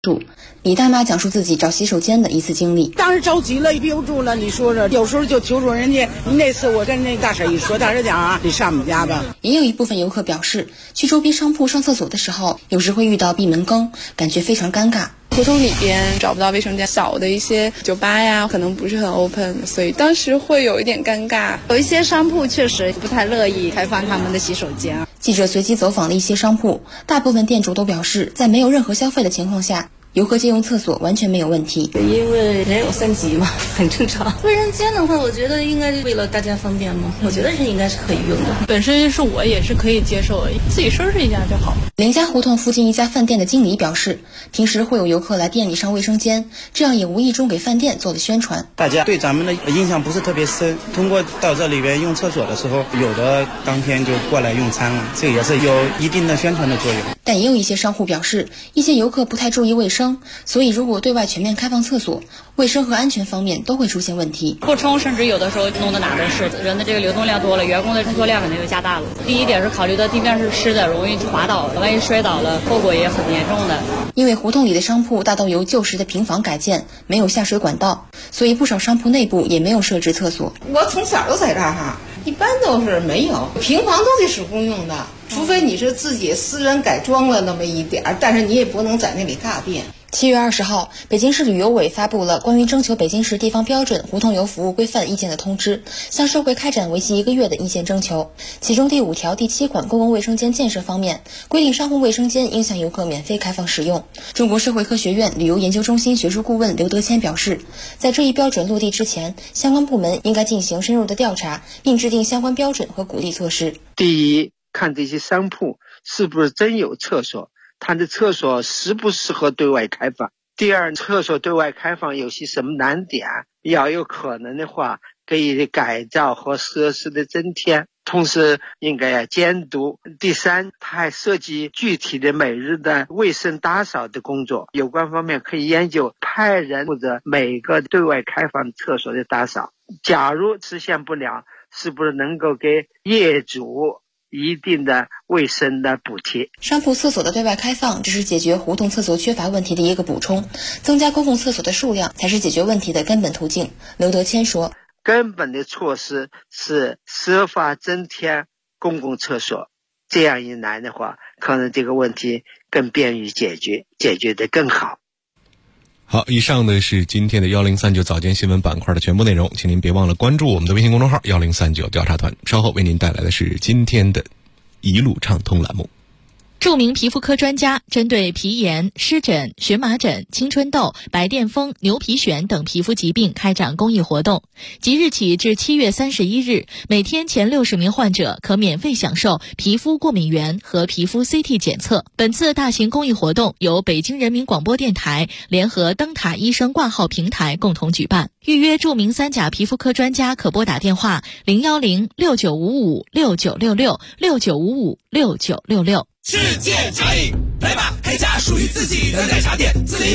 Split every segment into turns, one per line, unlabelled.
李大妈讲述自己找洗手间的一次经历。
当时着急了，憋不住了，你说说，有时候就求助人家。那次我跟那大婶一说，大婶讲啊，你上我们家吧。
也有一部分游客表示，去周边商铺上厕所的时候，有时会遇到闭门羹，感觉非常尴尬。
胡同里边找不到卫生间，小的一些酒吧呀，可能不是很 open， 所以当时会有一点尴尬。
有一些商铺确实不太乐意开放他们的洗手间。
记者随机走访了一些商铺，大部分店主都表示，在没有任何消费的情况下，游客借用厕所完全没有问题，
因为人有三急嘛，很正常。卫生间的话，我觉得应该是为了大家方便嘛，我觉得是应该是可以用的。
本身是我也是可以接受的，自己收拾一下就好。
林家胡同附近一家饭店的经理表示，平时会有游客来店里上卫生间，这样也无意中给饭店做了宣传。
大家对咱们的印象不是特别深，通过到这里边用厕所的时候，有的当天就过来用餐了，这也是有一定的宣传的作用。
但也有一些商户表示，一些游客不太注意卫生，所以如果对外全面开放厕所，卫生和安全方面都会出现问题。
不冲，甚至有的时候弄得哪都是，人的这个流动量多了，员工的工作量肯定就加大了。第一点是考虑到地面是湿的，容易滑倒，万一摔倒了，后果也很严重的。
因为胡同里的商铺大都由旧时的平房改建，没有下水管道，所以不少商铺内部也没有设置厕所。
我从小就在这儿哈，一般都是没有，平房都得是公用的，除非你是自己私人改装了那么一点儿，但是你也不能在那里大便。
7月20号，北京市旅游委发布了关于征求北京市地方标准胡同游服务规范意见的通知，向社会开展为期1个月的意见征求。其中第5条第7款公共卫生间建设方面规定，商户卫生间应向游客免费开放使用。中国社会科学院旅游研究中心学术顾问刘德谦表示，在这一标准落地之前，相关部门应该进行深入的调查，并制定相关标准和鼓励措施。
第一，看这些商铺是不是真有厕所，它的厕所适不适合对外开放。第二，厕所对外开放有些什么难点，要有可能的话可以改造和设施的增添，同时应该要监督。第三，它还涉及具体的每日的卫生打扫的工作，有关方面可以研究派人负责每个对外开放厕所的打扫。假如实现不了，是不是能够给业主一定的卫生的补贴。
商铺厕所的对外开放只是解决胡同厕所缺乏问题的一个补充，增加公共厕所的数量才是解决问题的根本途径。刘德谦说，
根本的措施是设法增添公共厕所，这样一来的话，可能这个问题更便于解决，解决得更好。
好，以上呢是今天的1039早间新闻板块的全部内容，请您别忘了关注我们的微信公众号1039调查团，稍后为您带来的是今天的一路畅通栏目。
著名皮肤科专家针对皮炎、湿疹、荨麻疹、青春痘、白癜风、牛皮癣等皮肤疾病开展公益活动，即日起至7月31日，每天前60名患者可免费享受皮肤过敏原和皮肤 CT 检测。本次大型公益活动由北京人民广播电台联合灯塔医生挂号平台共同举办。预约著名3甲皮肤科专家可拨打电话0106955696669556966。
世界茶饮，来吧，开家属于自己的奶茶店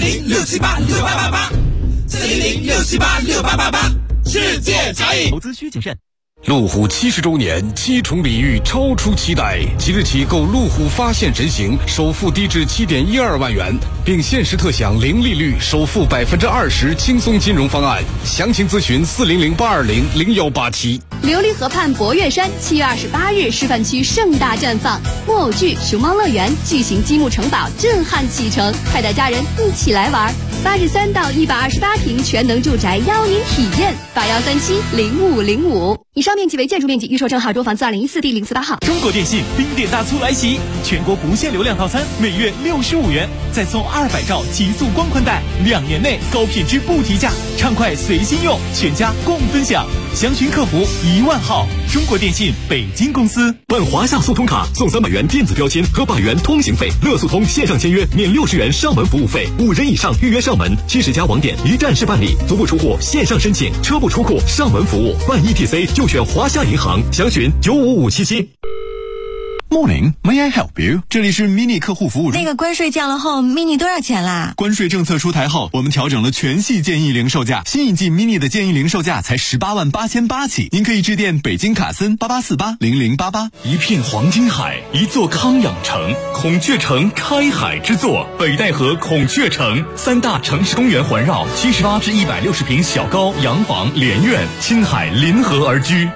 ，410-678-6888，410-678-6888，世界茶饮。
投资需谨慎。路虎70周年7重礼遇超出期待，即日起购路虎发现神行，首付低至7.12万元，并限时特享零利率，首付20%轻松金融方案。详情咨询400-820-0187。
琉璃河畔博悦山7月28日示范区盛大绽放，木偶剧、熊猫乐园、巨型积木城堡震撼启程，快带家人一起来玩。83到128平全能住宅邀您体验，81370505。以上面积为建筑面积，预售证号中房4214第048号。
中国电信冰店大促来袭，全国不限流量套餐每月65元，再送200兆极速光宽带，2年内高品质不提价，畅快随心用，全家共分享。详询客服10000号。中国电信北京公司。
办华夏速通卡送300元电子标签和100元通行费，乐速通线上签约免60元上门服务费，5人以上预约上门，70家网点一站式办理，足不出户线上申请，车不出库上门服务，办 ETC 就选华夏银行，详询95577。
Morning, may I help you？ 这里是 Mini 客户服务中。
那个关税降了后 ，Mini 多少钱啦？
关税政策出台后，我们调整了全系建议零售价，新一季 Mini 的建议零售价才18.888起，您可以致电北京卡森88480088。
一片黄金海，一座康养城，孔雀城开海之作，北戴河孔雀城，3大城市公园环绕，78至160平小高洋房连院，亲海临河而居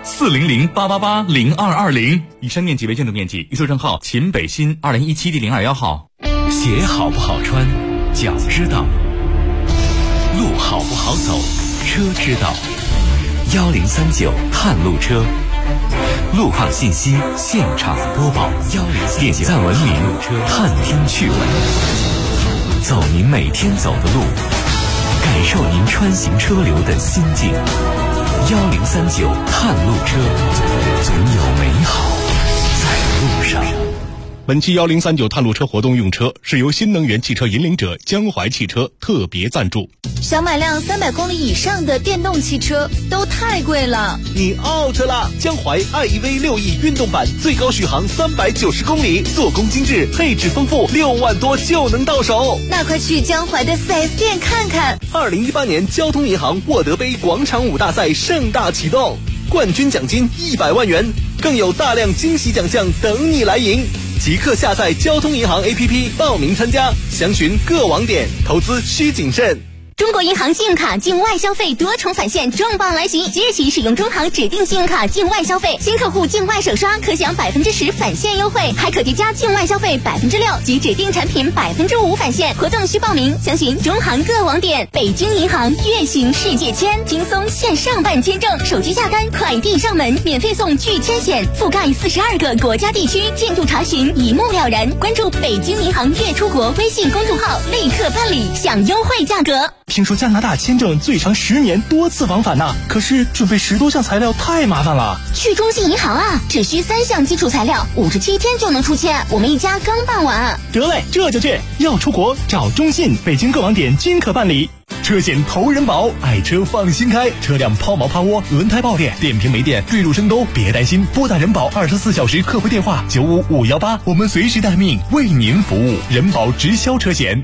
，40088802220。以上面积为建筑面积，预售证号秦北新2017第02号。
鞋好不好穿，脚知道；路好不好走，车知道。1039探路车，路况信息现场播报。点赞文明，探听趣闻，走您每天走的路，感受您穿行车流的心境。1039探路车，总有美好在路上。
本期1039探路车活动用车是由新能源汽车引领者江淮汽车特别赞助。
想买辆300公里以上的电动汽车都太贵了，
你 out 了！江淮 iEV 6E 运动版最高续航390公里，做工精致，配置丰富，6万多就能到手。
那快去江淮的 4S 店看看。
2018年交通银行沃德杯广场舞大赛盛大启动，冠军奖金100万元，更有大量惊喜奖项等你来赢。即刻下载交通银行 APP 报名参加，详询各网点，投资需谨慎。
中国银行信用卡境外消费多重返现重磅来袭！即日起使用中行指定信用卡境外消费，新客户境外首刷可享10%返现优惠，还可叠加境外消费6%及指定产品5%返现。活动需报名，详询中行各网点。北京银行月行世界签，轻松线上办签证，手机下单，快递上门，免费送拒签险，覆盖42个国家地区，进度查询一目了然。关注北京银行月出国微信公众号，立刻办理，享优惠价格。
听说加拿大签证最长10年多次往返呢，可是准备10多项材料太麻烦了。
去中信银行啊，只需3项基础材料，57天就能出签，我们一家刚办完。
得嘞，这就去！要出国找中信，北京各网点均可办理。车险投人保，爱车放心开，车辆抛锚趴窝、轮胎爆裂、电瓶没电、坠入深沟，别担心，拨打人保24小时客服电话95518，我们随时待命，为您服务。人保直销车险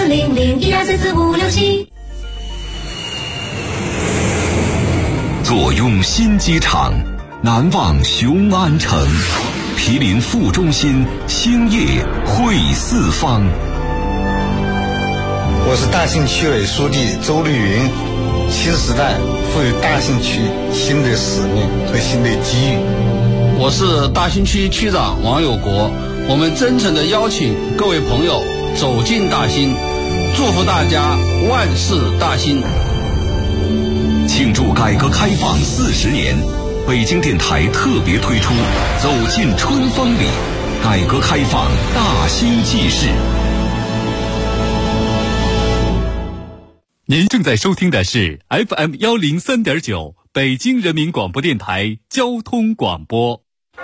40012344567。
坐拥新机场，难忘雄安城，毗邻副中心，兴业汇四方。
我是大兴区委书记周绿云，新时代赋予大兴区新的使命和新的机遇。
我是大兴区区长王有国，我们真诚地邀请各位朋友走进大兴，祝福大家万事大兴。
庆祝改革开放40年，北京电台特别推出走进春风里，改革开放大兴纪事。
您正在收听的是 FM 103.9北京人民广播电台交通广播。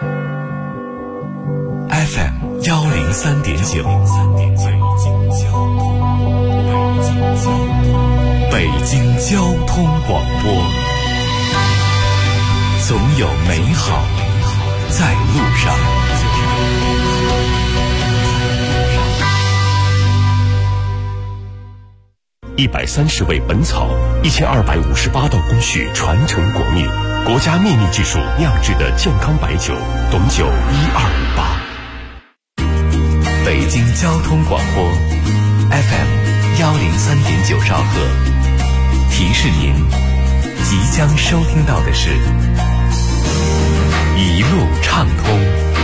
FM 103.9北京交通广播，总有美好在路上。130味本草，1258道工序传承国秘，国家秘密技术酿制的健康白酒，董酒1258。北京交通广播 FM 103.9兆赫，提示您即将收听到的是一路畅通。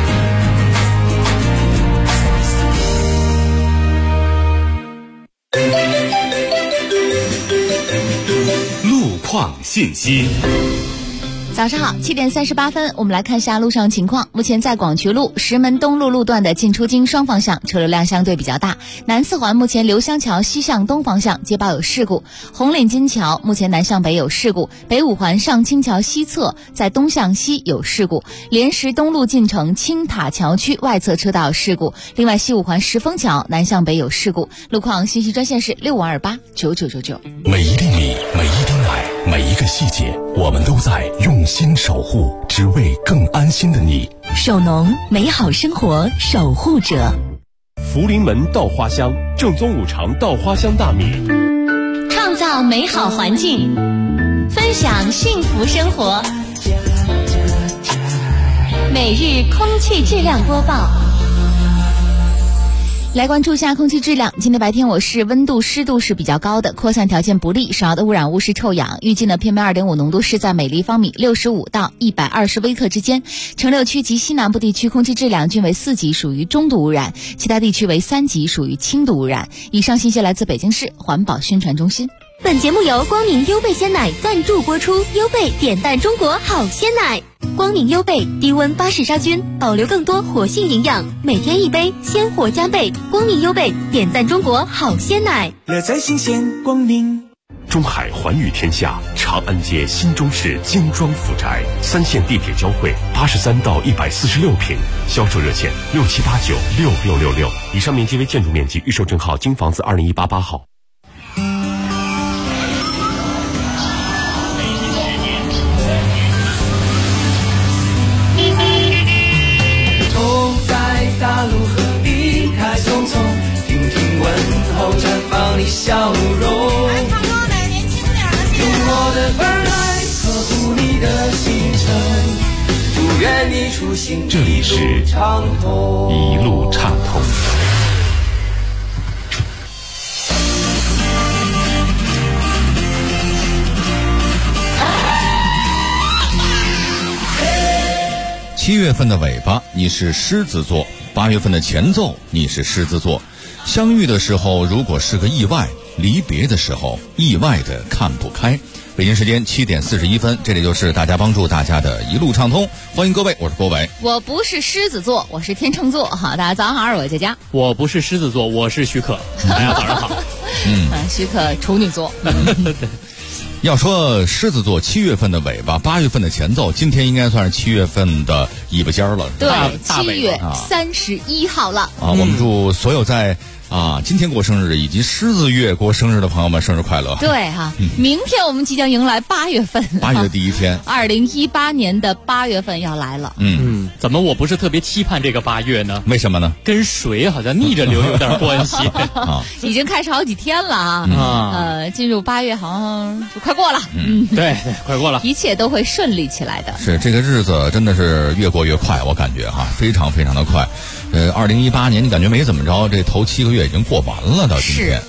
路况信息。
早上好，7点38分，我们来看一下路上情况。目前在广渠路石门东路路段的进出京双方向车流量相对比较大。南四环目前刘香桥西向东方向接报有事故，红岭金桥目前南向北有事故，北五环上清桥西侧在东向西有事故，莲石东路进城青塔桥区外侧车道有事故。另外西五环石峰桥南向北有事故。路况信息专线是65289999。
每一粒米，每一滴奶，
每一个细节，我们都在用心守护，只为更安心的你。
守农，美好生活守护者。
福临门稻花香，正宗五常稻花香大米，
创造美好环境，分享幸福生活。每日空气质量播报。
来关注一下空气质量。今天白天我市温度湿度是比较高的，扩散条件不利，少量的污染物是臭氧。预计呢 PM2.5 浓度是在每立方米65到120微克之间。城六区及西南部地区空气质量均为4级，属于中度污染，其他地区为3级，属于轻度污染。以上信息来自北京市环保宣传中心。
本节目由光明优贝鲜奶赞助播出，优贝点赞中国好鲜奶。光明优贝低温巴氏杀菌，保留更多活性营养，每天一杯，鲜活加倍。光明优贝点赞中国好鲜奶，
乐在新鲜光明。
中海环宇天下长安街新中式精装府宅，3线地铁交汇，83到146平，销售热线67896666。以上面积为建筑面积，预售证号京房子20188号。
大路和离开匆匆，听听问候，绽放你笑容。用我的耳来呵护你的行程，祝愿你出行
这里是一路畅通。
7月份的尾巴，你是狮子座；8月份的前奏，你是狮子座。相遇的时候，如果是个意外；离别的时候，意外的看不开。北京时间7点41分，这里就是大家帮助大家的一路畅通。欢迎各位，我是郭伟。
我不是狮子座，我是天秤座。好，大家早上好，我是佳佳。
我不是狮子座，我是许可。大家早上好。
许可处女座。
要说狮子座7月份的尾巴，8月份的前奏，今天应该算是7月份的尾巴尖了。
对，7月31号了。
我们祝所有在今天过生日以及狮子月过生日的朋友们生日快乐。
对明天我们即将迎来8月份
，8月的第一天
，2018年的8月份要来了。
怎么我不是特别期盼这个8月呢？
为什么呢？
跟水好像逆着流有点关系
已经开始好几天了进入8月好像就快过了。
对，快过了，
一切都会顺利起来的。
是这个日子真的是越过越快，我感觉非常非常的快。2018年你感觉没怎么着，这头7个月已经过完了，到今天。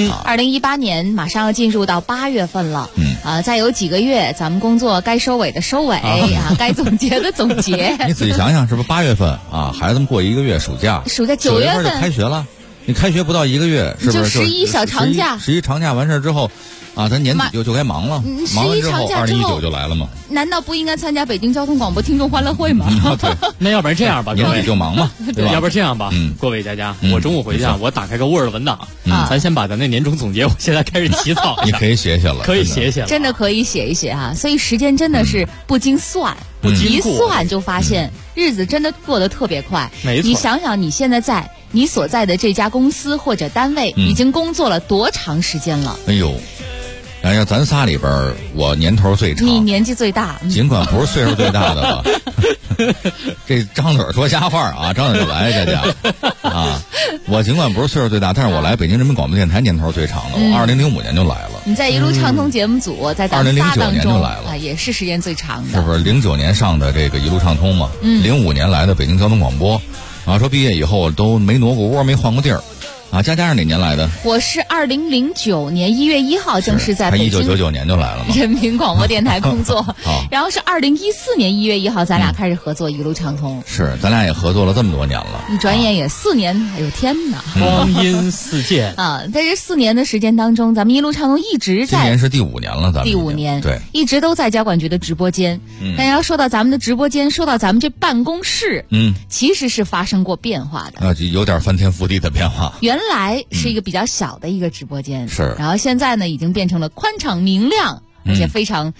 2018年马上要进入到8月份了。再有几个月，咱们工作该收尾的收尾该总结的总结。
你仔细想想，是不是8月份孩子们过1个月暑假，9月份就开学了。你开学不到1个月，是不是就
11小长假
？11长假完事之后。咱年底就该忙了，忙完之后2019就来了吗？
难道不应该参加北京交通广播听众欢乐会吗？
对，
那要不然这样吧，
年底就忙嘛，对吧？
要不然这样吧，各位佳佳，我中午回家，我打开个 Word 文档，咱先把咱那年终总结，我现在开始起草一下。
你可以写写了，
可以写写了，
真的可以写一写所以时间真的是不经算，一算就发现日子真的过得特别快。
没错，
你想想你现在在你所在的这家公司或者单位已经工作了多长时间了？
哎呦。咱仨里边，我年头最长，
你年纪最大，
尽管不是岁数最大的吧。这张嘴说瞎话张嘴就来，佳佳我尽管不是岁数最大，但是我来北京人民广播电台年头最长的，我2005年就来了。
你在一路畅通节目组，在咱们仨当中
2009年就来了，
也是时间最长的。
是不是09年上的这个一路畅通嘛？05年来的北京交通广播，说毕业以后都没挪过窝，没换过地儿。佳佳是哪年来的？
我是2009年1月1号正式在北京
1999年就来了嘛，
人民广播电台工作然后是2014年1月1号咱俩开始合作一路畅通。
是，咱俩也合作了这么多年了，
你转眼也4年，哎呦天哪，
光阴似箭
在这4年的时间当中，咱们一路畅通一直在，
今年是第5年了，咱们
第5年，
对，
一直都在交管局的直播间。但要说到咱们的直播间，说到咱们这办公室，其实是发生过变化的
有点翻天覆地的变化。
原来是一个比较小的一个直播间，
是，
然后现在呢已经变成了宽敞明亮，而且非常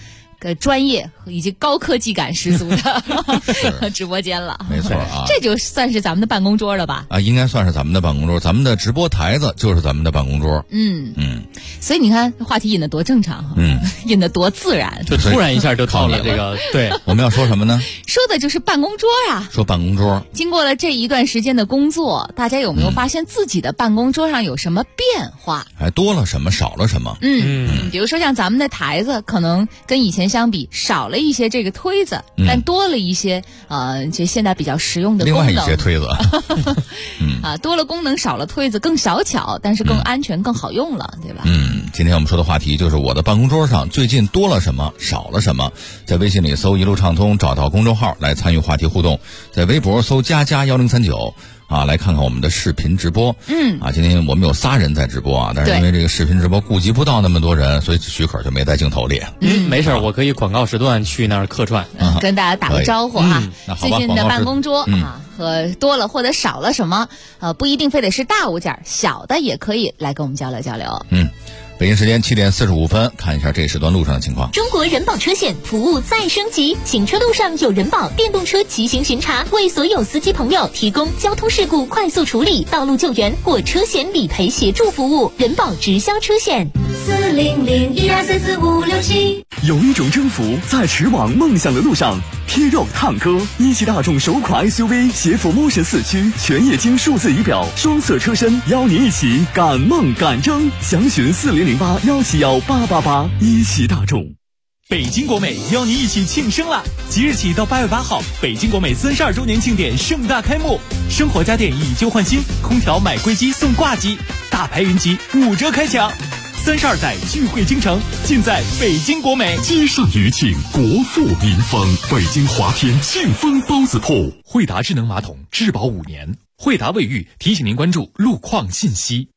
专业以及高科技感十足的直播间了。
没错啊，
这就算是咱们的办公桌了吧？
啊，应该算是咱们的办公桌，咱们的直播台子就是咱们的办公桌。
所以你看话题引得多正常哈，引得多自然，
就突然一下就到了这个对。
我们要说什么呢？
说的就是办公桌啊。
说办公桌。
经过了这一段时间的工作，大家有没有发现自己的办公桌上有什么变化？
还多了什么，少了什么？
比如说像咱们的台子，可能跟以前相比少了一些这个推子，但多了一些就现在比较实用的功能。
另外一些推子。
多了功能少了推子，更小巧，但是更安全、更好用了，对吧？
今天我们说的话题就是我的办公桌上最近多了什么，少了什么。在微信里搜一路畅通，找到公众号来参与话题互动。在微博搜++1039来看看我们的视频直播。今天我们有3人在直播啊，但是因为这个视频直播顾及不到那么多人，所以许可就没在镜头里。
没事，我可以广告时段去那儿客串，
跟大家打个招呼啊。最近的办公桌和多了或者少了什么，不一定非得是大物件，小的也可以来跟我们交流交流。
北京时间7点45分，看一下这时段路上的情况。
中国人保车险服务再升级，行车路上有人保电动车骑行巡查，为所有司机朋友提供交通事故快速处理、道路救援或车险理赔协助服务。人保直销车险40012344567。
有一种征服在驰往梦想的路上。贴肉烫哥，一汽大众首款 SUV 携辅 Motion 4驱，全液晶数字仪表，双色车身，邀您一起赶梦赶征。详询4008171888。一汽大众。 北京国美邀您一起庆生啦！即日起到8月8号，北京国美32周年庆典盛大开幕，生活家电以旧换新，空调买柜机送挂机，大牌云集5折开抢。32载聚会京城，尽在北京国美。
街上余庆，国富民丰。北京华天庆丰包子铺。
惠达智能马桶质保5年。惠达卫浴提醒您关注路况信息。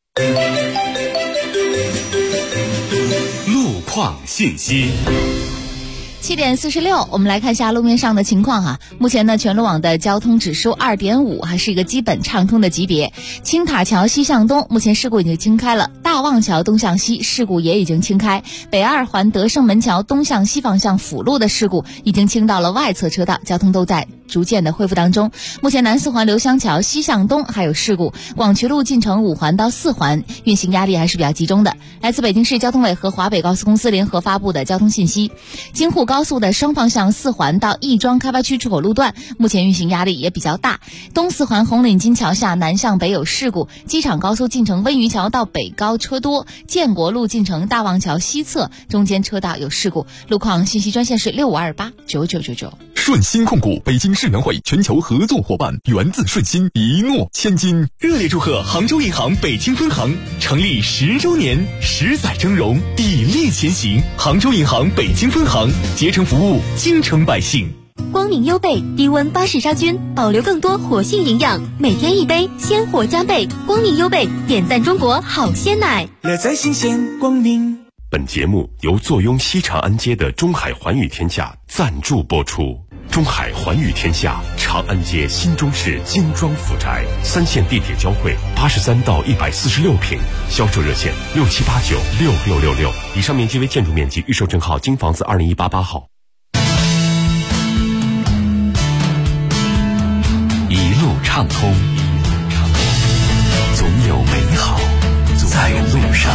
路况信息。
7点46，我们来看一下路面上的情况哈。目前呢，全路网的交通指数2.5，还是一个基本畅通的级别。青塔桥西向东，目前事故已经清开了；大望桥东向西，事故也已经清开。北2环德胜门桥东向西方向辅路的事故已经清到了外侧车道，交通都在逐渐的恢复当中。目前南4环刘香桥西向东还有事故，广渠路进城5环到4环运行压力还是比较集中的。来自北京市交通委和华北高速公司联合发布的交通信息，京沪高速的双方向4环到亦庄开发区出口路段目前运行压力也比较大。东4环红领巾桥下南向北有事故，机场高速进城温榆桥到北高车多，建国路进城大望桥西侧中间车道有事故。路况信息专线是65289999。
顺鑫控股北京世园会全球合作伙伴，源自顺鑫，一诺千金。热烈祝贺杭州银行北京分行成立10周年，10载峥嵘，砥砺前行。杭州银行北京分行竭诚服务京城百姓。
光明优贝低温巴氏杀菌，保留更多活性营养，每天1杯，鲜活加倍。光明优贝点赞中国好鲜奶，
乐在新鲜光明。
本节目由坐拥西长安街的中海环宇天下赞助播出。中海环宇天下，长安街新中式精装府宅，3线地铁交汇，83到146平，销售热线6789666666。以上面积为建筑面积，预售证号京房子20188号。
一路畅通，总有美好在路上。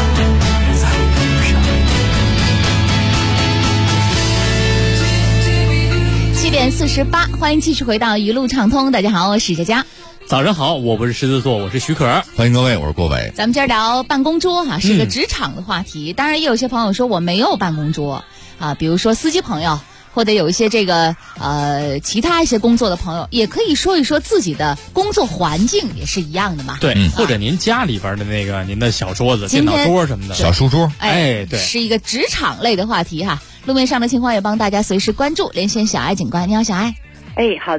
7点48，欢迎继续回到一路畅通。大家好，我是佳佳。
早上好，我不是狮子座，我是许可。
欢迎各位，我是郭伟。
咱们今儿聊办公桌哈，是个职场的话题。当然，也有些朋友说我没有办公桌啊，比如说司机朋友，或者有一些这个其他一些工作的朋友，也可以说一说自己的工作环境，也是一样的嘛。
对，或者您家里边的那个您的小桌子、电脑桌什么的，
小书桌。
哎，对，
是一个职场类的话题哈。路面上的情况也帮大家随时关注，连线小爱警官。你好，小爱。
好的，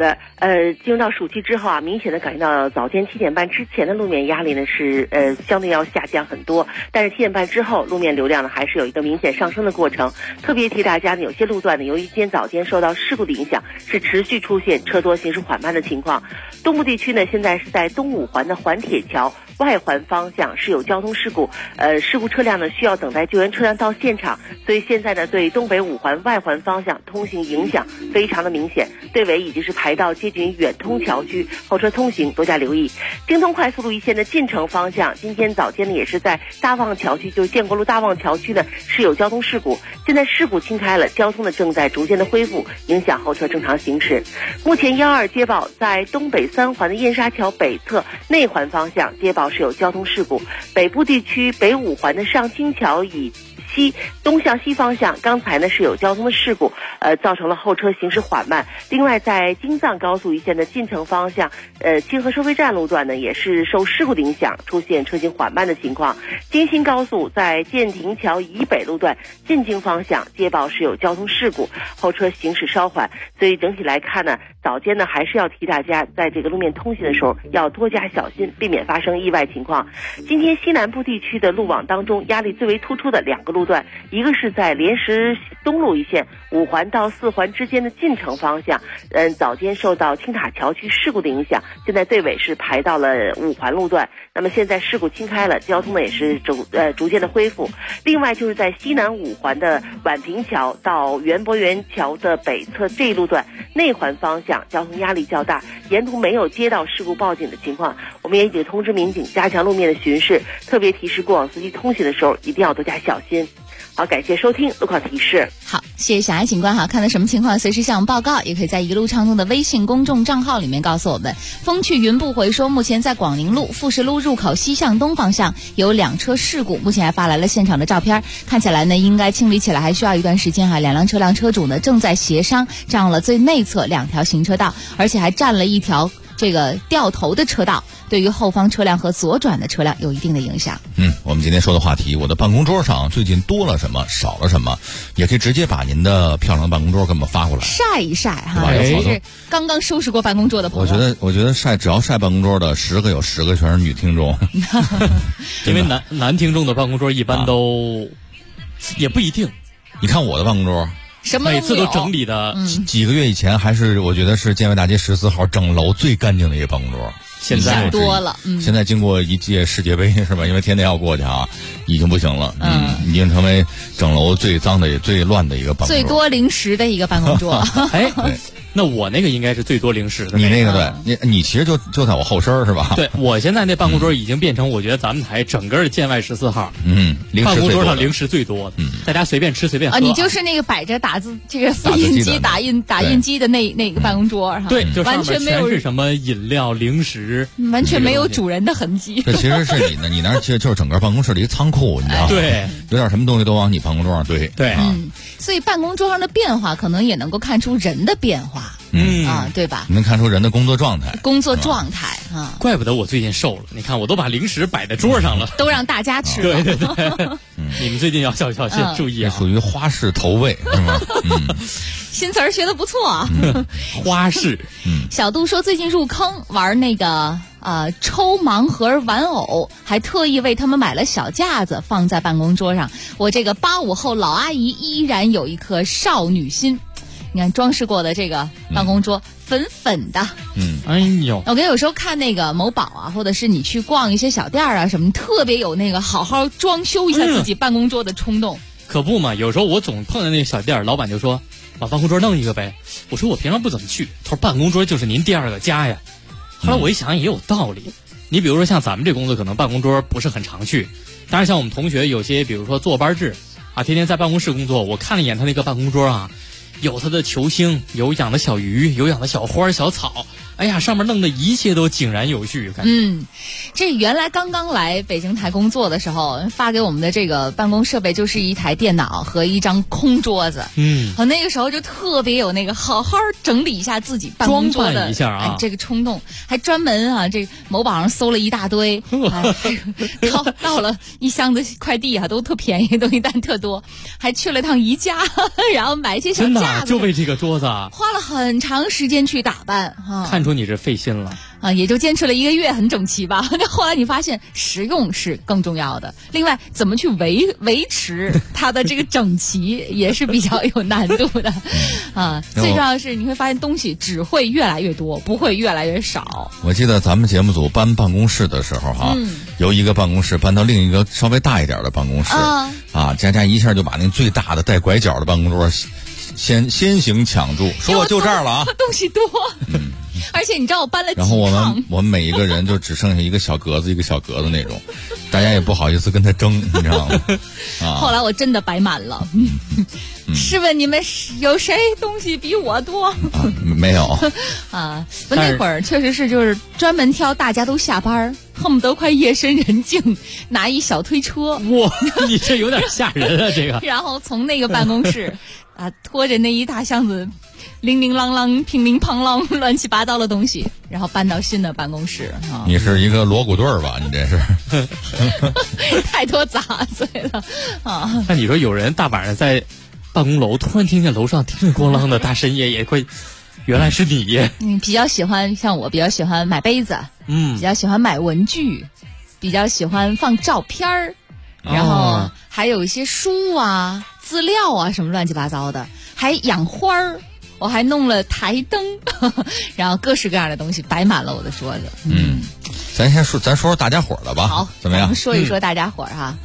进入到暑期之后啊，明显的感觉到早间7点半之前的路面压力呢是相对要下降很多，但是7点半之后路面流量呢还是有一个明显上升的过程。特别提大家呢，有些路段呢由于今天早间受到事故的影响，是持续出现车多行驶缓慢的情况。东部地区呢现在是在东五环的环铁桥外环方向是有交通事故，事故车辆呢需要等待救援车辆到现场，所以现在呢对东北五环外环方向通行影响非常的明显，队尾已经是排到接近远通桥区，后车通行多加留意。京通快速路一线的进城方向，今天早间呢也是在大望桥区，就是建国路大望桥区呢是有交通事故，现在事故清开了，交通呢正在逐渐的恢复，影响后车正常行驶。目前12接报在东北3环的燕莎桥北侧内环方向接报是有交通事故，北部地区北五环的上清桥以东向西方向刚才呢是有交通的事故，造成了后车行驶缓慢。另外在京藏高速一线的进城方向，清河收费站路段呢也是受事故的影响，出现车行缓慢的情况。京新高速在建亭桥以北路段进京方向接报是有交通事故，后车行驶稍缓。所以整体来看呢，早间呢还是要提大家在这个路面通行的时候要多加小心，避免发生意外情况。今天西南部地区的路网当中，压力最为突出的2个路段，一个是在莲石东路一线5环到4环之间的进城方向，早间受到青塔桥区事故的影响，现在队尾是排到了5环路段。那么现在事故清开了，交通呢也是逐渐的恢复。另外就是在西南5环的宛平桥到园博园桥的北侧这一路段内环方向，交通压力较大，沿途没有接到事故报警的情况，我们也已经通知民警加强路面的巡视，特别提示过往司机通行的时候一定要多加小心。好，感谢收听路况提示。
好，谢谢小艾警官。好，看到什么情况随时向我们报告，也可以在一路畅通的微信公众账号里面告诉我们。风去云不回说，目前在广宁路富士路入口西向东方向有2车事故，目前还发来了现场的照片，看起来呢应该清理起来还需要一段时间哈。2辆车辆车主呢正在协商，占了最内侧2条行车道，而且还占了一条这个掉头的车道，对于后方车辆和左转的车辆有一定的影响。
我们今天说的话题，我的办公桌上最近多了什么，少了什么，也可以直接把您的漂亮的办公桌给我们发过来，
晒一晒哈。尤其是刚刚收拾过办公桌的朋友，
我觉得只要晒办公桌的10个有10个全是女听众，
因为男听众的办公桌一般都也不一定。
你看我的办公桌。
每次都整理的，
几个月以前还是我觉得是建外大街14号整楼最干净的一个办公桌，
现在
多了。
现在经过一届世界杯是吧？因为天天要过去啊，已经不行了。已经成为整楼最脏的也最乱的一个办公桌，
最多零食的一个办公桌。
哎，那我那个应该是最多零食的。
你那个对，你其实就在我后身是吧？
对，我现在那办公桌已经变成我觉得咱们台整个建外14号，办公桌上零食最多的，大家随便吃随便喝。
你就是那个摆着打字这个复印机打印机的那个办公桌哈。
对，就
完全没有
是什么饮料零食，
完全没有主人的痕迹。
这其实是你呢，你那其实就是整个办公室的一个仓库，你知道吗？
对，
有点什么东西都往你办公桌上堆。
对，
所以办公桌上的变化可能也能够看出人的变化。对吧？
能看出人的工作状态
啊，
怪不得我最近瘦了。你看，我都把零食摆在桌上了，
都让大家吃了。
对，你们最近要小心注意啊，
属于花式投喂是吗？
新词儿学的不错啊，
花式。
小杜说最近入坑玩那个抽盲盒玩偶，还特意为他们买了小架子放在办公桌上。我这个85后老阿姨依然有一颗少女心。你看装饰过的这个办公桌，粉粉的。
哎呦！
我跟有时候看那个某宝啊，或者是你去逛一些小店啊什么，特别有那个好好装修一下自己办公桌的冲动。
可不嘛，有时候我总碰见那个小店，老板就说把办公桌弄一个呗。我说我平常不怎么去，他说办公桌就是您第2个家呀。后来我一想也有道理，你比如说像咱们这工作，可能办公桌不是很常去，当然像我们同学有些，比如说坐班制啊，天天在办公室工作，我看了一眼他那个办公桌啊。有他的球星，有养的小鱼，有养的小花小草，哎呀，上面弄的一切都井然有序。
这原来刚刚来北京台工作的时候，发给我们的这个办公设备就是一台电脑和一张空桌子。我那个时候就特别有那个好好整理一下自己办公桌的
装扮一下啊，
这个冲动，还专门啊这某宝上搜了一大堆，到了一箱子快递啊，都特便宜，东西单特多，还去了趟宜家，然后买一些小架
呀，就为这个桌子啊，
花了很长时间去打扮哈，
看出你这费心了
啊，也就坚持了1个月，很整齐吧。那后来你发现实用是更重要的，另外怎么去维持它的这个整齐也是比较有难度的啊。最重要的是你会发现东西只会越来越多，不会越来越少。
我记得咱们节目组搬办公室的时候哈，由一个办公室搬到另一个稍微大一点的办公室啊，佳佳一下就把那最大的带拐角的办公桌先行抢住，说我就这儿了啊，
东西多。而且你知道我搬了几趟，
然后我们每一个人就只剩下一个小格子一个小格子那种，大家也不好意思跟他争，你知道吗？啊！
后来我真的摆满了。试问你们有谁东西比我多？
没有
啊！那会儿确实是就是专门挑大家都下班，恨不得快夜深人静，拿一小推车。
哇，你这有点吓人啊！这个。
然后从那个办公室啊，拖着那一大箱子。铃铃啷啷、乒铃乓啷、乱七八糟的东西，然后搬到新的办公室。
你是一个锣鼓队吧？你这是
太多杂碎了啊！
那你说有人大晚上在办公楼突然听见楼上叮铃咣啷的大深夜，也会原来是你。
比较喜欢像我比较喜欢买杯子，比较喜欢买文具，比较喜欢放照片儿，然后还有一些书啊、资料啊什么乱七八糟的，还养花儿。我还弄了台灯，然后各式各样的东西摆满了我的桌子。
咱说大家伙的吧。
好，
怎么样？
我们说一说大家伙哈。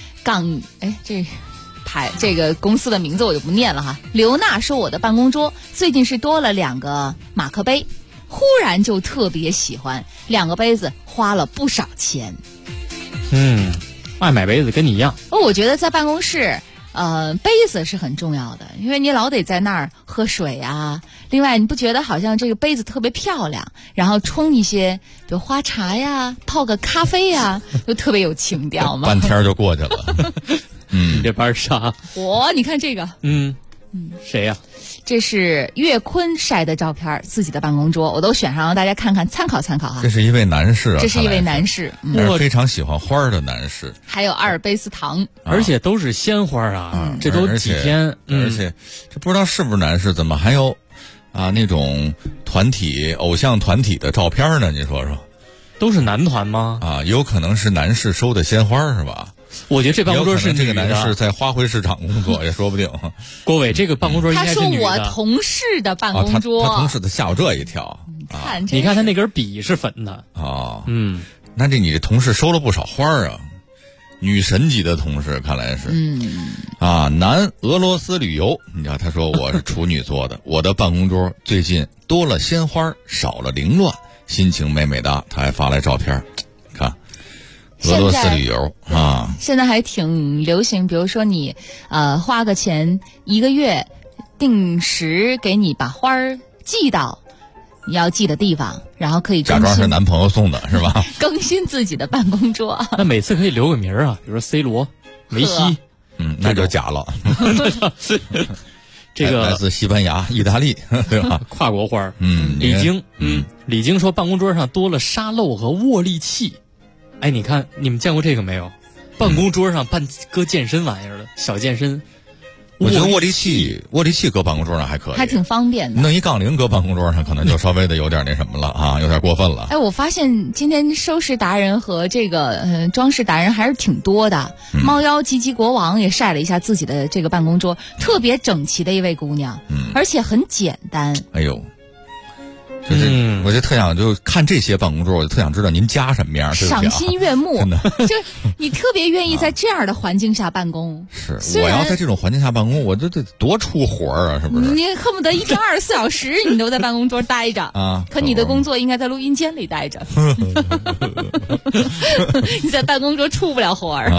这个公司的名字我就不念了哈。刘娜说我的办公桌最近是多了2个马克杯，忽然就特别喜欢，2个杯子花了不少钱。
爱买杯子跟你一样。
我觉得在办公室。杯子是很重要的，因为你老得在那儿喝水啊。另外，你不觉得好像这个杯子特别漂亮，然后冲一些，比如花茶呀、泡个咖啡呀，就特别有情调吗？
半天就过去了。
这班啥？
你看这个。
谁呀？
这是岳坤晒的照片，自己的办公桌，我都选上让大家看看，参考参考哈。
这是一位男士啊，
这是一位男士，
是非常喜欢花的男士。
还有阿尔卑斯糖，
而且都是鲜花啊，这都几天，
而且这不知道是不是男士，怎么还有那种偶像团体的照片呢？你说说，
都是男团吗？
有可能是男士收的鲜花是吧？
我觉得这办公桌是
这个男士在花卉市场工作也说不定。
郭伟，这个办公桌应该是女的。
他说我同事的办公桌，
他同事的吓我这一跳。
你看他那根笔是粉的。
那你这同事收了不少花啊，女神级的同事看来是。南俄罗斯旅游，你知道他说我是处女座的，我的办公桌最近多了鲜花，少了凌乱，心情美美的。他还发来照片，看。俄罗斯旅游
现在还挺流行，比如说你花个钱1个月，定时给你把花儿寄到你要寄的地方，然后可以
假装是男朋友送的是吧？
更新自己的办公桌。
那每次可以留个名啊，比如说 C 罗、梅西，
那就假了。
这个
来自西班牙、意大利，对吧？
跨国花。李晶说办公桌上多了沙漏和握力器。你看，你们见过这个没有？办公桌上搁健身玩意儿的小健身。
我觉得握力器搁办公桌上还可以，
还挺方便的。
弄一杠铃搁办公桌上，可能就稍微的有点那什么了啊，有点过分了。
我发现今天收拾达人和这个装饰达人还是挺多的。猫妖吉吉国王也晒了一下自己的这个办公桌，特别整齐的一位姑娘，而且很简单。
就是我就特想就看这些办公桌，我就特想知道您家什么样，
赏心悦目，
真的。
就你特别愿意在这样的环境下办公。
是，我要在这种环境下办公，我这多出活啊，是不是？
你恨不得一天24小时你都在办公桌待着啊，可你的工作应该在录音间里待着。你在办公桌出不了活儿。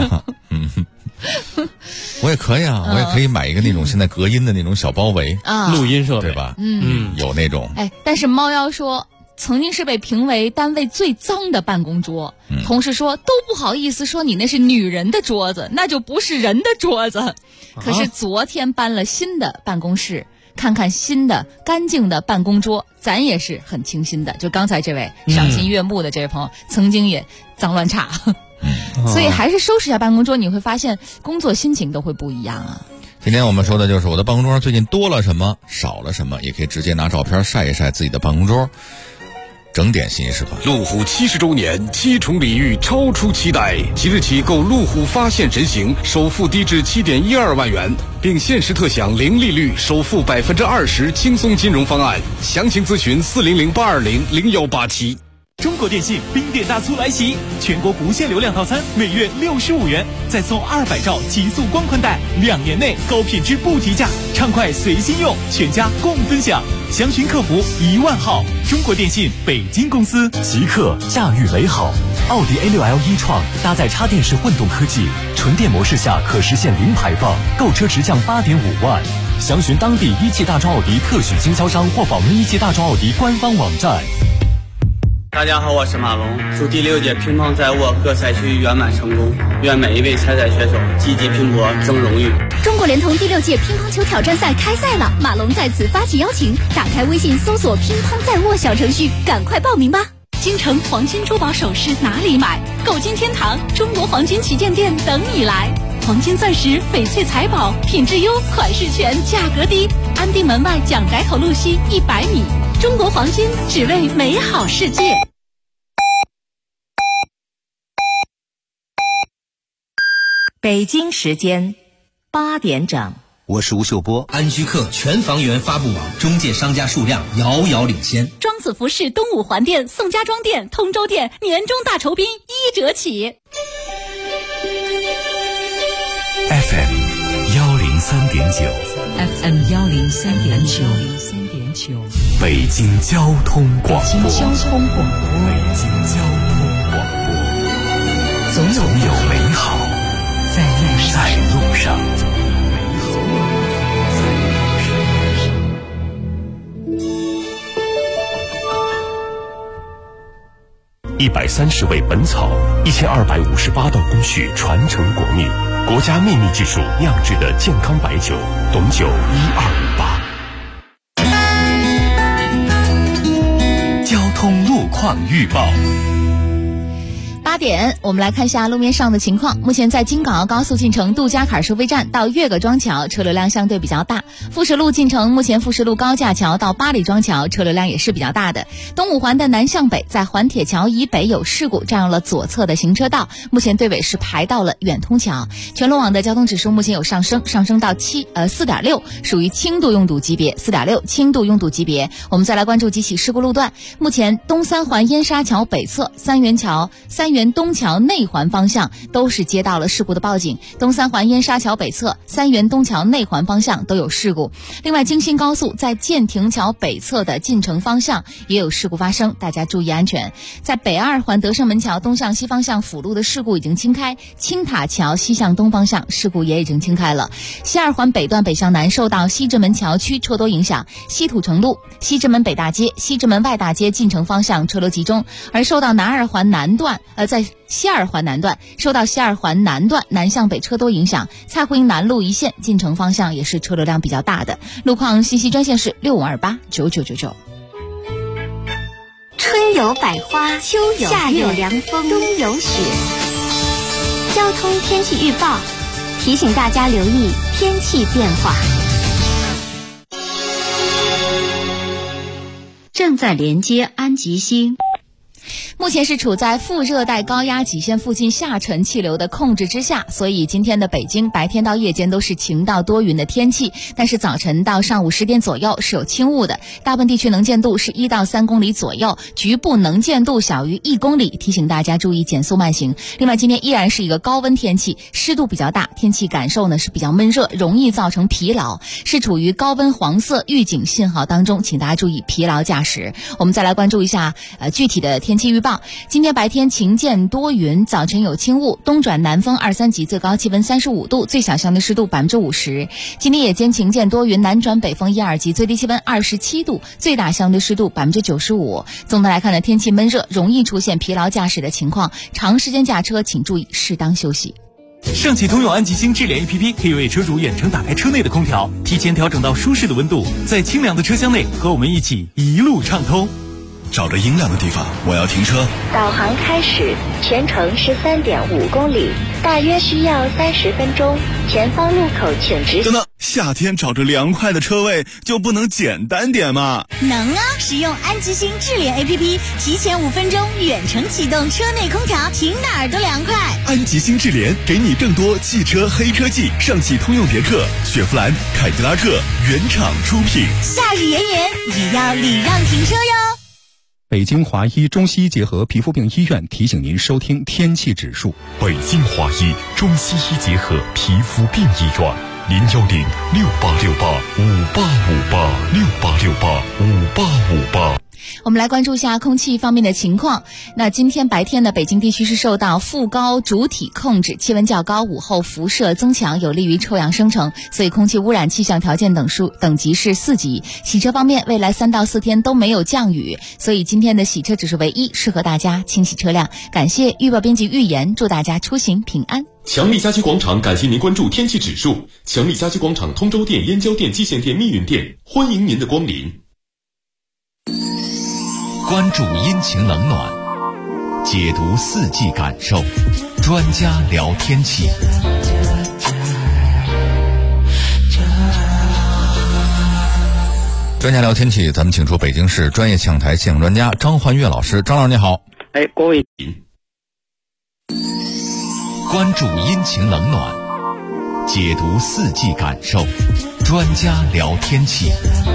我也可以我也可以买一个那种现在隔音的那种小包围
录音设备，
对吧？有那种。
但是猫妖说曾经是被评为单位最脏的办公桌，同事说都不好意思说你那是女人的桌子，那就不是人的桌子。可是昨天搬了新的办公室，看看新的干净的办公桌，咱也是很清新的。就刚才这位赏心悦目的这位朋友，曾经也脏乱差。所以还是收拾一下办公桌，你会发现工作心情都会不一样啊。
今天我们说的就是我的办公桌上最近多了什么，少了什么，也可以直接拿照片晒一晒自己的办公桌，整点新是吧？
路虎70周年7重礼遇超出期待，即日起购路虎发现神行，首付低至7.12万元，并限时特享零利率，首付20%轻松金融方案。详情咨询400-820-0187。
中国电信冰点大促来袭，全国不限流量套餐每月65元，再送200兆极速光宽带，2年内高品质不提价，畅快随心用，全家共分享。详询客服1万号。中国电信北京公司。
极客驾驭美好，奥迪A6L e-tron搭载插电式混动科技，纯电模式下可实现零排放，购车直降8.5万。详询当地一汽大众奥迪特许经销商或访问一汽大众奥迪官方网站。
大家好，我是马龙，祝第6届乒乓在握各赛区圆满成功，愿每一位参赛选手积极拼搏争荣誉。
中国联通第6届乒乓球挑战赛开赛了，马龙在此发起邀请，打开微信搜索乒乓在握小程序，赶快报名吧。京城黄金珠宝首饰哪里买？购金天堂中国黄金旗舰店等你来。黄金钻石、翡翠财宝，品质优，款式全，价格低。安定门外蒋宅口路西100米。中国黄金，只为美好世界。
北京时间8点整。
我是吴秀波。安居客全房源发布网，中介商家数量遥遥领先。
庄子服饰东五环店、宋家庄店、通州店年终大酬宾1折起。
FM 103.9
FM 103.9
北京交通广播。
北京交通广播。
总有美好在路上。130味本草，1258道工序传承国秘，国家秘密技术酿制的健康白酒，董酒1258。交通路况预报。
8点，我们来看一下路面上的情况。目前在京港澳高速进城杜家坎收费站到岳各庄桥车流量相对比较大。富士路进城，目前富士路高架桥到八里庄桥车流量也是比较大的。东五环的南向北，在环铁桥以北有事故，占用了左侧的行车道，目前队尾是排到了远通桥。全路网的交通指数目前有上升到4.6，属于轻度拥堵级别，4.6轻度拥堵级别。我们再来关注几起事故路段。目前东三环燕莎桥北侧、三元东桥内环方向都是接到了事故的报警，东三环燕莎桥北侧、三元东桥内环方向都有事故。另外，京新高速在建亭桥北侧的进城方向也有事故发生，大家注意安全。在北二环德胜门桥东向西方向辅路的事故已经清开，青塔桥西向东方向事故也已经清开了。西二环北段北向南受到西直门桥区车多影响，西土城路、西直门北大街、西直门外大街进城方向车流集中，而受到南二环南段在西二环南段受到西二环南段南向北车多影响，蔡胡营南路一线进城方向也是车流量比较大的。路况信息专线是65289999。
春有百花，秋有夏有凉风，冬有雪。交通天气预报提醒大家留意天气变化。
正在连接安吉星。
目前是处在副热带高压脊线附近下沉气流的控制之下，所以今天的北京白天到夜间都是晴到多云的天气，但是早晨到上午10点左右是有轻雾的，大部分地区能见度是1到3公里左右，局部能见度小于1公里，提醒大家注意减速慢行。另外，今天依然是一个高温天气，湿度比较大，天气感受呢是比较闷热，容易造成疲劳，是处于高温黄色预警信号当中，请大家注意疲劳驾驶。我们再来关注一下具体的天气预报。今天白天晴间多云，早晨有轻雾，东转南风2、3级，最高气温35度，最小相对湿度50%。今天夜间晴间多云，南转北风1、2级，最低气温27度，最大相对湿度95%。总的来看呢，天气闷热，容易出现疲劳驾驶的情况，长时间驾车请注意适当休息。
上汽通用安吉星智联 APP 可以为车主远程打开车内的空调，提前调整到舒适的温度，在清凉的车厢内和我们一起一路畅通。
找着阴凉的地方，我要停车。
导航开始，全程13.5公里，大约需要30分钟，前方路口请直行。
等等，夏天找着凉快的车位就不能简单点吗？
能啊！使用安吉星智联 APP， 提前5分钟远程启动车内空调，停哪儿都凉快。
安吉星智联给你更多汽车黑科技，上汽通用别克、雪佛兰、凯迪拉克原厂出品。
夏日炎炎，也要礼让停车哟。
北京华医中西医结合皮肤病医院提醒您收听天气指数。
北京华医中西医结合皮肤病医院，0106868585858，68685858。
我们来关注一下空气方面的情况。那今天白天呢，北京地区是受到副高主体控制，气温较高，午后辐射增强，有利于臭氧生成，所以空气污染气象条件等级是4级。洗车方面，未来3到4天都没有降雨，所以今天的洗车指数为1，适合大家清洗车辆。感谢预报编辑预言，祝大家出行平安。
强力家居广场感谢您关注天气指数。强力家居广场通州店、燕郊店、蓟县店、密云店，欢迎您的光临。
关注阴晴冷暖，解读4季感受，专家聊天气。
专家聊天气，咱们请出北京市专业气象台气象专家张焕岳老师。张老师你好。
各位。
关注阴晴冷暖，解读4季感受，专家聊天气。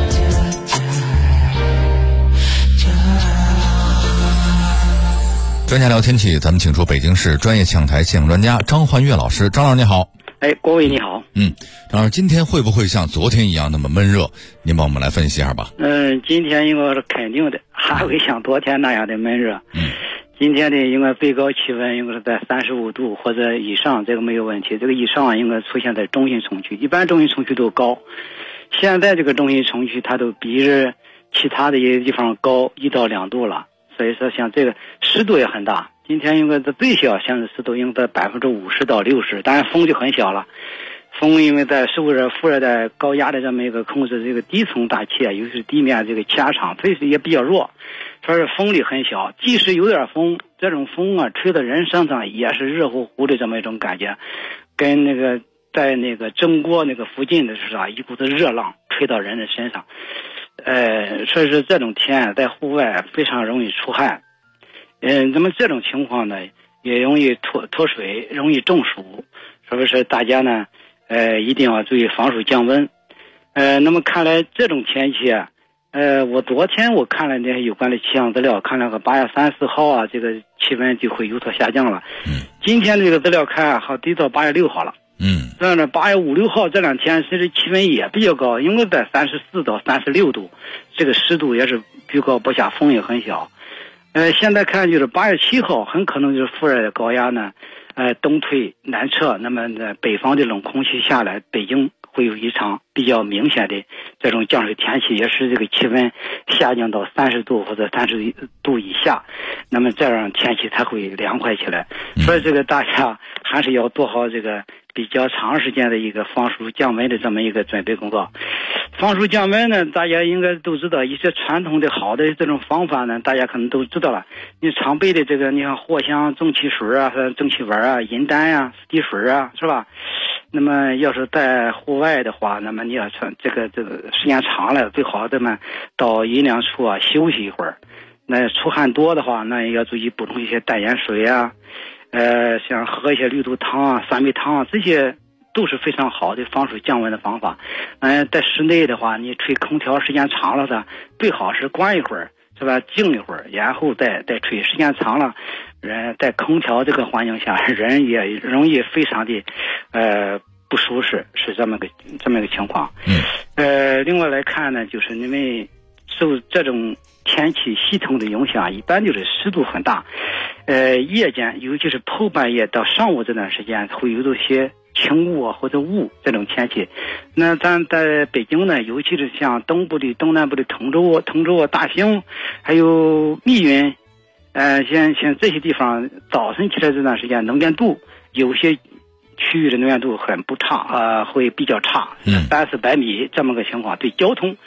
专家聊天气，咱们请出北京市专业气象台气象专家张焕岳老师。张老师你好。
各位你好。
张老师，今天会不会像昨天一样那么闷热？您帮我们来分析一下吧。
今天应该是肯定的，还会像昨天那样的闷热。今天的应该最高气温应该是在35度或者以上，这个没有问题。这个以上应该出现在中心城区，一般中心城区都高。现在这个中心城区它都比着其他的一些地方高1到2度了，所以说像这个湿度也很大。今天应该的最小现在湿度应该在50%到60%，当然风就很小了。风因为在副热带高压的这么一个控制这个低层大气尤其是地面这个气压场，所以也比较弱，所以风力很小。即使有点风，这种风吹到人身上也是热乎乎的这么一种感觉，跟那个在那个蒸锅那个附近的是一股子热浪吹到人的身上。所以说这种天在户外非常容易出汗。那么这种情况呢，也容易脱水，容易中暑。所以说大家呢，一定要注意防暑降温。那么看来这种天气我昨天我看了那些有关的气象资料，看了个8月30号这个气温就会有所下降了。今天这个资料看好低到8月6号了。这样的8月5、6号这2天其实气温也比较高，应该在34到36度，这个湿度也是居高不下，风也很小。现在看就是8月7号很可能就是副热带高压呢东退南撤，那么北方的冷空气下来，北京会有一场比较明显的这种降水天气，也是这个气温下降到30度或者30度以下，那么这样天气才会凉快起来。所以这个大家还是要做好这个比较长时间的一个防暑降温的这么一个准备工作。防暑降温呢，大家应该都知道一些传统的好的这种方法呢，大家可能都知道了。你常备的这个，你看藿香正气水正气丸银丹四季水是吧？那么要是在户外的话，那么你要穿这个时间长了，最好咱们到阴凉处休息一会儿。那出汗多的话，那也要注意补充一些淡盐水像喝一些绿豆汤酸梅汤这些都是非常好的防暑降温的方法。在室内的话，你吹空调时间长了的，最好是关一会儿，是吧？静一会儿，然后再吹。时间长了，人在空调这个环境下，人也容易非常的不舒适，是这么个情况。另外来看呢，就是因为受这种天气系统的影响，一般就是湿度很大。夜间尤其是后半夜到上午这段时间，会有些轻雾或者雾这种天气。那咱在北京呢，尤其是像东南部的通州大兴，还有密云，像这些地方，早晨起来这段时间能见度有些区域的能见度很不差会比较差，300-400米这么个情况，对交通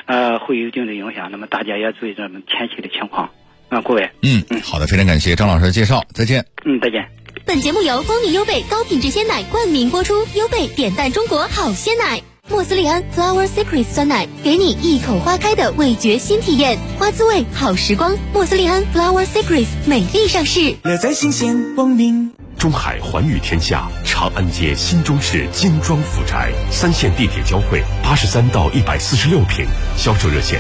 会有一定的影响。那么大家也注意这么天气的情况。各位。
好的，非常感谢张老师的介绍，再见。
再见。
本节目由蜂蜜优贝高品质鲜奶冠名播出，优贝点赞中国好鲜奶。莫斯利安 Flower Secrets 酸奶，给你一口花开的味觉新体验，花滋味好时光。莫斯利安 Flower Secrets 美丽上市，
乐在新鲜光明。
中海环宇天下长安街新中式精装府宅，3线地铁交汇，83到146平，销售热线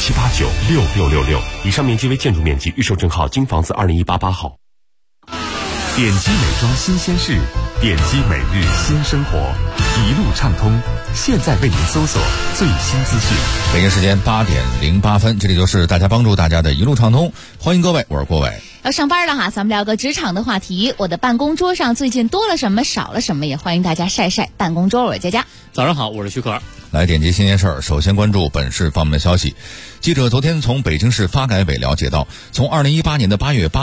67896666，以上面积为建筑面积，预售证号京房子20188号。
点击美妆新鲜事，点击每日新生活，一路畅通。现在为您搜索最新资讯。
北京时间8点08分，这里就是大家帮助大家的一路畅通，欢迎各位，我是郭伟。
要上班了哈，咱们聊个职场的话题。我的办公桌上最近多了什么，少了什么，也欢迎大家晒晒办公桌。我是佳佳。
早上好，我是徐可。
来点击新鲜事儿，首先关注本市方面的消息。记者昨天从北京市发改委了解到，从2018年的8月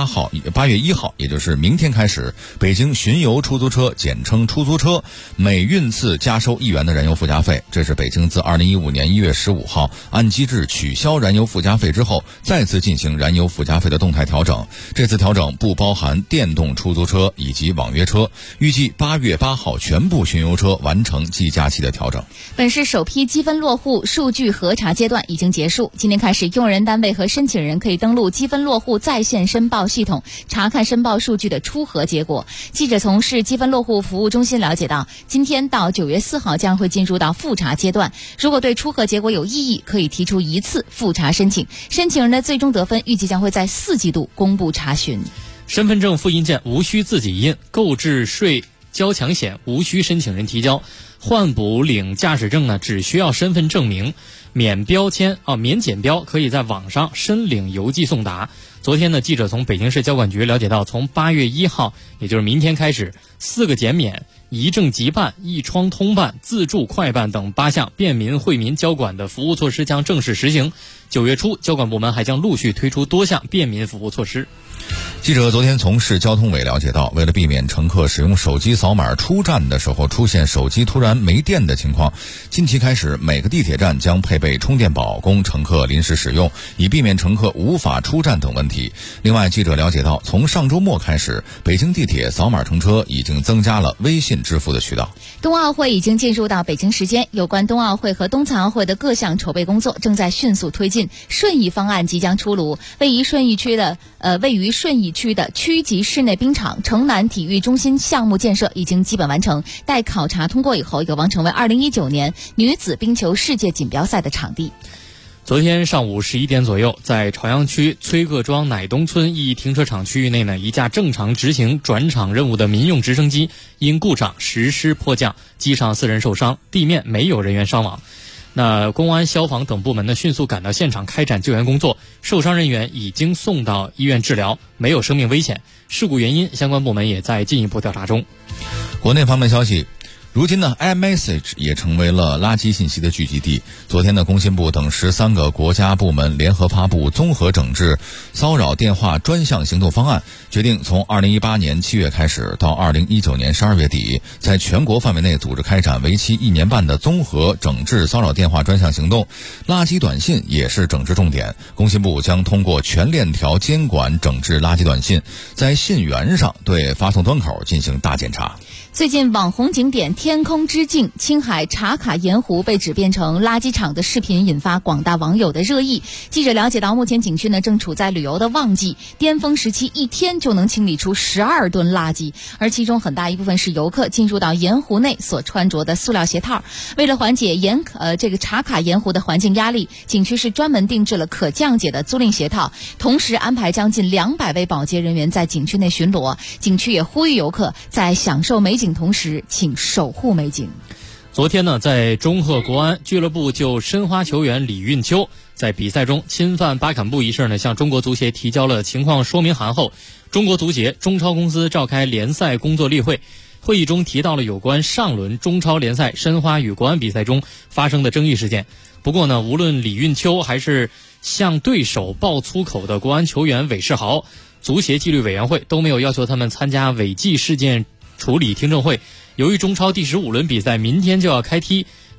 1号，也就是明天开始，北京巡游出租车简称出租车每运次加收1元的燃油附加费，这是北京自2015年1月15号按机制取消燃油附加费之后再次进行燃油附加费的动态调整。这次调整不包含电动出租车以及网约车，预计8月8号全部巡游车完成计价器的调整。
本市首批积分落户数据核查阶段已经结束，今天开始，用人单位和申请人可以登录积分落户在线申报系统，查看申报数据的出核结果。记者从市积分落户服务中心了解到，今天到9月4号将会进入到复查阶段，如果对出核结果有异议，可以提出一次复查申请，申请人的最终得分预计将会在4季度公布查询。
身份证复印件无需自己印，购置税交强险无需申请人提交，换补领驾驶证呢只需要身份证明，免检标可以在网上申领邮寄送达。昨天呢，记者从北京市交管局了解到，从8月1号，也就是明天开始，4个减免、一证即办、一窗通办、自助快办等8项便民惠民交管的服务措施将正式实行。9月初，交管部门还将陆续推出多项便民服务措施。
记者昨天从市交通委了解到，为了避免乘客使用手机扫码出站的时候出现手机突然没电的情况，近期开始每个地铁站将配备充电宝供乘客临时使用，以避免乘客无法出站等问题。另外，记者了解到，从上周末开始，北京地铁扫码乘车已经增加了微信支付的渠道。
冬奥会已经进入到北京时间，有关冬奥会和冬残奥会的各项筹备工作正在迅速推进，顺义方案即将出炉。位于顺义区的区级室内冰场城南体育中心项目建设已经基本完成，待考察通过以后，有望成为2019年女子冰球世界锦标赛的场地。
昨天上午11点左右，在朝阳区崔各庄乃东村一停车场区域内呢，一架正常执行转场任务的民用直升机因故障实施迫降，机上4人受伤，地面没有人员伤亡。那公安、消防等部门呢迅速赶到现场开展救援工作，受伤人员已经送到医院治疗，没有生命危险。事故原因，相关部门也在进一步调查中。
国内方面消息，如今呢 iMessage 也成为了垃圾信息的聚集地。昨天呢，工信部等13个国家部门联合发布综合整治骚扰电话专项行动方案，决定从2018年7月开始到2019年12月底，在全国范围内组织开展为期1年半的综合整治骚扰电话专项行动。垃圾短信也是整治重点，工信部将通过全链条监管整治垃圾短信，在信源上对发送端口进行大检查。
最近网红景点天空之镜青海茶卡盐湖被指变成垃圾场的视频引发广大网友的热议。记者了解到，目前景区呢正处在旅游的旺季，巅峰时期1天就能清理出12吨垃圾，而其中很大一部分是游客进入到盐湖内所穿着的塑料鞋套。为了缓解这个茶卡盐湖的环境压力，景区是专门定制了可降解的租赁鞋套，同时安排将近200位保洁人员在景区内巡逻。景区也呼吁游客在享受美景同时，请守护美景。
昨天呢，在中赫国安俱乐部就申花球员李运秋在比赛中侵犯巴坎布一事呢，向中国足协提交了情况说明函后，中国足协中超公司召开联赛工作例会。会议中提到了有关上轮中超联赛申花与国安比赛中发生的争议事件。不过呢，无论李运秋还是向对手爆粗口的国安球员韦世豪，足协纪律委员会都没有要求他们参加违纪事件处理听证会。由于中超第15轮比赛明天就要开踢，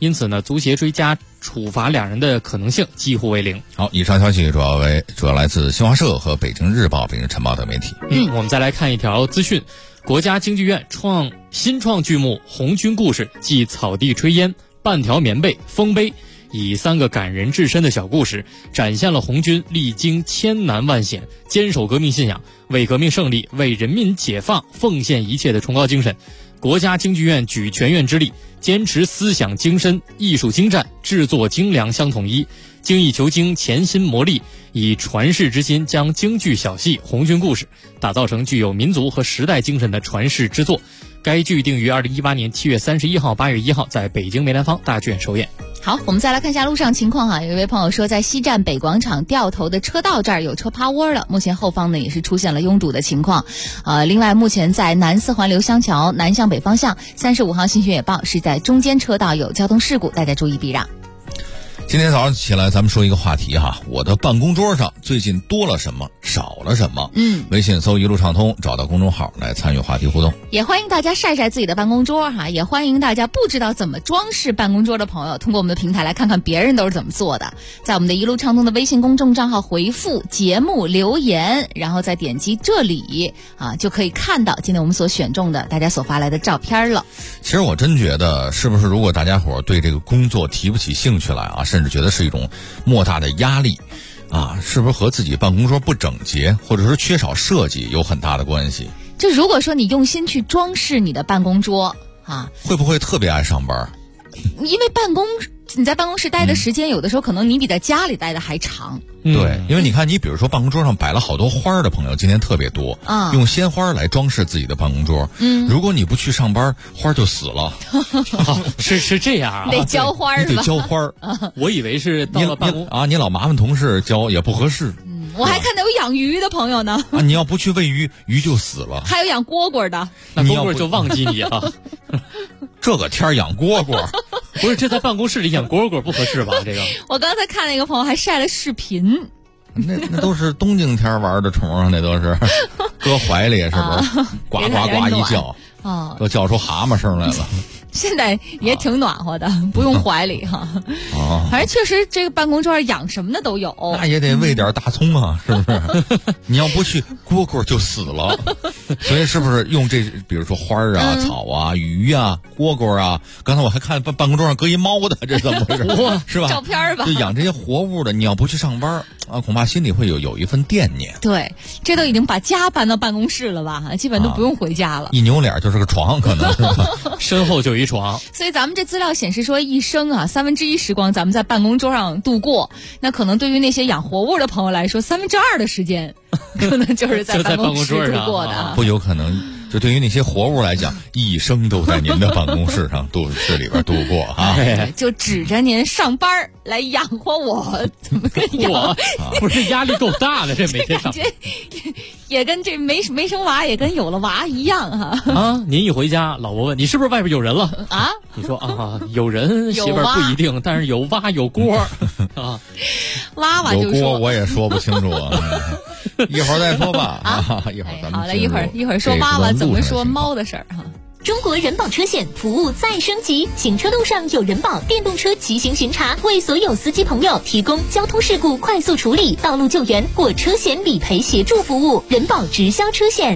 因此呢，足协追加处罚2人的可能性几乎为零。
好，以上消息主要来自新华社和北京日报、北京晨报等媒体。
我们再来看一条资讯：国家京剧院新创剧目《红军故事》，继草地炊烟、半条棉被、丰碑，以3个感人至深的小故事，展现了红军历经千难万险，坚守革命信仰，为革命胜利、为人民解放奉献一切的崇高精神。国家京剧院举全院之力，坚持思想精深、艺术精湛、制作精良相统一，精益求精、潜心磨砺，以传世之心将京剧小戏《红军故事》打造成具有民族和时代精神的传世之作。该剧定于2018年7月31号、8月1号在北京梅兰芳大剧院首演。
好，我们再来看一下路上情况哈。有一位朋友说，在西站北广场掉头的车道这儿有车趴窝了，目前后方呢也是出现了拥堵的情况。另外目前在南四环流香桥南向北方向35号新雪野报是在中间车道有交通事故，大家注意避让。
今天早上起来咱们说一个话题哈，我的办公桌上最近多了什么，少了什么。微信搜一路畅通，找到公众号来参与话题互动。
也欢迎大家晒晒自己的办公桌哈，也欢迎大家不知道怎么装饰办公桌的朋友通过我们的平台来看看别人都是怎么做的。在我们的一路畅通的微信公众账号回复节目留言，然后再点击这里就可以看到今天我们所选中的大家所发来的照片了。
其实我真觉得是不是如果大家伙对这个工作提不起兴趣来甚至觉得是一种莫大的压力是不是和自己办公桌不整洁或者是缺少设计有很大的关系？
就如果说你用心去装饰你的办公桌
会不会特别爱上班？
因为你在办公室待的时间有的时候可能你比在家里待的还长。
对，因为你看，你比如说办公桌上摆了好多花的朋友今天特别多用鲜花来装饰自己的办公桌。如果你不去上班，花就死了。
是这样
得浇花
你得浇花
我以为是到了办公
你老麻烦同事浇也不合适。
我还看到有养鱼的朋友呢
你要不去喂鱼，鱼就死了。
还有养蝈蝈的，
那蝈蝈就忘记你了。
这个天养蝈蝈
不是，这在办公室里养蝈蝈不合适吧？这个
我刚才看那个朋友还晒了视频，
那都是冬景天玩的虫那都是搁怀里是不是呱呱呱一叫都叫出蛤蟆声来了。
现在也挺暖和的，不用怀里反正确实这个办公桌上养什么的都有。
那也得喂点大葱是不是？你要不去，蝈蝈就死了。所以是不是用这比如说花草鱼蝈蝈刚才我还看办公桌上搁一猫的，这怎么回事？是吧？
照片吧。
就养这些活物的，你要不去上班恐怕心里会有一份惦念。
对，这都已经把家搬到办公室了吧？基本都不用回家了。
一扭脸就是个床，可能是吧？
身后就一床。
所以咱们这资料显示说，一生1/3时光咱们在办公桌上度过，那可能对于那些养活物的朋友来说2/3的时间可能就是在办公室度过的。
不有可能就对于那些活物来讲，一生都在您的办公室上这里边度过
就指着您上班来养活我，怎么跟
我不是压力够大的？这每天上
也跟这没生娃也跟有了娃一样
您一回家，老婆问你是不是外边有人了你说有人，媳妇儿不一定，但是有蛙有锅
娃娃就说
有锅我也说不清楚一会儿再说吧一会儿咱们
好了，一会儿说娃娃怎么说猫的事儿
中国人保车险服务再升级，行车路上有人保电动车骑行巡查，为所有司机朋友提供交通事故快速处理、道路救援或车险理赔协助服务。人保直销车险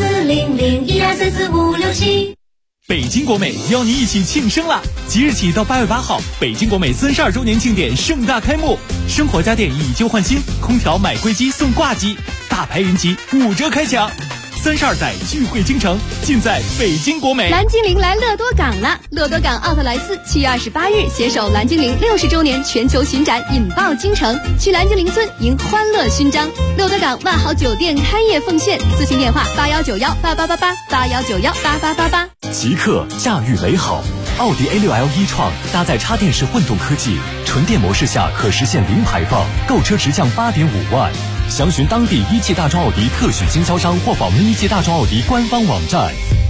40012344567。
北京国美邀您一起庆生啦！即日起到8月8号，北京国美32周年庆典盛大开幕，生活家电以旧换新，空调买贵机送挂机，大牌云集5折开抢。32载聚会京城，尽在北京国美。
蓝精灵来乐多港了！乐多港奥特莱斯7月28日携手蓝精灵60周年全球巡展，引爆京城，去蓝精灵村迎欢乐勋章。乐多港万豪酒店开业奉献，咨询电话8191888881918888。
极客驾驭雷好，奥迪A6L e-tron搭载插电式混动科技，纯电模式下可实现零排放，购车直降8.5万。详询当地一汽大众奥迪特许经销商或访问一汽大众奥迪官方网站。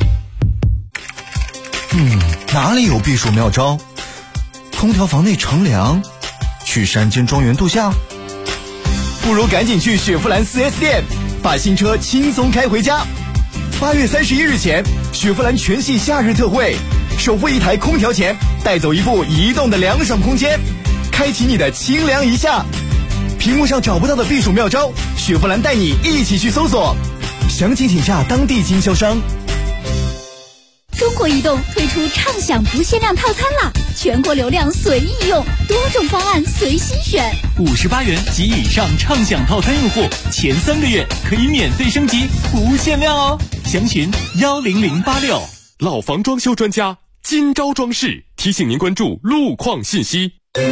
哪里有避暑妙招？空调房内乘凉？去山间庄园度假？不如赶紧去雪佛兰 4S 店，把新车轻松开回家。8月31日前，雪佛兰全系夏日特惠，首付一台空调钱带走一部移动的凉爽空间，开启你的清凉一夏。屏幕上找不到的避暑妙招，雪佛兰带你一起去搜索。详情请洽当地经销商。
中国移动推出畅享不限量套餐啦，全国流量随意用，多种方案随心选。
58元及以上畅享套餐用户，前3个月可以免费升级，不限量哦。详询10086。
老房装修专家今朝装饰提醒您关注路况信息。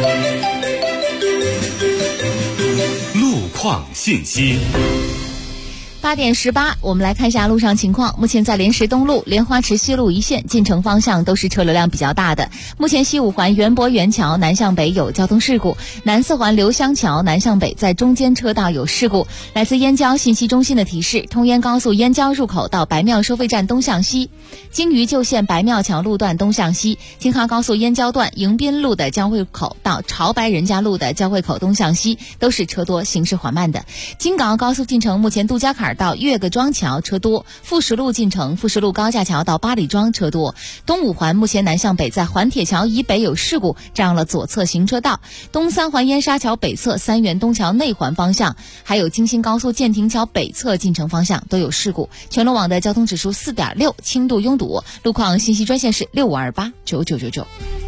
路况信息。
8点18，我们来看一下路上情况。目前在莲石东路、莲花池西路一线进城方向都是车流量比较大的。目前西5环元博园桥南向北有交通事故，南4环刘香桥南向北在中间车道有事故。来自燕郊信息中心的提示：通燕高速燕郊入口到白庙收费站东向西，京渝旧线白庙桥路段东向西，京哈高速燕郊段迎宾路的交汇口到潮白人家路的交汇口东向西都是车多，行驶缓慢的。京港澳高速进城目前杜家坎到岳各庄桥车多，富石路进城富石路高架桥到八里庄车多。东5环目前南向北在环铁桥以北有事故，占了左侧行车道。东3环燕沙桥北侧三元东桥内环方向，还有京新高速建亭桥北侧进城方向都有事故。全罗网的交通指数4.6，轻度拥堵。路况信息专线是65289999。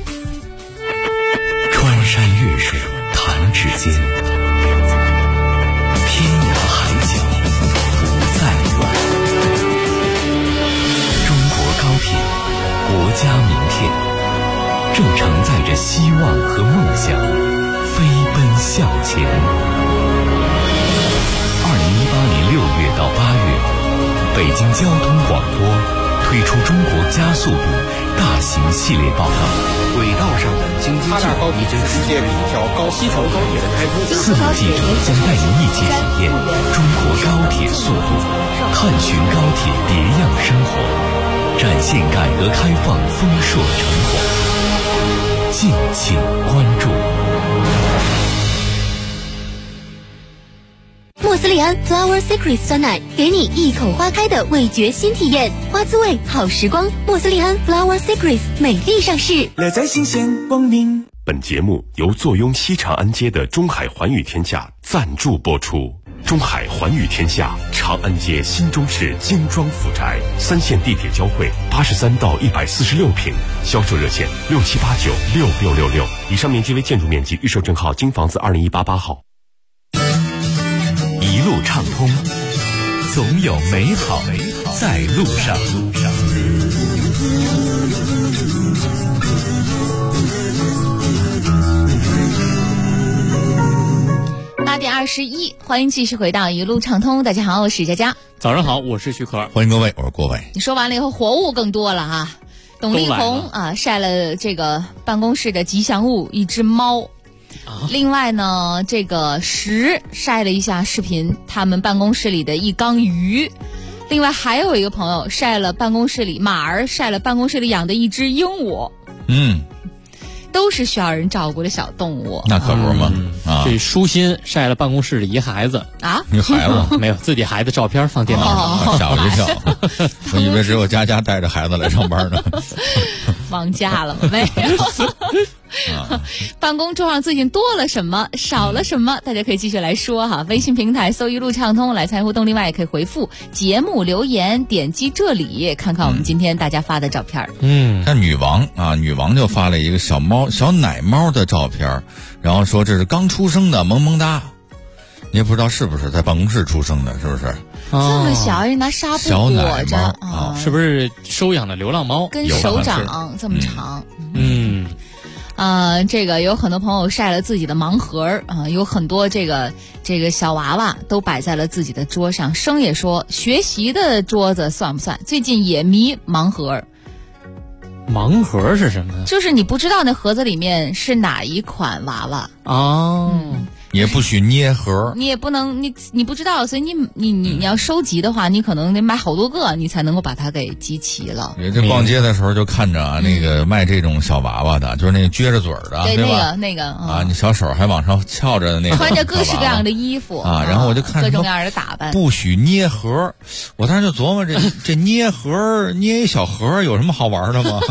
穿山越水弹指间，天涯海角不再远。中国高铁，国家名片，正承载着希望和梦想，飞奔向前。2018年6月到8月，北京交通广播推出中国加速度大型系列报道。
轨道上的京津冀高铁是世界第一条西条高铁的开通。
4名记者将带您一起体验中国高铁速度，探寻高铁别样生活，展现改革开放丰硕成果。敬请关注。
莫斯利安 Flower Secret 酸奶，给你一口花开的味觉新体验，花滋味好时光。莫斯利安 Flower Secret 美丽上市，
乐在新鲜光明。
本节目由坐拥西长安街的中海环宇天下赞助播出。中海环宇天下，长安街新中市精装府宅，3线地铁交汇，83到146平，销售热线67896666。以上面积为建筑面积，预售证号京房子2018-8号。
一路畅通，总有美好在路上。
8点21，欢迎继续回到一路畅通。大家好，我是佳佳。
早上好，我是徐可。
欢迎各位，我是郭伟。
你说完了以后，活物更多了哈。董力宏啊晒了这个办公室的吉祥物一只猫。另外呢，这个晒了一下视频，他们办公室里的一缸鱼。另外还有一个朋友晒了办公室里养的一只鹦鹉。都是需要人照顾的小动物。
那可不是吗？
这舒心晒了办公室里一孩子
啊，
一孩子
没有自己孩子照片放电脑上，
吓我一跳。我以为只有佳佳带着孩子来上班呢。
忘假了吗？没有。办公桌上最近多了什么，少了什么？大家可以继续来说哈。微信平台搜一路畅通来参与互动，另外也可以回复节目留言，点击这里看看我们今天大家发的照片。
看女王就发了一个小奶猫的照片，然后说这是刚出生的萌萌哒。你也不知道是不是在办公室出生的，是不是？
这么小，人拿纱布裹着，
是不是收养的流浪猫？
跟手掌这么长。这个有很多朋友晒了自己的盲盒有很多这个小娃娃都摆在了自己的桌上。生也说学习的桌子算不算？最近也迷盲盒。
盲盒是什么？
就是你不知道那盒子里面是哪一款娃娃
也不许捏盒，
你也不能你不知道，所以你要收集的话，你可能得买好多个，你才能够把它给集齐了。
这逛街的时候就看着那个卖这种小娃娃的，就是那个撅着嘴的，
对
吧？
那个
你小手还往上翘着的那个，
穿着各式各样的衣服
然后我就看
各种各样的打扮，
不许捏盒。我当时就琢磨这捏盒捏一小盒有什么好玩的吗？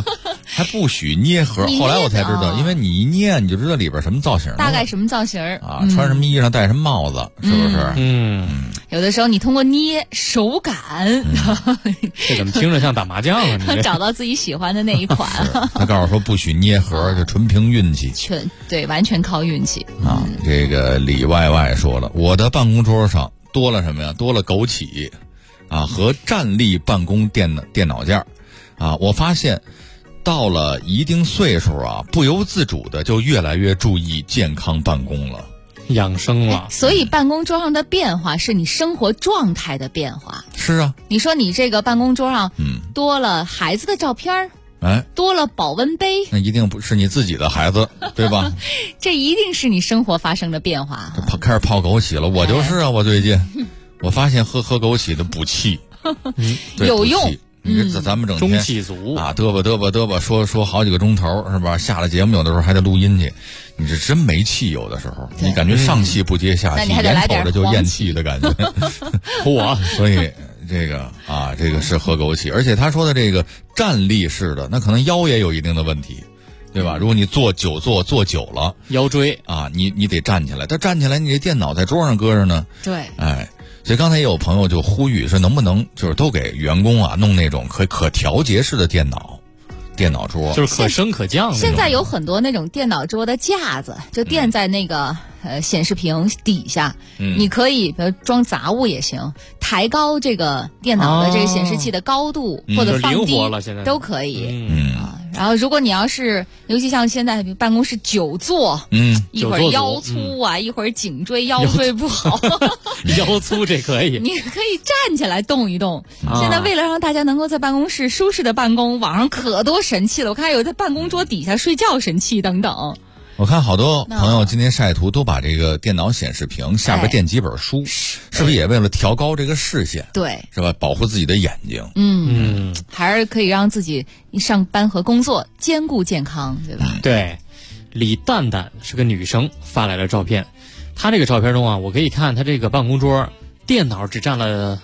还不许捏盒。后来我才知道，因为你一捏你就知道里边什么造型，
大概什么造型
啊，穿什么衣裳，戴什么帽子，是不是？
有的时候你通过捏手感，
这怎么听着像打麻将啊？你
找到自己喜欢的那一款。
他告诉说不许捏盒，就纯凭运气。
对，完全靠运气
啊。这个李外外说了，我的办公桌上多了什么呀？多了枸杞啊和站立办公电脑件啊。我发现到了一定岁数啊，不由自主的就越来越注意健康办公了，
养生了。
所以办公桌上的变化是你生活状态的变化。
是啊，
你说你这个办公桌上多了孩子的照片，多了保温杯，
那一定不是你自己的孩子，对吧？
这一定是你生活发生的变化。
开始泡枸杞了，我就是啊，我最近我发现喝枸杞的补气，
有用。
你这咱们整天
中气足
啊，嘚吧说好几个钟头是吧？下了节目有的时候还得录音去，你这真没气，有的时候你感觉上气不接下气，眼瞅着就咽气的感觉。所以这个是喝枸杞，而且他说的这个站立式的，那可能腰也有一定的问题，对吧？如果你坐久了，
腰椎
啊，你得站起来，他站起来，你这电脑在桌上搁着呢，
对，
所以刚才也有朋友就呼吁说，能不能就是都给员工啊弄那种可调节式的电脑桌，
就是可升可降的。
现在有很多那种电脑桌的架子，就垫在那个显示屏底下，你可以比如装杂物也行，抬高这个电脑的这个显示器的高度，或者放低都可以。然后如果你要是尤其像现在办公室久坐，一会儿腰粗啊，一会儿颈椎腰椎不好，
腰粗这可以，
你可以站起来动一动。现在为了让大家能够在办公室舒适的办公，网上可多神器了，我看有在办公桌底下睡觉神器等等。
我看好多朋友今天晒图都把这个电脑显示屏下边垫几本书，是不是也为了调高这个视线？
对，
是吧？保护自己的眼睛。
还是可以让自己上班和工作兼顾健康，对吧？
对，李蛋蛋是个女生发来了照片，她这个照片中啊，我可以看她这个办公桌电脑只占了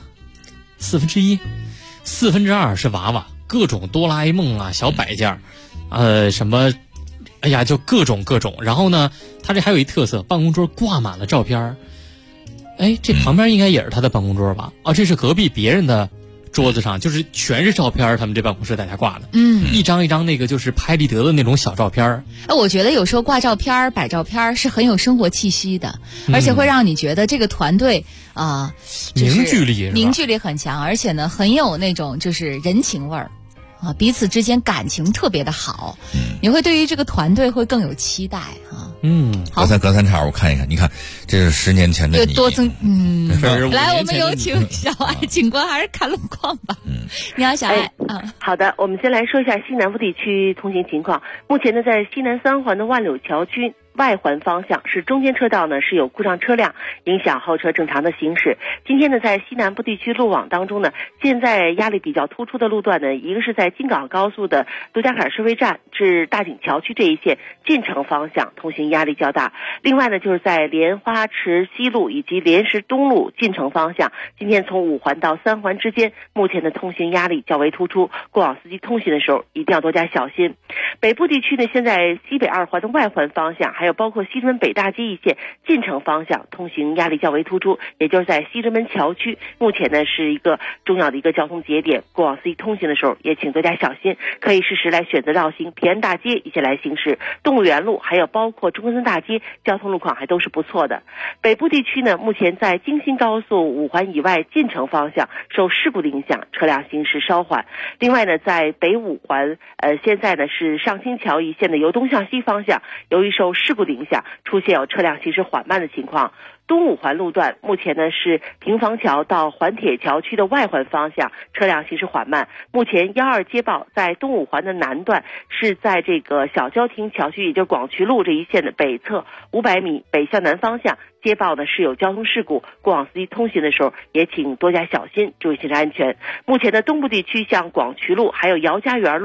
1/4，2/4是娃娃，各种哆啦 A 梦啊小摆件，什么。哎呀，就各种，然后呢，他这还有一特色，办公桌挂满了照片。这旁边应该也是他的办公桌吧？这是隔壁别人的桌子上，就是全是照片，他们这办公室大家挂的，一张一张那个就是拍立得的那种小照片。
我觉得有时候挂照片、摆照片是很有生活气息的，而且会让你觉得这个团队
凝聚力很强，而且呢很有那种就是人情味儿。彼此之间感情特别的好，你会对于这个团队会更有期待啊。
好，隔三差五看一看，你看这是10年前的你，
多增来，我们有请小爱警官，还是看路况吧。你好，小爱。
好的，我们先来说一下西南部地区通行情况。目前呢，在西南3环的万柳桥区外环方向是中间车道呢是有故障车辆，影响后车正常的行驶。今天呢，在西南部地区路网当中呢，现在压力比较突出的路段呢，一个是在京港高速的杜家坎收费站至大井桥区这一线进城方向通行压力较大，另外呢就是在莲花池西路以及莲石东路进城方向，今天从5环到3环之间目前的通行压力较为突出，过往司机通行的时候一定要多加小心。北部地区呢，现在西北2环的外环方向还有包括西直门北大街一线进城方向通行压力较为突出，也就是在西直门桥区，目前呢是一个重要的一个交通节点，过往司机通行的时候也请多加小心，可以适时来选择绕行平安大街一些来行驶，动物园路还有包括中关村大街交通路况还都是不错的。北部地区呢，目前在京新高速5环以外进城方向受事故的影响，车辆行驶稍缓。另外呢，在北5环现在呢是上清桥一线的由东向西方向，由于受事故的影响，出现有车辆行驶缓慢的情况。东5环路段目前呢是平房桥到环铁桥区的外环方向车辆行驶缓慢。目前12接报在东5环的南段是在这个小交亭桥区，也就是广渠路这一线的北侧500米北向南方向接报呢是有交通事故，过往司机通行的时候也请多加小心，注意行车安全。目前的东部地区像广渠路还有姚家园路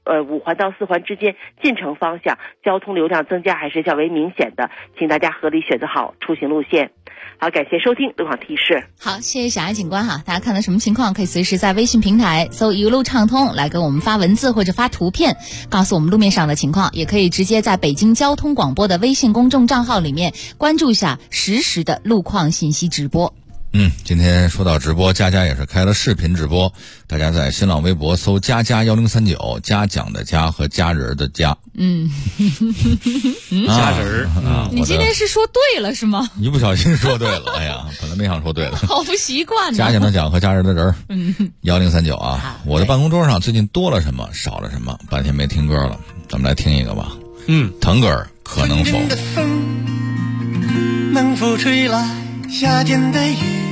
5环到4环之间进城方向交通流量增加还是较为明显的，请大家合理选择好出行路线。好，感谢收听路况提示。
好，谢谢小艾警官哈，大家看到什么情况可以随时在微信平台搜一路畅通来给我们发文字或者发图片告诉我们路面上的情况，也可以直接在北京交通广播的微信公众账号里面关注一下实时的路况信息直播。
今天说到直播，佳佳也是开了视频直播，大家在新浪微博搜佳佳1039，嘉奖的嘉和家人的家。
家人
你今天是说对了是吗？
一不小心说对了，哎呀，本来没想说对了。
好不习惯呢。
嘉奖的奖和家人的人，1039啊。我的办公桌上最近多了什么，少了什么，半天没听歌了，咱们来听一个吧。腾格尔可能否？
能否吹来夏天的雨，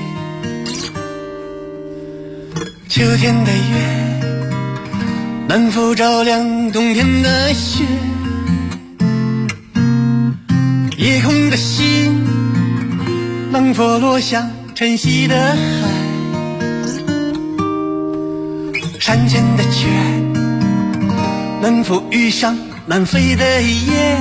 秋天的月，能否照亮冬天的雪，夜空的星能否落向晨曦的海，山间的泉能否遇上南飞的雁，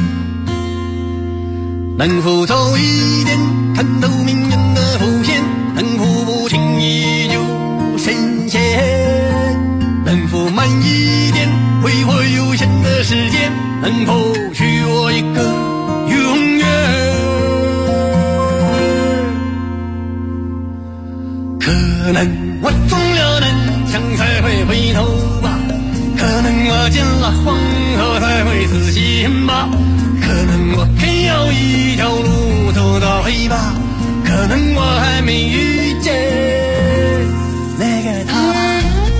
能否早一点看透命运的浮现，能否不轻易就深陷，能否慢一点挥霍有限的时间，能否许我一个永远。可能我中了南墙才会回头吧，可能我见了黄河才会死心吧，可能我偏要一条路走到黑吧，可能我还没遇见那个他吧。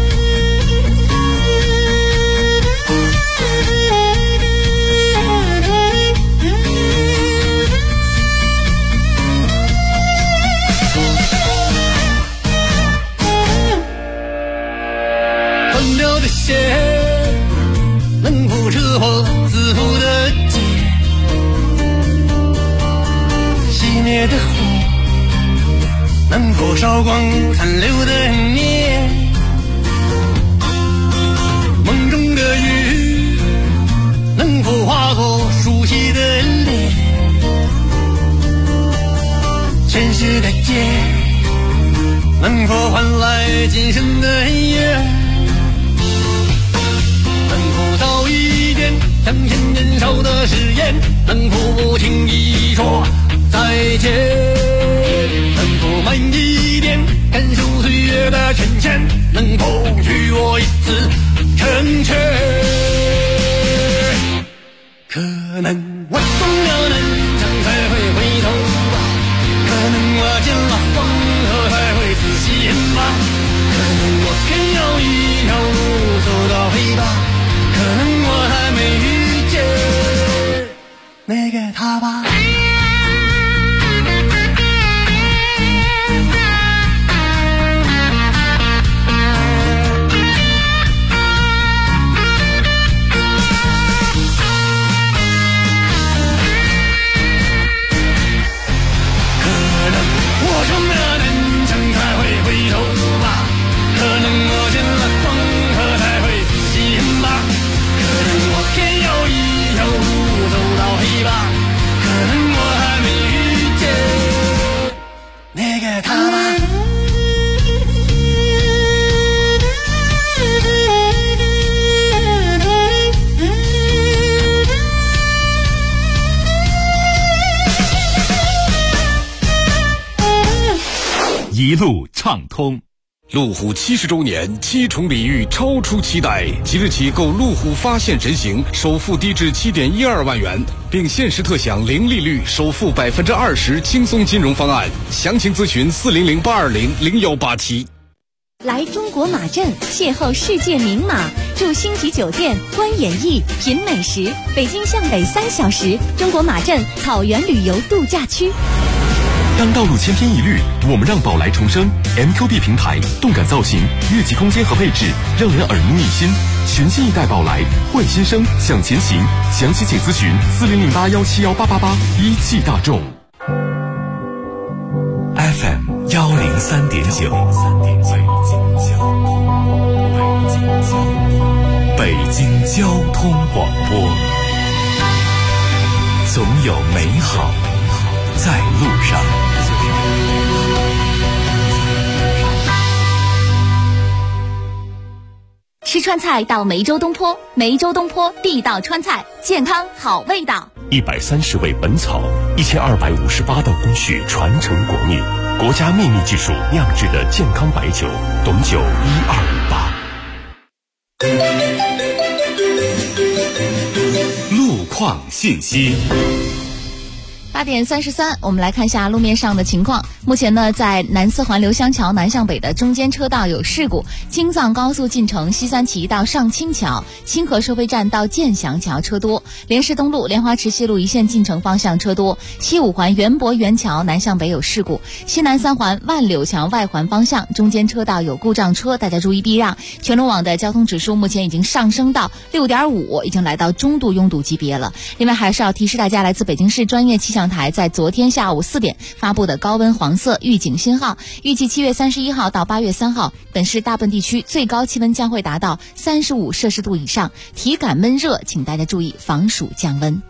断掉的线能否扯破自负的结，熄灭的火能否烧光残留的念，梦中的雨能否化作熟悉的脸，前世的劫能否换来今生的缘，能否早一点向前年少的誓言，能否不轻易说再见，能否慢一点感受岁月的变迁，能否许我一次成全。可能我中了南墙才会回头吧，可能我见了黄河才会死心吧，可能我偏要一条路走到黑吧，可能我还没遇见那个他吧。我中了南墙才会回头吧，可能我见了黄河才会死心吧，可能我偏要一条路走到黑吧，可能我还没遇见那个他吧。
一路畅通。
路虎70周年7重礼遇超出期待，即日起购路虎发现神行，首付低至7.12万元，并限时特享零利率，首付20%轻松金融方案。详情咨询400-820-0187。
来中国马镇邂逅世界名马，住星级酒店，观演艺，品美食。北京向北3小时，中国马镇草原旅游度假区。
当道路千篇一律，我们让宝来重生。MQB 平台，动感造型，越级空间和配置让人耳目一新。全新一代宝来，换新生向前行。详情请咨询4008171888。一汽大众。
FM 103.9， 北京交通广播，总有美好在路上。
吃川菜到梅州东坡，梅州东坡地道川菜，健康好味道。
130味本草，1258道工序传承国秘，国家秘密技术酿制的健康白酒，董酒1258。
路况信息。
8点33，我们来看一下路面上的情况。目前呢，在南四环刘香桥南向北的中间车道有事故，京藏高速进城西三旗到上清桥、清河收费站到建祥桥车多；莲市东路莲花池西路一线进城方向车多；西五环园博园桥南向北有事故；西南三环万柳桥外环方向中间车道有故障车，大家注意避让。全路网的交通指数目前已经上升到6.5，已经来到中度拥堵级别了。另外还是要提示大家，来自北京市专业气象台在昨天下午4点发布的高温黄色预警信号，预计7月31号到8月3号，本市大部分地区最高气温将会达到35摄氏度以上，体感闷热，请大家注意防暑降温。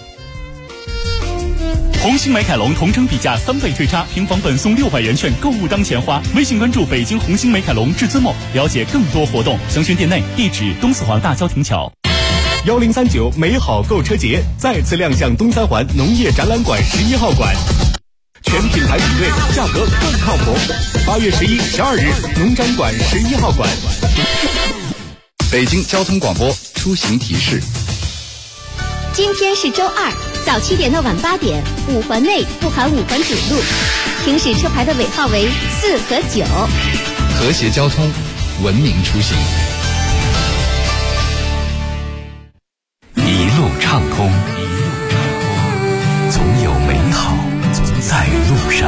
红星美凯龙同城比价3倍退差，平房本送600元券，购物当钱花。微信关注北京红星美凯龙至尊梦，了解更多活动。详询店内，地址东四环大郊亭桥。
1039美好购车节再次亮相东三环农业展览馆11号馆，全品牌比对，价格更靠谱。8月11、12日，农展馆11号馆。
北京交通广播出行提示：
今天是周二，早7点到晚8点，5环内不含5环主路，行驶车牌的尾号为4和9。
和谐交通，文明出行。
一路畅通，总有美好在路上。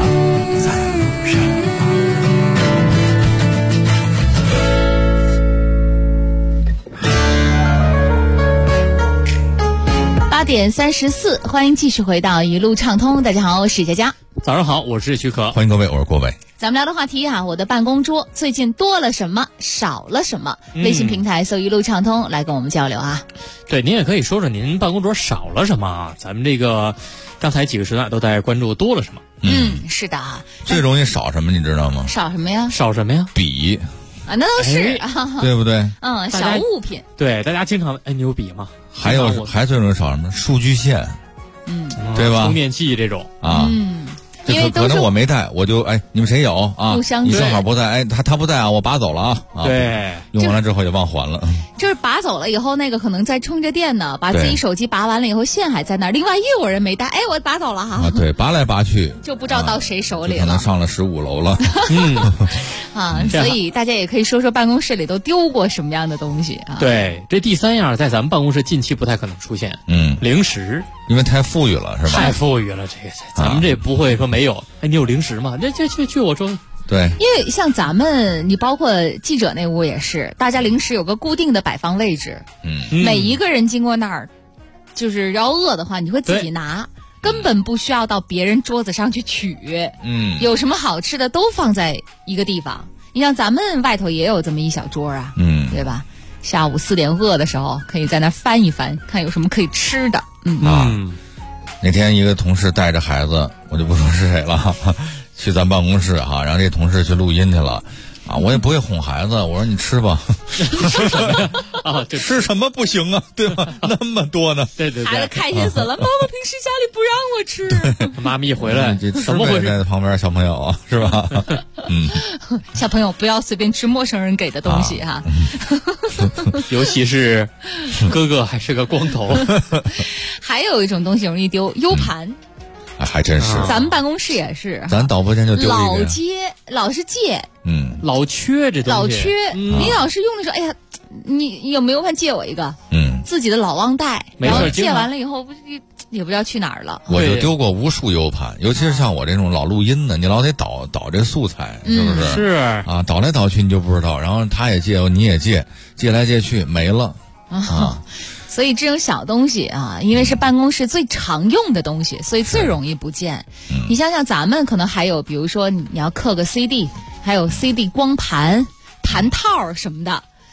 8点34，欢迎继续回到一路畅通。大家好，我是佳佳。
早上好，我是许可。
欢迎各位，我是郭伟。
咱们聊的话题啊，我的办公桌最近多了什么，少了什么？微信平台搜一路畅通来跟我们交流啊。
对，您也可以说说您办公桌少了什么啊？咱们这个刚才几个时段都在关注多了什么。
是的啊。
最容易少什么，你知道吗？
少什么呀？
少什么呀？
笔
啊，那都是
对不对？
小物品。
对，大家经常你有笔吗？
还最容易少什么？数据线，对吧？
充电器这种
啊。这可能我没带，我就你们谁有啊？你正好不在，他不在啊，我拔走了啊。
对，
用完了之后也忘还了。
就是拔走了以后，那个可能在充着电呢，把自己手机拔完了以后，线还在那儿，另外又有人没带，我拔走了哈。
对，拔来拔去
就不知道到谁手里了，
可能上了15楼了。
所以大家也可以说说办公室里都丢过什么样的东西啊？
对，这第3样在咱们办公室近期不太可能出现。零食，
因为太富裕了，是吧？
太富裕了，这个咱们这不会说没有。你有零食吗？这我说。
对，
因为像咱们，你包括记者那屋也是，大家零食有个固定的摆放位置。每一个人经过那儿，就是要饿的话，你会自己拿，根本不需要到别人桌子上去取。有什么好吃的都放在一个地方。你像咱们外头也有这么一小桌啊，对吧？下午4点饿的时候，可以在那翻一翻，看有什么可以吃的。
那天一个同事带着孩子，我就不说是谁了，去咱办公室哈，然后这同事去录音去了，我也不会哄孩子，我说你吃吧，
吃什么呀？
这吃什么不行啊，对吧？那么多呢，
对，
孩子开心死了，妈妈平时家里不让我吃，
妈咪一回来，
怎么回事？在旁边小朋友啊，是吧？
小朋友不要随便吃陌生人给的东西哈，
尤其是哥哥还是个光头。
还有一种东西容易丢，U盘。
还真是，
咱们办公室也是，
咱导播间就丢
老是借，
老缺这东西，
老缺。你老是用的时候，哎呀，你有没有盘借我一个？自己的老忘带，然后借完了以后，也不知道去哪儿了。
我就丢过无数 U 盘，尤其是像我这种老录音的，你老得导这素材，是不是？
是
啊，导来导去你就不知道，然后他也借，你也借来借去没了啊。
所以这种小东西啊，因为是办公室最常用的东西，所以最容易不见。你想想，咱们可能还有，比如说你要刻个 CD， 还有 CD 光盘、盘套什么的。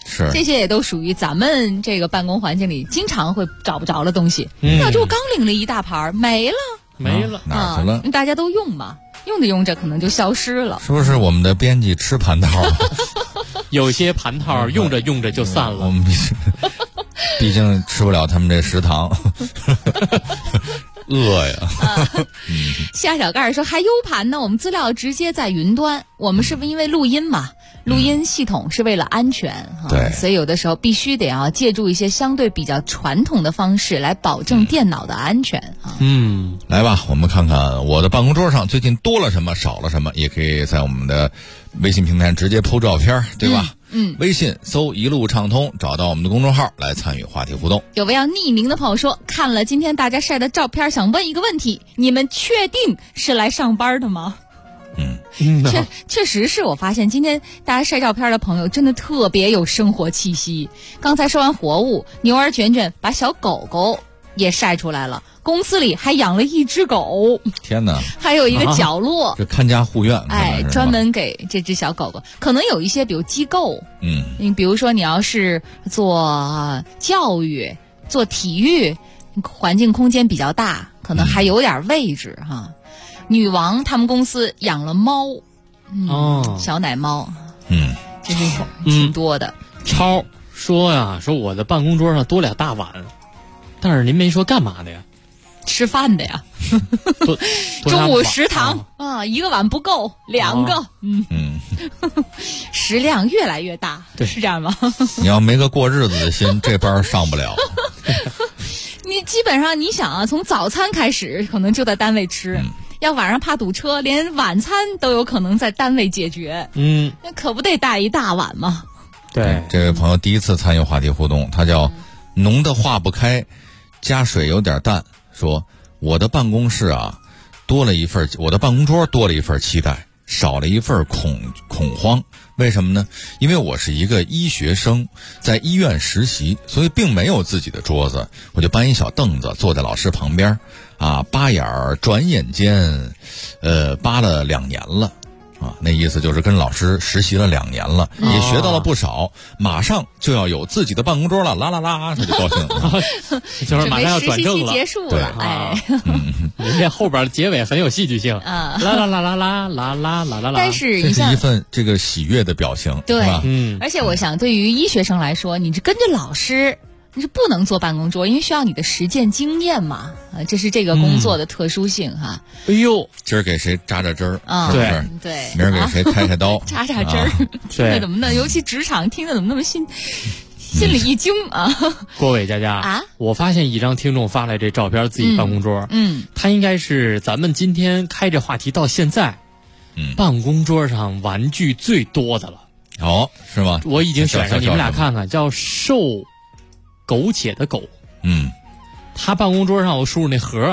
是
这些也都属于咱们这个办公环境里经常会找不着的东西。那就刚领了一大盘没了，
哪去了？
大家都用嘛，用着用着可能就消失了。
是不是我们的编辑吃盘套？
有些盘套用着用着就散了。
我们毕竟吃不了他们这食堂，饿呀。
夏小盖说还 U 盘呢，我们资料直接在云端，我们是不是因为录音嘛？录音系统是为了安全
对，
所以有的时候必须得要借助一些相对比较传统的方式来保证电脑的安全
来吧，我们看看我的办公桌上最近多了什么少了什么，也可以在我们的微信平台直接 po 照片，对吧？微信搜一路畅通，找到我们的公众号来参与话题互动。
有位要匿名的朋友说，看了今天大家晒的照片，想问一个问题，你们确定是来上班的吗？确实是我发现今天大家晒照片的朋友真的特别有生活气息。刚才说完活物，牛儿卷卷把小狗狗也晒出来了，公司里还养了一只狗，
天哪！
还有一个角落，
这看家护院，
专门给这只小狗狗。可能有一些比如机构，你比如说你要是做教育、做体育，环境空间比较大，可能还有点位置哈。女王他们公司养了猫，小奶猫，这是挺多的。
超说呀，说我的办公桌上多俩大碗，但是您没说干嘛的呀？
吃饭的呀。中午食堂一个碗不够，2个，食量越来越大，是这样吗？
你要没个过日子的心，这班上不了。
你基本上你想啊，从早餐开始可能就在单位吃。要晚上怕堵车，连晚餐都有可能在单位解决。那可不得带一大碗吗？
对，这位朋友第一次参与话题互动，他叫浓的化不开，加水有点淡，说我的办公室啊，我的办公桌多了一份期待，少了一份恐慌。为什么呢？因为我是一个医学生，在医院实习，所以并没有自己的桌子，我就搬一小凳子坐在老师旁边扒眼儿，转眼间扒了2年了那意思就是跟老师实习了2年了，也学到了不少，马上就要有自己的办公桌了，啦啦啦，他就高兴了。
就是马上要转正了，
结束了。
人家后边结尾很有戏剧性啦啦啦啦啦啦啦啦啦。
但是
这是一份这个喜悦的表情，
对，
吧？
而且我想对于医学生来说，你是跟着老师，你是不能坐办公桌，因为需要你的实践经验嘛，这是这个工作的特殊性哈。
哎呦，
今儿给谁扎扎针儿，是不是？
对，
明儿给谁开开刀，
扎扎针儿，听着怎么呢？尤其职场听着怎么那么心里一惊啊！
郭伟佳佳我发现一张听众发来这照片，自己办公桌，他应该是咱们今天开这话题到现在，办公桌上玩具最多的了。
是吗？
我已经选上，你们俩看看，叫瘦苟且的苟。他办公桌上我输入那盒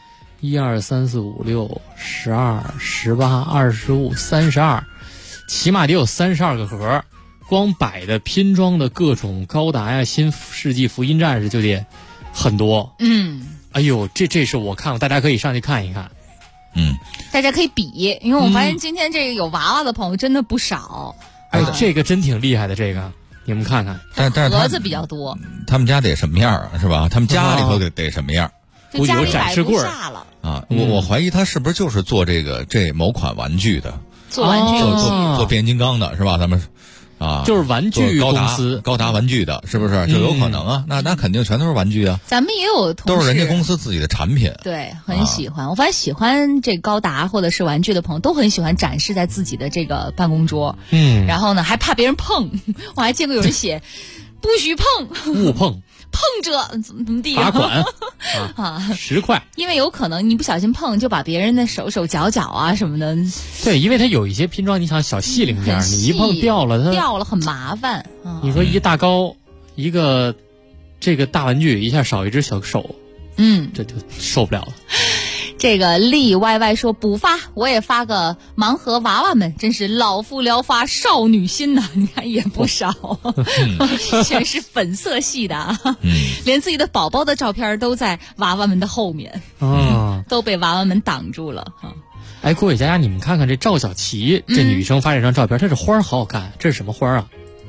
1、2、3、4、5、6、12、18、25、32，起码得有32个盒。光摆的拼装的各种高达呀、新世纪福音战士就得很多。哎呦，这是我看过，大家可以上去看一看。
大家可以比，因为我发现今天这个有娃娃的朋友真的不少。
这个真挺厉害的，这个你们看看。
但是
盒子比较多。
他们家得什么样是吧？他们家里头得什么样？
就家里
展示柜
了
我怀疑他是不是就是做这某款玩具的？
做玩具
做变形金刚的是吧？咱们。
就是玩具公司
高达玩具的，是不是就有可能啊？那肯定全都是玩具啊。
咱们也有同事
都是人家公司自己的产品，
对，很喜欢。我发现喜欢这高达或者是玩具的朋友都很喜欢展示在自己的这个办公桌。然后呢，还怕别人碰。我还见过有人写不许碰，
勿碰。
碰着怎么地
罚款10块，
因为有可能你不小心碰就把别人的手脚什么的。
对，因为它有一些拼装，你想小细零件，你一碰掉了
很麻烦。
你说一大高一个这个大玩具一下少一只小手，这就受不了了。
这个力 YY 说补发，我也发个盲盒娃娃们，真是老夫聊发少女心呐！你看也不少，全是粉色系的，连自己的宝宝的照片都在娃娃们的后面，都被娃娃们挡住了。
郭伟佳佳，你们看看这赵小琪，这女生发这张照片，这是花好好看，这是什么花啊？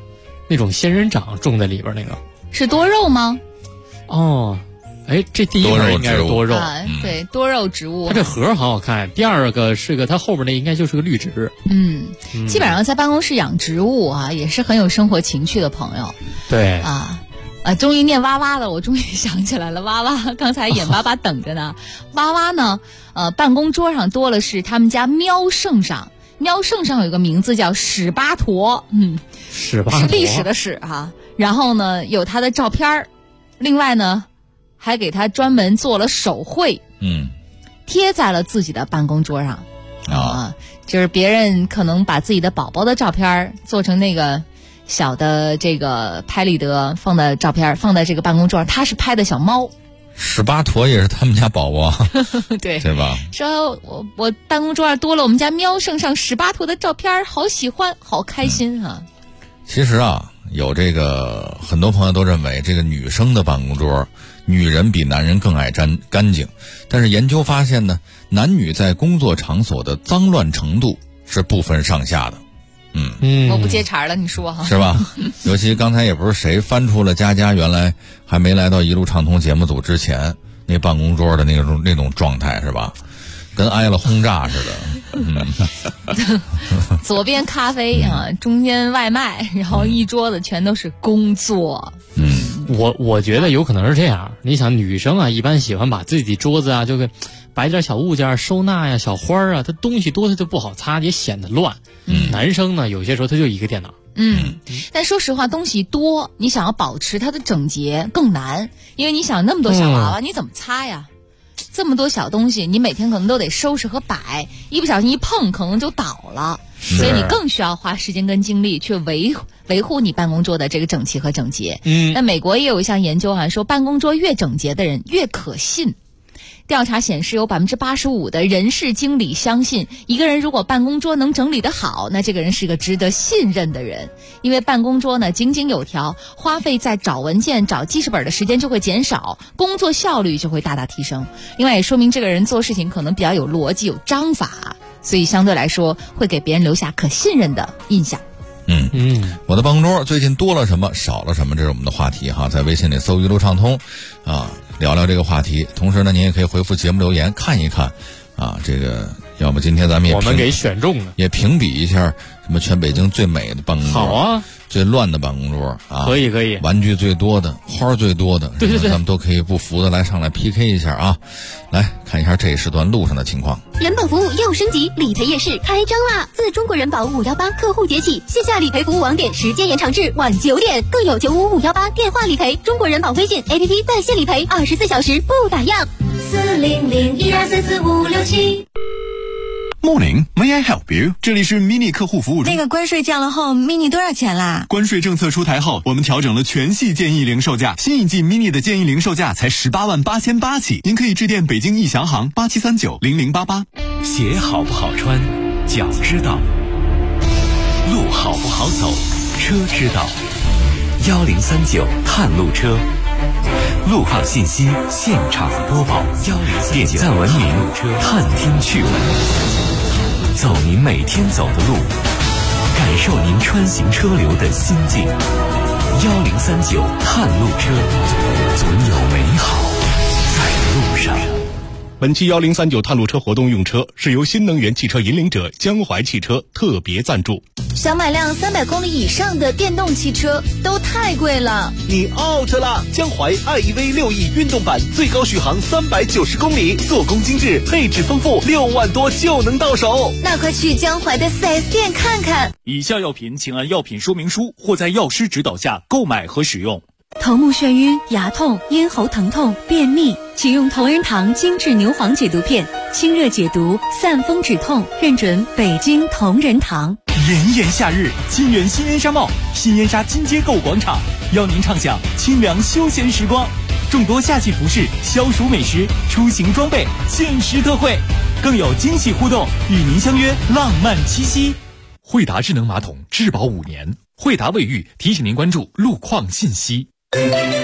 那种仙人掌种在里边那个。
是多肉吗？
哦，哎，这第一个应该是多肉，
对，多肉植物。
它这盒好好看。第二个是个，它后边那应该就是个绿植。
基本上在办公室养植物啊，也是很有生活情趣的朋友。
对
终于念哇哇了，我终于想起来了。哇哇刚才眼巴巴等着呢。哇哇呢，办公桌上多了是他们家喵圣上。喵圣上有一个名字叫史巴陀，
史巴陀
是历史的史哈。然后呢，有他的照片，另外呢，还给他专门做了手绘，贴在了自己的办公桌上就是别人可能把自己的宝宝的照片做成那个小的这个拍立得，放在照片放在这个办公桌上，他是拍的小猫。
史巴陀也是他们家宝宝
对
吧？
说我办公桌上多了我们家喵圣上史巴陀的照片，好喜欢，好开心啊。
其实有这个很多朋友都认为这个女生的办公桌，女人比男人更爱干净，但是研究发现呢，男女在工作场所的脏乱程度是不分上下的。
我不接茬了，你说哈，
是吧？尤其刚才也不是谁翻出了佳佳原来还没来到一路畅通节目组之前那办公桌的那种状态，是吧？跟挨了轰炸似的。
左边咖啡中间外卖，然后一桌子全都是工作。
我觉得有可能是这样。你想，女生一般喜欢把自己桌子就给摆点小物件收纳呀、小花它东西多它就不好擦，也显得乱。男生呢，有些时候他就一个电脑。
但说实话，东西多，你想要保持它的整洁更难，因为你想那么多小娃娃，你怎么擦呀？这么多小东西，你每天可能都得收拾和摆，一不小心一碰可能就倒了，所以你更需要花时间跟精力去维护你办公桌的这个整齐和整洁。那美国也有一项研究说办公桌越整洁的人越可信。调查显示，有85%的人事经理相信，一个人如果办公桌能整理得好，那这个人是个值得信任的人。因为办公桌呢井井有条，花费在找文件、找记事本的时间就会减少，工作效率就会大大提升。另外也说明这个人做事情可能比较有逻辑、有章法，所以相对来说会给别人留下可信任的印象。
我的办公桌最近多了什么，少了什么，这是我们的话题哈，在微信里搜一路畅通聊聊这个话题。同时呢，您也可以回复节目留言看一看这个要不今天咱们
我们给选中了，
也评比一下什么全北京最美的办公桌，
好啊，
最乱的办公桌
可以，
玩具最多的，花最多的，
对，
咱们都可以不服的上来 PK 一下来看一下这一时段路上的情况。
人保服务又升级，理赔夜市开张啦！自中国人保518客户节起，线下理赔服务网点时间延长至晚9点，更有95518电话理赔，中国人保微信 APP 在线理赔，24小时不打烊。40012445567。
Morning, may I help you？ 这里是 mini 客户服务中。
那个关税降了后 ，mini 多少钱啦？
关税政策出台后，我们调整了全系建议零售价，新一季 mini 的建议零售价才188800起，您可以致电北京易翔行87390088。
鞋好不好穿，脚知道；路好不好走，车知道。1039探路车，路况信息现场播报。点赞文明，探听趣闻。走您每天走的路，感受您穿行车流的心境。1039探路车，总有美好在路上。
本期1039探路车活动用车是由新能源汽车引领者江淮汽车特别赞助。
想买辆300公里以上的电动汽车都太贵了，
你 out 了！江淮 iEV 6E 运动版最高续航390公里，做工精致，配置丰富，6万多就能到手。
那快去江淮的 4S 店看看。
以下药品请按药品说明书或在药师指导下购买和使用。
头目眩晕、牙痛、咽喉疼痛、便秘，请用同仁堂精致牛黄解毒片，清热解毒，散风止痛，认准北京同仁堂。
炎炎夏日，金源新燕莎茂、新燕莎金街购物广场邀您畅享清凉休闲时光，众多夏季服饰、消暑美食、出行装备限时特惠，更有惊喜互动，与您相约浪漫七夕。
惠达智能马桶质保5年，惠达卫浴提醒您关注路况信息。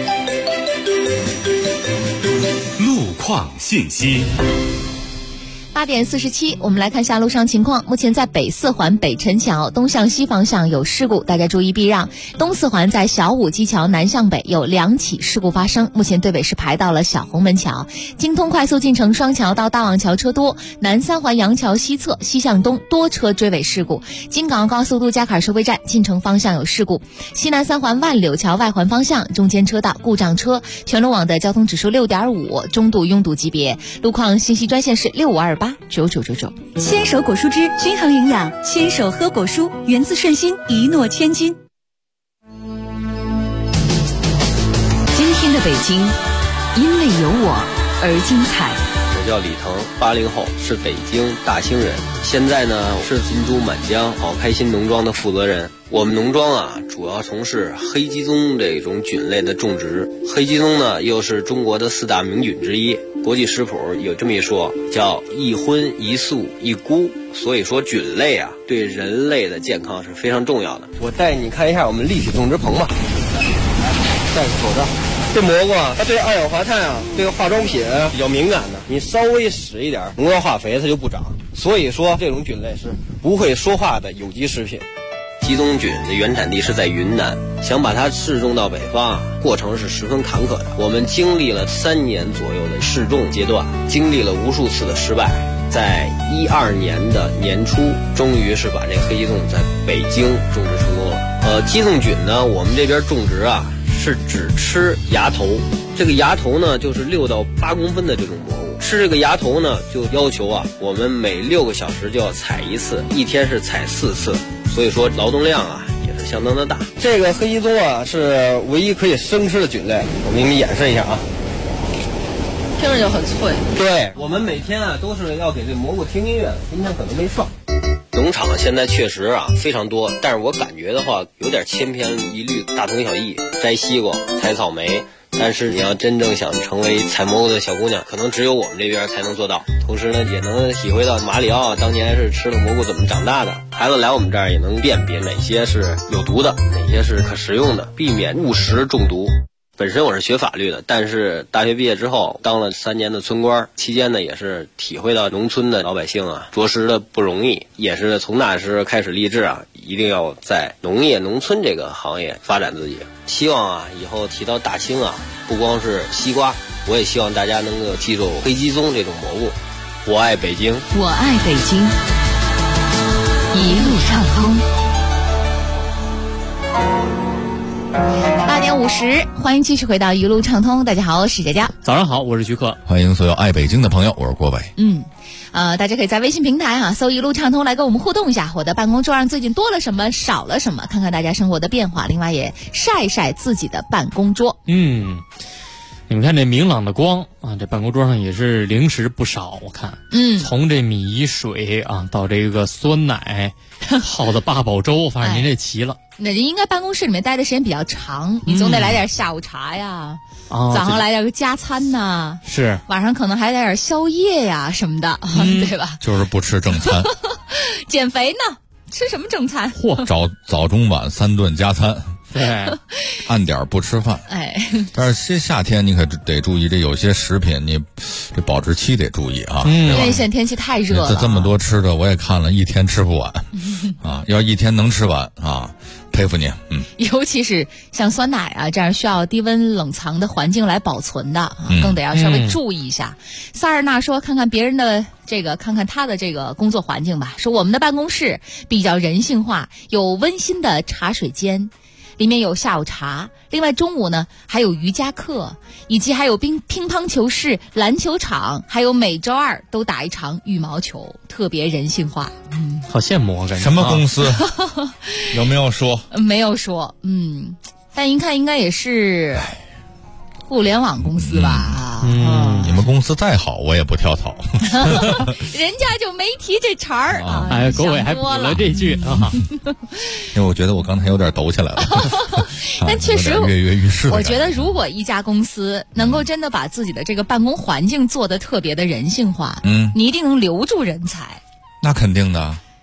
路况信息。
8点47，我们来看下路上情况。目前在北四环北辰桥东向西方向有事故，大家注意避让。东四环在小武基桥南向北有2起事故发生，目前队尾是排到了小红门桥。京通快速进城双桥到大望桥车多，南三环杨桥西侧西向东多车追尾事故。京港澳高速路嘉坎收费站进城方向有事故，西南三环万柳桥外环方向中间车道故障车，全路网的交通指数6.5，中度拥堵级别。路况信息专线是65289999。
牵手果蔬汁均衡营养，牵手喝果蔬，源自顺心，一诺千金。今天的北京，因为有我而精彩。
我叫李腾，80后，是北京大兴人，现在呢是金珠满江好开心农庄的负责人。我们农庄啊，主要从事黑鸡枞这种菌类的种植。黑鸡枞呢，又是中国的4大名菌之一。国际食谱有这么一说，叫一荤一素一菇。所以说菌类啊，对人类的健康是非常重要的。我带你看一下我们立体种植棚吧。戴个口罩。这蘑菇啊，它对二氧化碳啊，对化妆品比较敏感的，你稍微使一点农药化肥它就不长。所以说这种菌类是不会说话的有机食品。鸡枞菌的原产地是在云南，想把它试种到北方，过程是十分坎坷的。我们经历了3年左右的试种阶段，经历了无数次的失败，在12年的年初，终于是把这黑鸡枞在北京种植成功了。鸡枞菌呢，我们这边种植啊，是只吃芽头。这个芽头呢，就是6到8公分的这种蘑菇。吃这个芽头呢，就要求啊，我们每6个小时就要采1次，一天是采4次。所以说劳动量啊也是相当的大。这个黑鸡枞啊是唯一可以生吃的菌类，我给你们演示一下啊。
听着就很脆。
对，我们每天啊都是要给这蘑菇听音乐，今天可能没放。农场现在确实啊非常多，但是我感觉的话有点千篇一律，大同小异，摘西瓜、采草莓。但是你要真正想成为采蘑菇的小姑娘，可能只有我们这边才能做到。同时呢，也能体会到马里奥当年是吃了蘑菇怎么长大的。孩子来我们这儿也能辨别哪些是有毒的，哪些是可食用的，避免误食中毒。本身我是学法律的，但是大学毕业之后当了3年的村官，期间呢也是体会到农村的老百姓啊着实的不容易，也是从那时开始立志啊，一定要在农业农村这个行业发展自己。希望啊以后提到大兴啊，不光是西瓜，我也希望大家能够记住黑鸡枞这种蘑菇。我爱北京，
我爱北京，一路畅通。
8点50，欢迎继续回到一路畅通。大家好，我是佳佳。
早上好，我是徐克。
欢迎所有爱北京的朋友，我是郭伟。
大家可以在微信平台搜一路畅通来跟我们互动一下，我的办公桌上最近多了什么，少了什么，看看大家生活的变化，另外也晒晒自己的办公桌。
你们看这明朗的光啊，这办公桌上也是零食不少，我看。从这米水啊到这个酸奶，好的八宝粥，反正您这齐了。
那您应该办公室里面待的时间比较长，你总得来点下午茶呀，早上来点个加餐呐，
是
晚上可能还来点宵夜呀什么的，对吧？
就是不吃正餐。
减肥呢，吃什么正餐？
早中晚3顿加餐。
对，
按点不吃饭。但是夏天你可得注意，这有些食品你这保质期得注意啊。
因为现在天气太热了，
这么多吃的我也看了，一天吃不完啊。要一天能吃完啊，佩服你。
尤其是像酸奶啊这样需要低温冷藏的环境来保存的啊，更得要稍微注意一下。萨尔纳说，看看别人的看看他的这个工作环境吧。说我们的办公室比较人性化，有温馨的茶水间。里面有下午茶，另外中午呢还有瑜伽课，以及还有乒乓球室、篮球场，还有每周2都打一场羽毛球，特别人性化。
好羡慕啊，感觉。
什么公司？有没有说？
没有说，但一看应该也是互联网公司吧。
你们公司再好我也不跳槽。
人家就没提这茬儿啊。
各位还补了这句啊。
因为我觉得我刚才有点抖起来了。
但确实
跃跃欲试。
我觉得如果一家公司能够真的把自己的这个办公环境做得特别的人性化，你一定能留住人才。
那肯定的。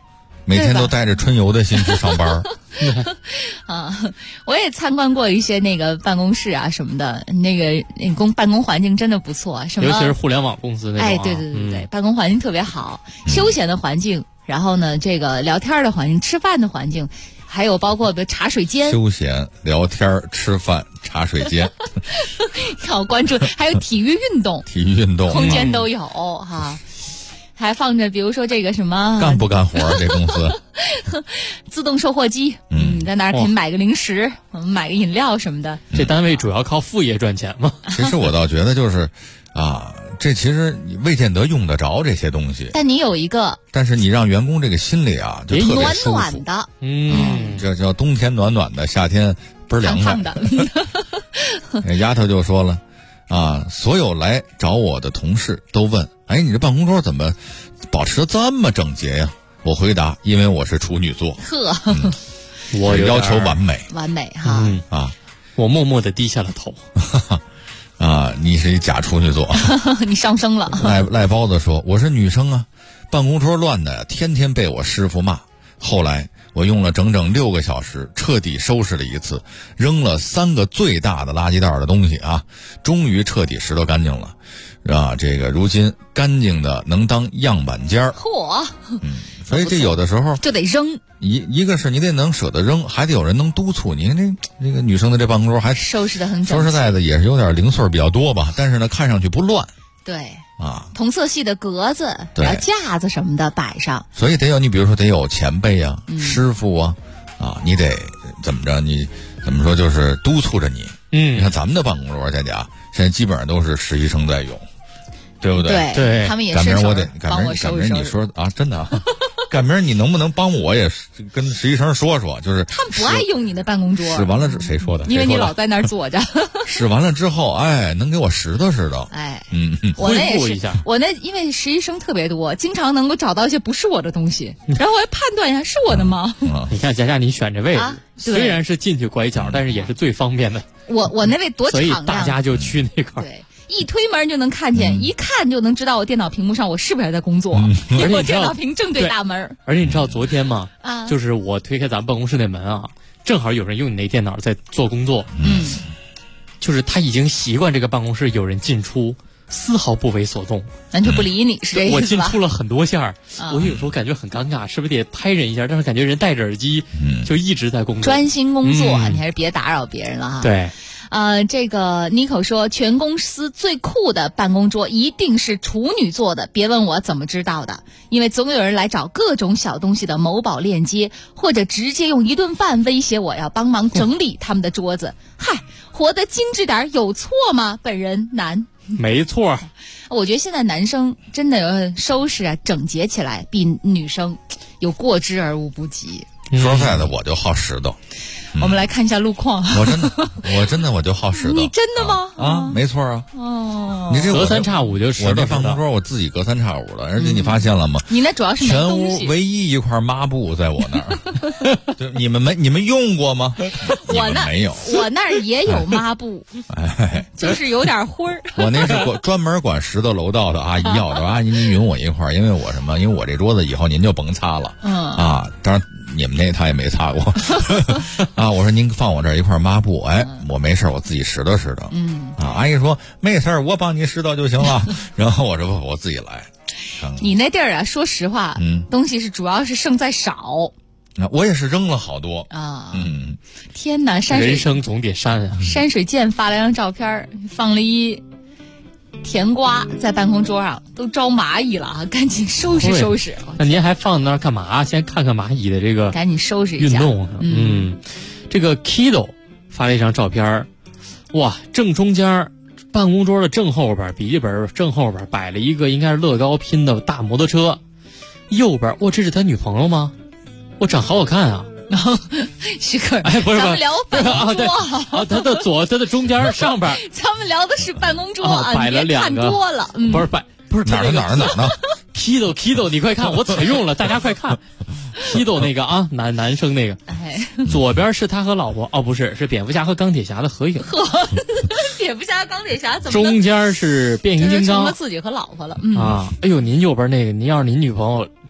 每天都带着春游的心去上班。
啊，我也参观过一些那个办公室啊什么的，那个办公环境真的不错，什么
尤其是互联网公司那种、啊。
哎，对对对对，办公环境特别好，休闲的环境，然后呢，这个聊天的环境、吃饭的环境，还有包括的茶水间。
休闲、聊天、吃饭、茶水间。
看我关注，还有体育运动，
体育运动
空间都有哈。还放着，比如说这个什么
干不干活这公司
自动售货机，在那儿可以买个零食，买个饮料什么的。
这单位主要靠副业赚钱吗？
其实我倒觉得就是啊，这其实你未见得用得着这些东西，
但你有一个，
但是你让员工这个心里啊就特别舒服，
暖暖的，
这叫冬天暖暖的，夏天倍儿凉快。
烫烫
的。丫头就说了。啊！所有来找我的同事都问：“哎，你这办公桌怎么保持得这么整洁呀？”我回答：“因为我是处女座，
呵，
我要求完美，
完美哈。
啊，
我默默地低下了头。
啊，你是一假处女座，
你上升了。
赖包子说：“我是女生啊，办公桌乱的，天天被我师傅骂。后来我用了整整6个小时，彻底收拾了一次，扔了3个最大的垃圾袋的东西啊，终于彻底拾掇干净了，啊，这个如今干净的能当样板间儿。
嚯，
所以这有的时候
就得扔。
一个是你得能舍得扔，还得有人能督促你。这个女生的这办公桌还
收拾得很整齐，
说实在的也是有点零碎比较多吧，但是呢看上去不乱。
对。
啊，
同色系的格子、架子什么的摆上，
所以得有你，比如说得有前辈啊、师傅啊，你得怎么着？你怎么说？就是督促着你。你看咱们的办公桌，佳佳现在基本上都是实习生在用，对不对？
对，他们也伸手帮我收拾收拾。
你说啊，真的啊。赶明儿你能不能帮我也跟实习生说说？就是
他们不爱用你的办公桌。
使完了谁说的？
因为你老在那儿坐着。
使完了之后，哎，能给我拾掇拾掇。
哎，
我那也是，
我那因为实习生特别多，经常能够找到一些不是我的东西，然后我要判断一下是我的吗？
你看佳佳，你选这位置，虽然是进去拐角，但是也是最方便的。
我那位多长呀？
所以大家就去那块儿。
对。一推门就能看见，一看就能知道我电脑屏幕上我是不是还在工作，因为我电脑屏正对大门。
而且你知道昨天吗？就是我推开咱们办公室那门啊，正好有人用你那电脑在做工作。就是他已经习惯这个办公室有人进出，丝毫不为所动，
完全不理你，是这意思吧？
我进出了很多下，我有时候感觉很尴尬，是不是得拍人一下？但是感觉人戴着耳机，就一直在工作，
专心工作，你还是别打扰别人了哈。
对。
这个 Nico 说，全公司最酷的办公桌一定是处女座的，别问我怎么知道的，因为总有人来找各种小东西的某宝链接，或者直接用一顿饭威胁我要帮忙整理他们的桌子。嗨，活得精致点有错吗？本人男。
没错。
我觉得现在男生真的收拾啊整洁起来比女生有过之而无不及。
说实在的，我就好拾掇。
我们来看一下路况。
我真的我就好拾掇。
你真的吗？
啊，没错啊。
哦，
你这
隔三差五就拾掇。
我这办公桌我自己隔三差五的，而且你发现了吗？
你那主要是没东西。
全屋唯一一块抹布在我那儿，就你们用过吗？
我那
没有，
我那儿也有抹布，就是有点灰儿。
我那是专门管拾掇楼道的阿姨要的，阿姨您匀我一块儿，因为我什么？因为我这桌子以后您就甭擦了。当然。你们那他也没擦过啊！我说您放我这儿一块抹布，哎，我没事我自己拾掇拾掇。阿姨说没事我帮你拾掇就行了。然后我说我自己来。
你那地儿啊，说实话，东西是主要是胜在少。
我也是扔了好多
啊。天哪，
人生总得删啊！
山水剑发了张照片，放了一甜瓜在办公桌上，都招蚂蚁了啊！赶紧收拾收拾。
那您还放那儿干嘛？先看看蚂蚁的这个
赶紧收拾一下
运动。这个 Kido 发了一张照片，哇，正中间办公桌的正后边，笔记本正后边摆了一个应该是乐高拼的大摩托车，右边，哇，这是他女朋友吗？哇，长好好看啊！
然后徐克，
不是
咱们聊办公桌
啊，他的中间上边，
咱们聊的是办公桌啊，
摆了两个，
看多了，
不是哪儿呢
？Kido， 你快看，我采用了，大家快看 ，Kido 那个啊，男生那个，左边是他和老婆，不是蝙蝠侠和钢铁侠的合影。
蝙蝠侠、钢铁侠怎么？
中间是变形金刚，
成了自己和老婆了。
哎呦，您右边那个，您要是您女朋友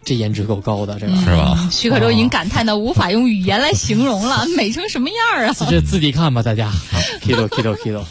这颜值够高的，这个
是吧？
许可舟已经感叹的无法用语言来形容了，美成什么样啊！
这自己看吧，大家。Kido。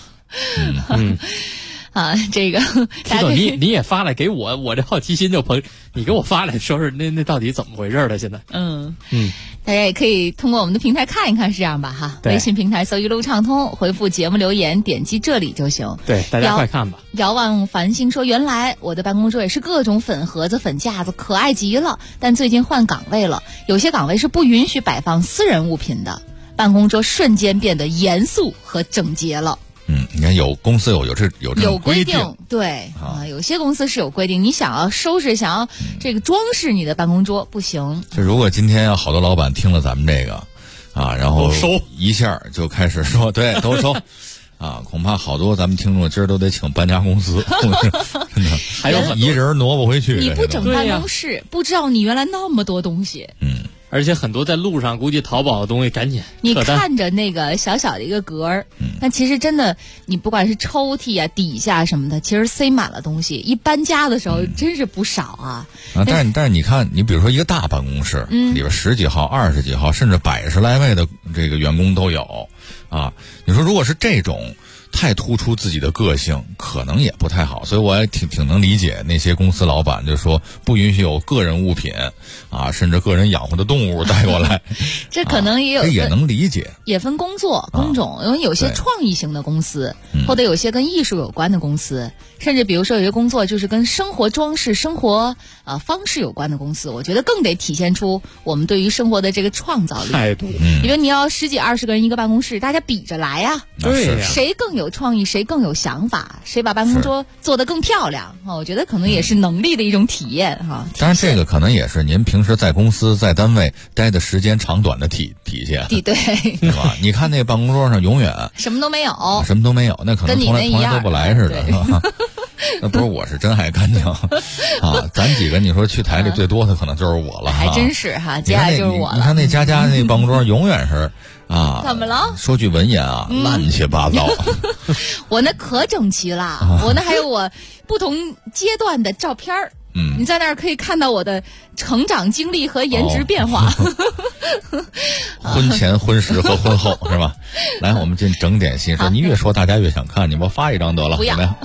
啊，这个
你也发来给我这好奇心就你给我发来说说那到底怎么回事了？现在，
大家也可以通过我们的平台看一看，是这样吧？哈，微信平台搜一路畅通，回复节目留言，点击这里就行。
对，大家快看吧。
遥望繁星说，原来我的办公桌也是各种粉盒子、粉架子，可爱极了。但最近换岗位了，有些岗位是不允许摆放私人物品的，办公桌瞬间变得严肃和整洁了。
你看有公司有这种规定，
对有些公司是有规定，你想要收拾、想要这个装饰你的办公桌不行。
就如果今天要好多老板听了咱们这个然后一下就开始说对都收恐怕好多咱们听众今儿都得请搬家公司，真的
还有
一人挪不回去。
你不整办公室，不知道你原来那么多东西。
而且很多在路上估计淘宝的东西赶紧
你看着那个小小的一个格儿，但其实真的你不管是抽屉底下什么的，其实塞满了东西，一搬家的时候真是不少啊。
但是你看，你比如说一个大办公室，里边10几号、20几号，甚至100来位的这个员工都有你说如果是这种太突出自己的个性，可能也不太好，所以我也挺能理解那些公司老板就说不允许有个人物品甚至个人养活的动物带过来。
这可能也有，
这也能理解，
也分工作工种，因为有些创意型的公司，或者有些跟艺术有关的公司，甚至比如说有些工作就是跟生活装饰、生活方式有关的公司，我觉得更得体现出我们对于生活的这个创造力
态度。
因为你要10几20个人一个办公室，大家比着来呀，
对呀，
谁更有创意，谁更有想法，谁把办公桌做得更漂亮我觉得可能也是能力的一种体验
当然这个可能也是您平时在公司在单位待的时间长短的体现，
对
吧？你看那办公桌上永远
什么都没有，
那可能从来都不来似的，是吧？那不是，我是真爱干净咱几个你说去台里最多的可能就是我了，
还真是接下来就是我了。
你看那佳那办公桌永远是
怎么了？
说句文言乱七八糟。
我那可整齐了，我那还有我不同阶段的照片儿。你在那儿可以看到我的成长经历和颜值变化。
婚前、婚时和婚后是吧？来，我们进整点心事。你越说大家越想看，你给我发一张得了，
不要。
怎么样？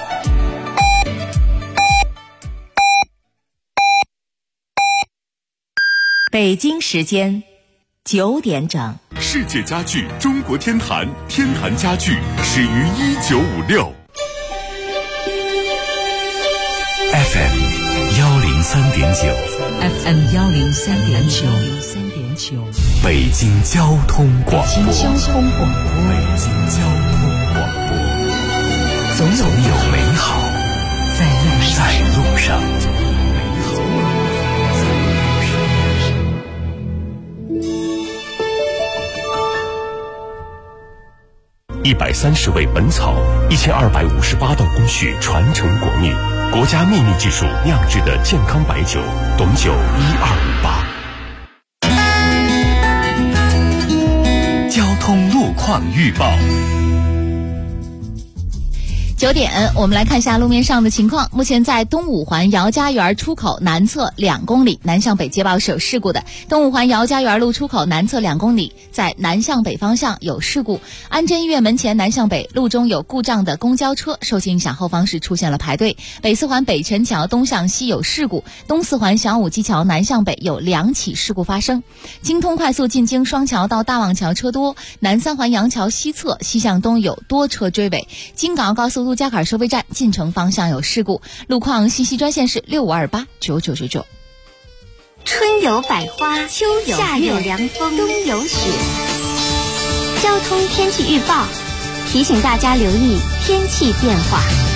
北京时间9点整。
世界家具中国天坛，天坛家具始于1956。
FM 103.9
FM 103.9
北京交通广播。总有美好在路上。130味本草，1258道工序传承国秘，国家秘密技术酿制的健康白酒，董酒1258。交通路况预报。
9点，我们来看一下路面上的情况。目前在东五环姚家园出口南侧2公里，南向北接报是有事故的。东五环姚家园路出口南侧2公里，在南向北方向有事故。安贞医院门前南向北路中有故障的公交车，受其影响后方是出现了排队。北四环北辰桥东向西有事故，东四环小武基桥南向北有2起事故发生。京通快速进京双桥到大望桥车多，南三环杨桥西侧西向东有多车追尾。京港澳高速路嘉坎收费站进城方向有事故，路况信息专线是65289999。
春有百花，秋有夏有凉风，冬有雪。交通天气预报提醒大家留意天气变化。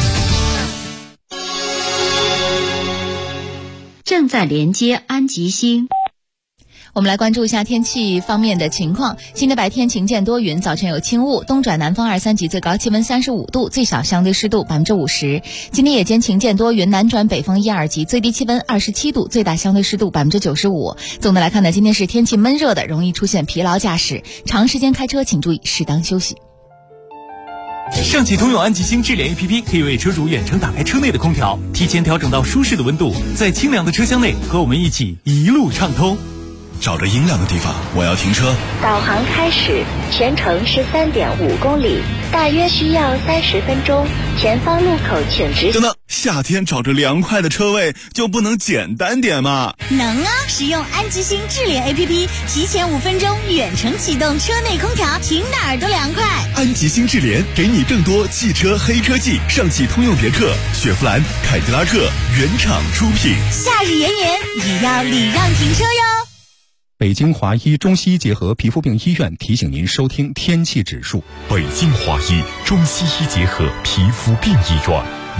正在连接安吉星。
我们来关注一下天气方面的情况。今天白天晴见多云，早晨有轻雾，东转南风2、3级，最高气温35度，最小相对湿度50%。今天夜间晴见多云，南转北风1、2级，最低气温27度，最大相对湿度95%。总的来看呢，今天是天气闷热的，容易出现疲劳驾驶，长时间开车请注意适当休息。
上汽通用安吉星智联 APP 可以为车主远程打开车内的空调，提前调整到舒适的温度，在清凉的车厢内和我们一起一路畅通。
找着阴凉的地方，我要停车。
导航开始，全程是3.5公里，大约需要30分钟。前方路口请直行。
等等，夏天找着凉快的车位就不能简单点吗？
能啊！使用安吉星智联 APP， 提前5分钟远程启动车内空调，停哪儿都凉快。
安吉星智联给你更多汽车黑科技，上汽通用别克、雪佛兰、凯迪拉克原厂出品。
夏日炎炎，也要礼让停车哟。
北京华医中西医结合皮肤病医院提醒您收听天气指数。
北京华医中西医结合皮肤病医院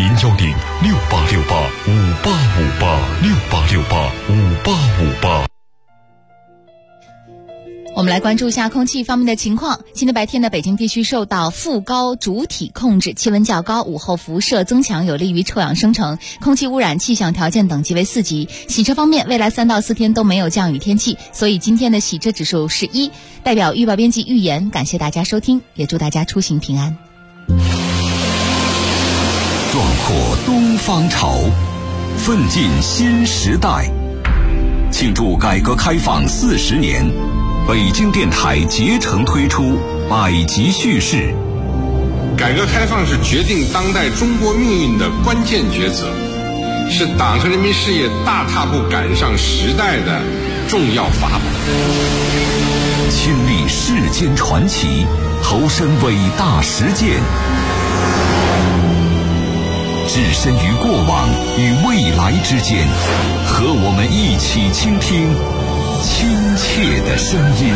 ，0106868585868685858。
我们来关注一下空气方面的情况。今天白天的北京地区受到副高主体控制，气温较高，午后辐射增强，有利于臭氧生成，空气污染气象条件等级为4级。洗车方面，未来3到4天都没有降雨天气，所以今天的洗车指数是1。代表预报编辑预言，感谢大家收听，也祝大家出行平安。
壮阔东方潮，奋进新时代。庆祝改革开放40年，北京电台竭诚推出百集叙事。
改革开放是决定当代中国命运的关键抉择，是党和人民事业大踏步赶上时代的重要法宝。
亲历世间传奇，投身伟大实践，置身于过往与未来之间，和我们一起倾听亲切的声音。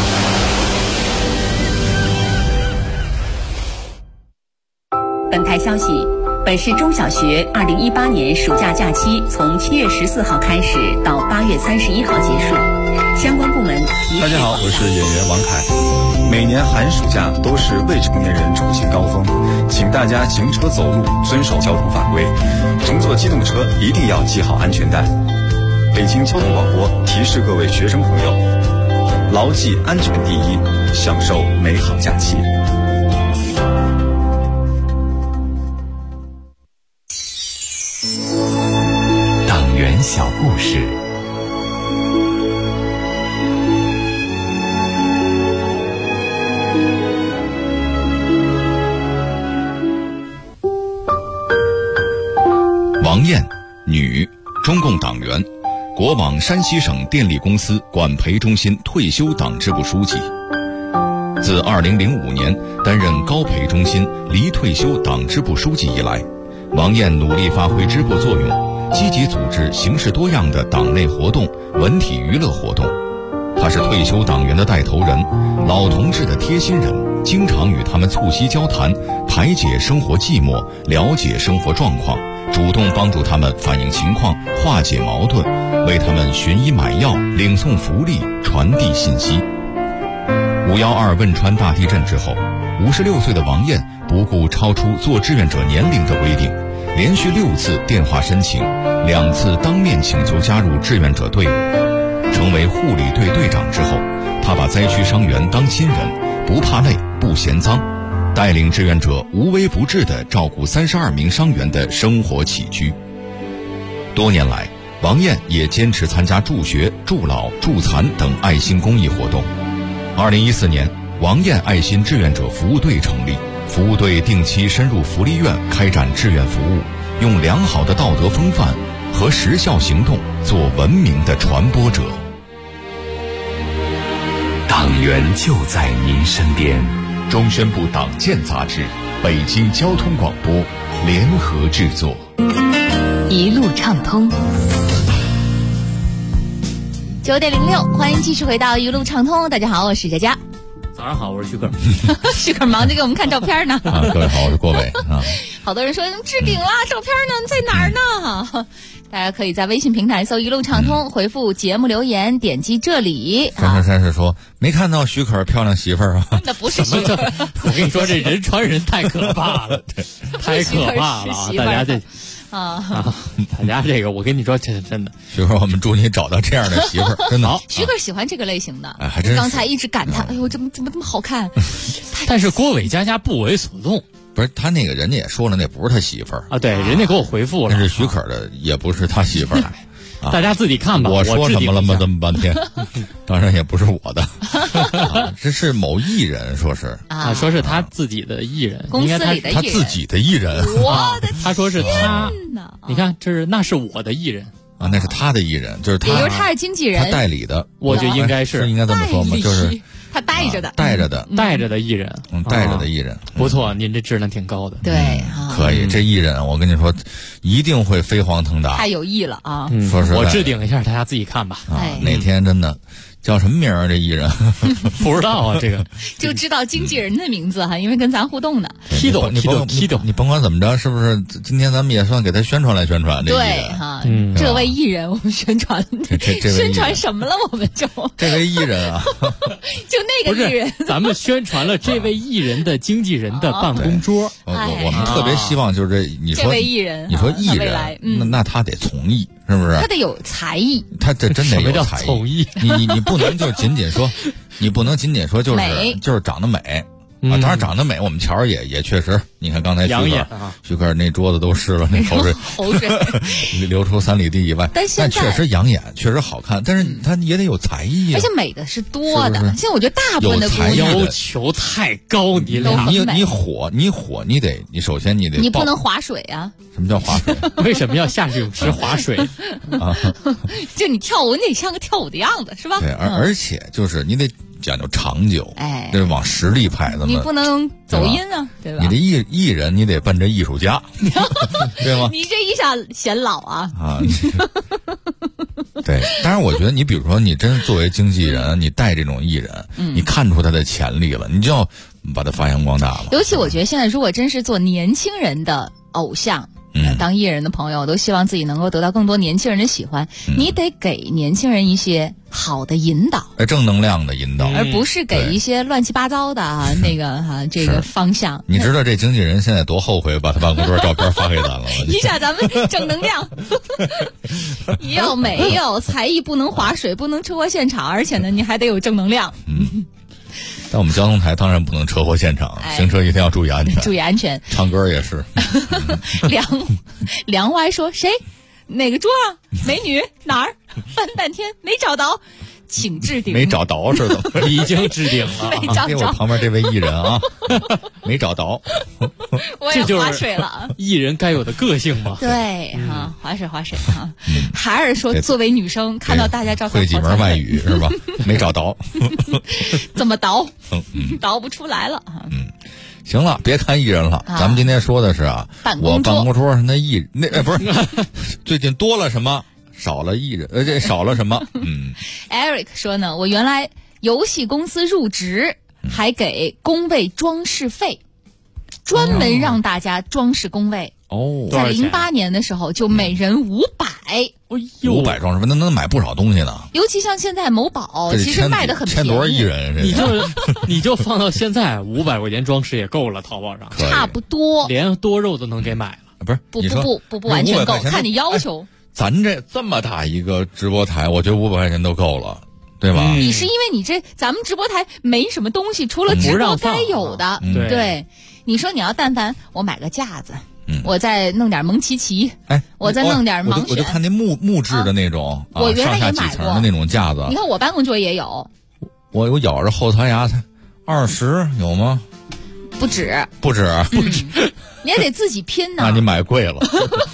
本台消息，本市中小学2018年暑假假期从7月14号开始到8月31号结束，相关部门
大家好，我是演员王凯。每年寒暑假都是未成年人出行高峰，请大家行车走路遵守交通法规，乘坐机动车一定要系好安全带。北京交通广播提示各位学生朋友，牢记安全第一，享受美好假期。
党员小故事。
王艳，女，中共党员，国网山西省电力公司管培中心退休党支部书记。自2005年担任高培中心离退休党支部书记以来，王艳努力发挥支部作用，积极组织形式多样的党内活动、文体娱乐活动。他是退休党员的带头人，老同志的贴心人，经常与他们促膝交谈，排解生活寂寞，了解生活状况，主动帮助他们反映情况，化解矛盾，为他们寻医买药，领送福利，传递信息。5.12汶川大地震之后，56岁的王艳不顾超出做志愿者年龄的规定，连续6次电话申请，2次当面请求加入志愿者队伍。成为护理队队长之后，他把灾区伤员当亲人，不怕累，不嫌脏，带领志愿者无微不至地照顾32名伤员的生活起居。多年来，王艳也坚持参加助学、助老、助残等爱心公益活动。2014年，王艳爱心志愿者服务队成立，服务队定期深入福利院开展志愿服务，用良好的道德风范和实效行动做文明的传播者。
党员就在您身边。
中宣部党建杂志、北京交通广播联合制作。
一路畅通。
9:06，欢迎继续回到一路畅通。大家好，我是佳佳。
早上好，我是徐克。
徐克忙着给我们看照片呢。
各位好，我是郭伟啊。
好多人说置顶了，照片呢在哪儿呢？大家可以在微信平台搜一路畅通，回复节目留言，点击这里。
333是说没看到徐可漂亮媳妇儿啊？
那不是媳妇儿，
我跟你说，这人传人太可怕了，太可怕了啊！大家这大家这个，我跟你说，真的，
徐可，我们祝你找到这样的媳妇儿，真的好。
徐可喜欢这个类型的，
还真是。
刚才一直感叹，哎呦，怎么这么好看？
但是郭伟佳佳不为所动。
不是他那个人家也说了，那不是他媳妇儿
啊。对，人家给我回复了，
那是许可的，也不是他媳妇儿。
大家自己看吧。
我说什么了吗？这么半天，当然也不是我的，这是某艺人说是
啊，说是他自己的艺人，
公司里的艺人，
他自己的艺人。
我的天哪，
他说是他，你看，那是我的艺人
啊，那是他的艺人，就是他，
也就是他是经纪人，
他代理的，
我觉得应该是
应该这么说吗？就是
他带着的，
带着的
艺人，
带着的艺人，
不错，您这质量挺高的，
对，
可以，这艺人我跟你说，一定会飞黄腾达，
太有意了啊！
说实在，
我置顶一下，大家自己看吧。
哪天真的叫什么名儿？这艺人
不知道啊，这个
就知道经纪人的名字哈，因为跟咱互动呢。
踢斗，
你甭管怎么着，是不是？今天咱们也算给他宣传来宣传这艺人
哈。这位艺人，我们宣传宣传什么了？我们就
这位艺人啊，
就那个艺人，
咱们宣传了这位艺人的经纪人的办公桌。
我们特别希望就是你说
这位艺人，
你说艺人，那他得从艺，是不是？
他得有才艺，
他这真得有才
艺。
你不能就仅仅说，你不能仅仅说就是长得美啊。当然长得美，我们瞧也确实，你看刚才徐克那桌子都湿了，那口水流出3里地以外。但确实养眼，确实好看，但是他也得有才艺啊。
而且美的是多的，现在我觉得大部分的
要求太高，你
火，你首先你得
你不能划水啊。
什么叫划水？
为什么要下去泳池划水
啊？
就你跳舞，你得像个跳舞的样子，是吧？
对，而且就是你得讲究长久，这往实力派的嘛。
你不能走音啊，对吧？
你这艺人，你得奔着艺术家，对吗？
你这一下显老啊！
对，当然我觉得你比如说你真作为经纪人，你带这种艺人，你看出他的潜力了，你就要把他发扬光大了。
尤其我觉得现在如果真是做年轻人的偶像。当艺人的朋友都希望自己能够得到更多年轻人的喜欢，你得给年轻人一些好的引导，
正能量的引导，
而不是给一些乱七八糟的这个方向。
你知道这经纪人现在多后悔把他办公桌照片发给咱了吗？
一下咱们正能量，要美要才艺，不能划水，不能车祸现场，而且呢，你还得有正能量。
但我们交通台当然不能车祸现场，行车一定要注意安全。
注意安全。
唱歌也是。
梁歪说谁？哪个桌啊？美女哪儿？翻半天没找到，请置顶。
没找到是怎么？
已经置顶了。
没找着。
我旁边这位艺人啊，没找到。
我也划水了。
艺人该有的个性嘛。
对哈，划水哈。还是说作为女生看到大家照片
会几门外语是吧？没找到。
怎么倒？倒不出来了哈。
行了，别看艺人了，咱们今天说的是我办公桌上那不是最近多了什么，少了艺人，这少了什么
？Eric 说呢，我原来游戏公司入职，还给工位装饰费，专门让大家装饰工位。在08年的时候，就每人500，500
装饰费，那能买不少东西呢。
尤其像现在某宝，其实卖的很便宜。
签多少艺人？
你就放到现在500块钱装饰也够了，淘宝上
差不多，
连多肉都能给买了。
不是，
不完全够，看你要求。
咱这么大一个直播台，我觉得500块钱都够了。对吧？
你是因为咱们直播台没什么东西，除了直播该有的。对，你说你要但凡我买个架子。我再弄点蒙奇奇，我再弄点盲选，
我就看那木质的那种，
我原来也买过
的那种架子。
你看我办公桌也有，
我咬着后槽牙，20有吗？
不止，你也得自己拼呢。
那你买贵了，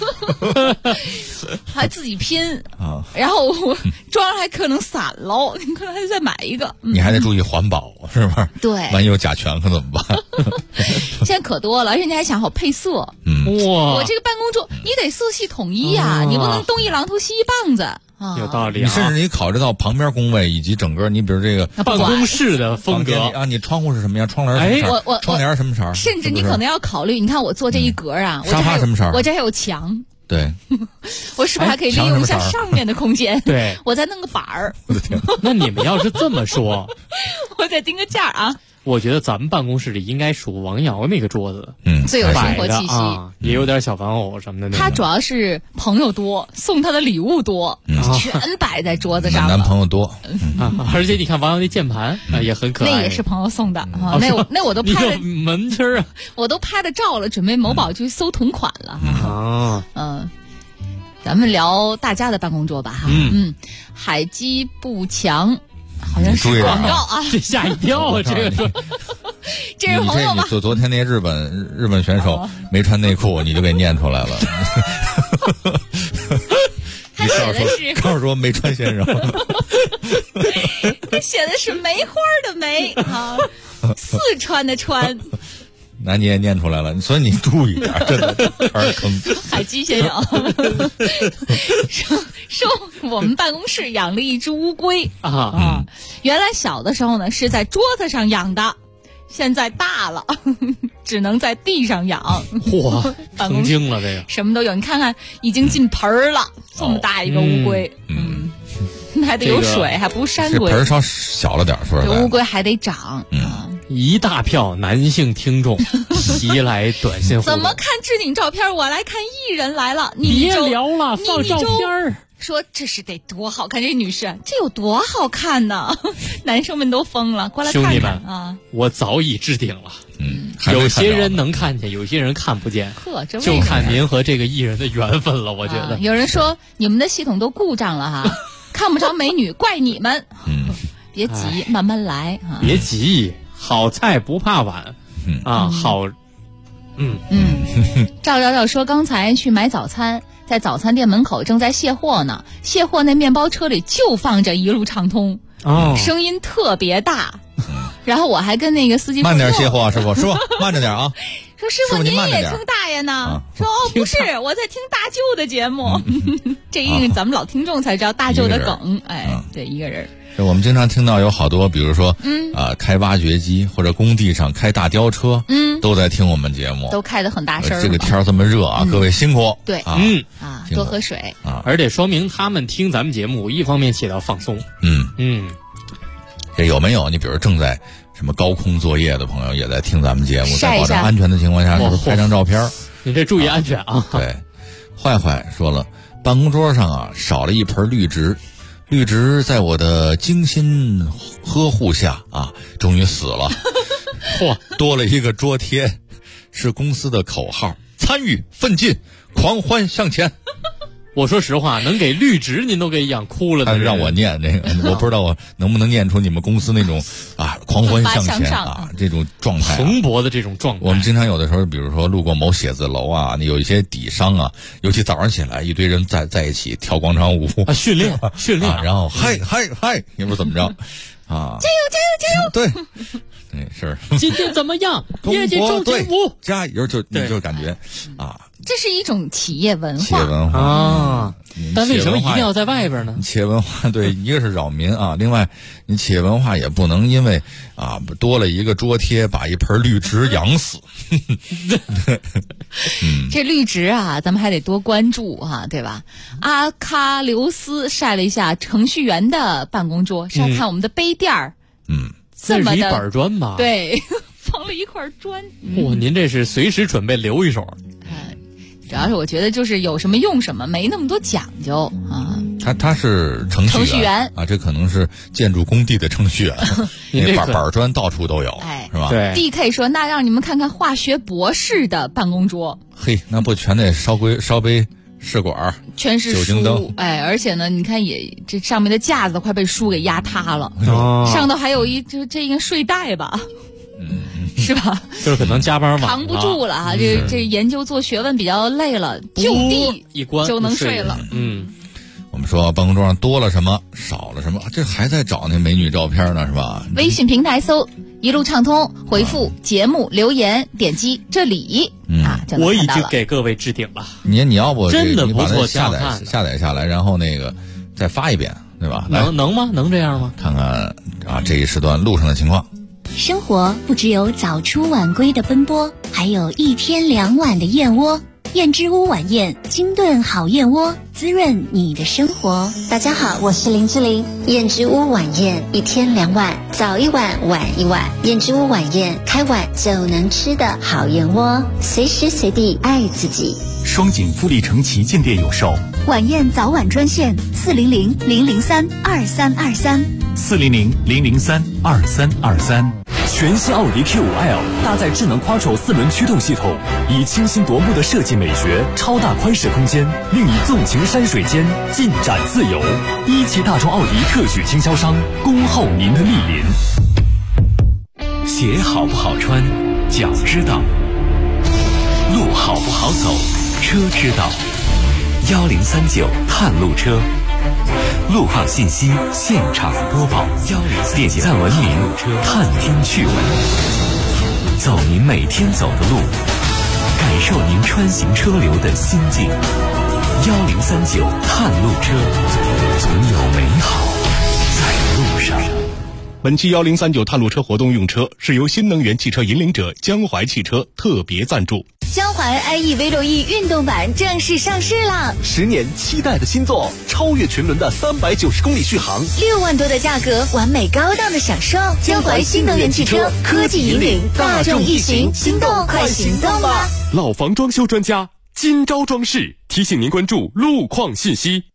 还自己拼啊！然后我装上还可能散喽，你可能还得再买一个。
你还得注意环保，是吧？
对，
万一有甲醛可怎么办？
现在可多了，而且你还想好配色。
哇！
我这个办公桌你得色系统一呀，你不能东一榔头西一棒子。
有道理，
你甚至你考虑到旁边工位以及整个，你比如这个
办公室的风格
啊，你窗户是什么样，窗帘什么色，窗帘什么色，
甚至你可能要考虑，你看我做这一格啊，
沙发什么色，
我这还有墙，
对，
我是不是还可以利用一下上面的空间？
对，
我再弄个板儿。
那你们要是这么说，
我再钉个架啊。
我觉得咱们办公室里应该数王瑶那个桌子，
最有生活气息，
也有点小玩偶什么的那种。
他主要是朋友多，送他的礼物多，全摆在桌子上了。
男朋友多，
而且你看王瑶那键盘也很可爱，
那也是朋友送的那我都拍了
门儿啊，
我都拍了照了，准备某宝去搜同款了咱们聊大家的办公桌吧哈。海基步强。好像是广告啊！
这吓一跳啊！这个
这是朋友吗？
昨天那日本选手没穿内裤，你就给念出来了。
他写的是
告诉说没穿先生。
他写的是梅花的梅啊，四川的川。
那你也念出来了，所以你注意点，真的全是坑。
海基先生说我们办公室养了一只乌龟原来小的时候呢是在桌子上养的，现在大了只能在地上养。
嚯，成精了这个，
什么都有，你看看已经进盆儿了，这么大一个乌龟，还得有水，还不是山龟。
盆儿稍小了点，说实在，
乌龟还得长。
一大票男性听众袭来短信互动。
怎么看置顶照片？我来看艺人来了，
别聊了，放照片。
说这是得多好看，这女士这有多好看呢？男生们都疯了，过来看看。兄弟们啊，
我早已置顶了。有些人能看见，有些人看不见。就看您和这个艺人的缘分了，我觉得。
有人说你们的系统都故障了哈，看不着美女，怪你们。别急，慢慢来哈。
别急。好菜不怕晚，好，
赵说刚才去买早餐，在早餐店门口正在卸货呢，卸货那面包车里就放着一路畅通，声音特别大，然后我还跟那个司机说
慢点卸货，师傅慢着点啊。
说师傅您也听大爷呢？说不是，我在听大舅的节目。这一个咱们老听众才知道大舅的梗，对，一个人。
我们经常听到有好多，比如说，开挖掘机或者工地上开大吊车，都在听我们节目，
都开得很大声。
这个天儿这么热啊，各位辛苦。
对，多喝水
而且说明他们听咱们节目，一方面起到放松。
这有没有？你比如正在什么高空作业的朋友，也在听咱们节目，在保证安全的情况下，是不是拍张照片？
你这注意安全啊！
对，坏坏说了，办公桌上少了一盆绿植。绿植在我的精心呵护下终于死了。多了一个桌贴，是公司的口号：参与奋进，狂欢向前。
我说实话，能给绿植您都给养哭了的。
让我念这个，我不知道我能不能念出你们公司那种狂欢向前这种状态，
蓬勃的这种状态。
我们经常有的时候，比如说路过某写字楼有一些底商尤其早上起来一堆人在一起跳广场舞
训练
然后嗨，你不怎么着加油！对，是。
今天怎么样？业绩重金舞，
加油！你就感觉
这是一种企业文化。
企业文化
但为什么一定要在外边呢？
企业文化对，一个是扰民另外你企业文化也不能因为多了一个桌贴把一盆绿植养死。
这绿植咱们还得多关注对吧？阿喀琉斯晒了一下程序员的办公桌，是要看我们的杯垫儿。
这是一板砖吧？
对，放了一块砖。
您这是随时准备留一手。
主要是我觉得就是有什么用什么，没那么多讲究
他是程序员这可能是建筑工地的程序员。那板砖到处都有，是吧？
对。
DK 说，那让你们看看化学博士的办公桌。
嘿，那不全得烧杯试管，
全是
酒精灯。
而且呢，你看这上面的架子都快被书给压塌了，上头还有这应该睡袋吧。是吧？
就是可能加班晚了，
扛不住了这研究做学问比较累了，就地
一关
就能睡了。
我们说办公桌上多了什么，少了什么，这还在找那美女照片呢，是吧？
微信平台搜一路畅通，回复节目留言，点击这里就能看到了。
我已经给各位置顶了。
你要不
真的不错，
下载下来，然后那个再发一遍，对吧？
能吗？能这样吗？
看看这一时段路上的情况。
生活不只有早出晚归的奔波，还有一天2晚的燕窝。 燕之屋晚宴，清炖好燕窝，滋润你的生活。
大家好，我是林志玲。燕之屋晚宴，1天2碗，早1碗，晚1碗。燕之屋晚宴，开碗就能吃的好燕窝，随时随地爱自己。
双井富力城旗舰店有售。
晚宴早晚专线400-003-2323，400-003-2323。
全新奥迪 Q5L 搭载智能 Quattro 4轮驱动系统，以清新夺目的设计美学、超大宽适空间，令你纵情山水间，尽展自由。一汽大众奥迪特许经销商，恭候您的莅临。鞋好不好穿，脚知道；路好不好走，车知道。1039探路车，路况信息现场播报，点赞文明，探听趣闻，走您每天走的路，感受您穿行车流的心境。1039探路车，总有美好在路上。
本期1039探路车活动用车是由新能源汽车引领者江淮汽车特别赞助。
江淮 IE V6E 运动版正式上市了
，10年期待的新作，超越群伦的390公里续航
，6万多的价格，完美高档的享受。江淮新能源汽车，科技引领大众一行，心动快行动吧！
老房装修专家今朝装饰提醒您关注路况信息。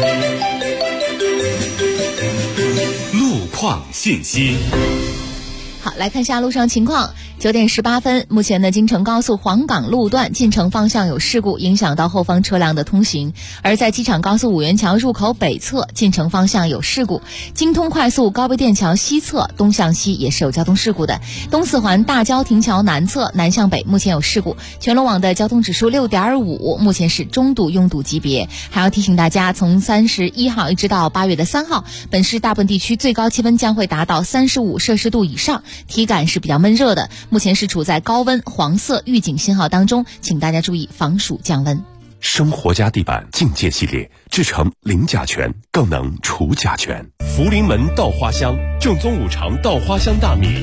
路况信息。
好，来看一下路上情况。9点18分，目前呢，京承高速黄岗路段进城方向有事故，影响到后方车辆的通行。而在机场高速五元桥入口北侧进城方向有事故，京通快速高碑店桥西侧东向西也是有交通事故的。东四环大郊亭桥南侧南向北目前有事故，全罗网的交通指数6.5，目前是中度拥堵级别。还要提醒大家，从31号一直到8月的3号，本市大部分地区最高气温将会达到35摄氏度以上，体感是比较闷热的。目前是处在高温黄色预警信号当中，请大家注意防暑降温。
生活家地板境界系列制成零甲醛，更能除甲醛。福临门稻花香，正宗五常稻花香大米。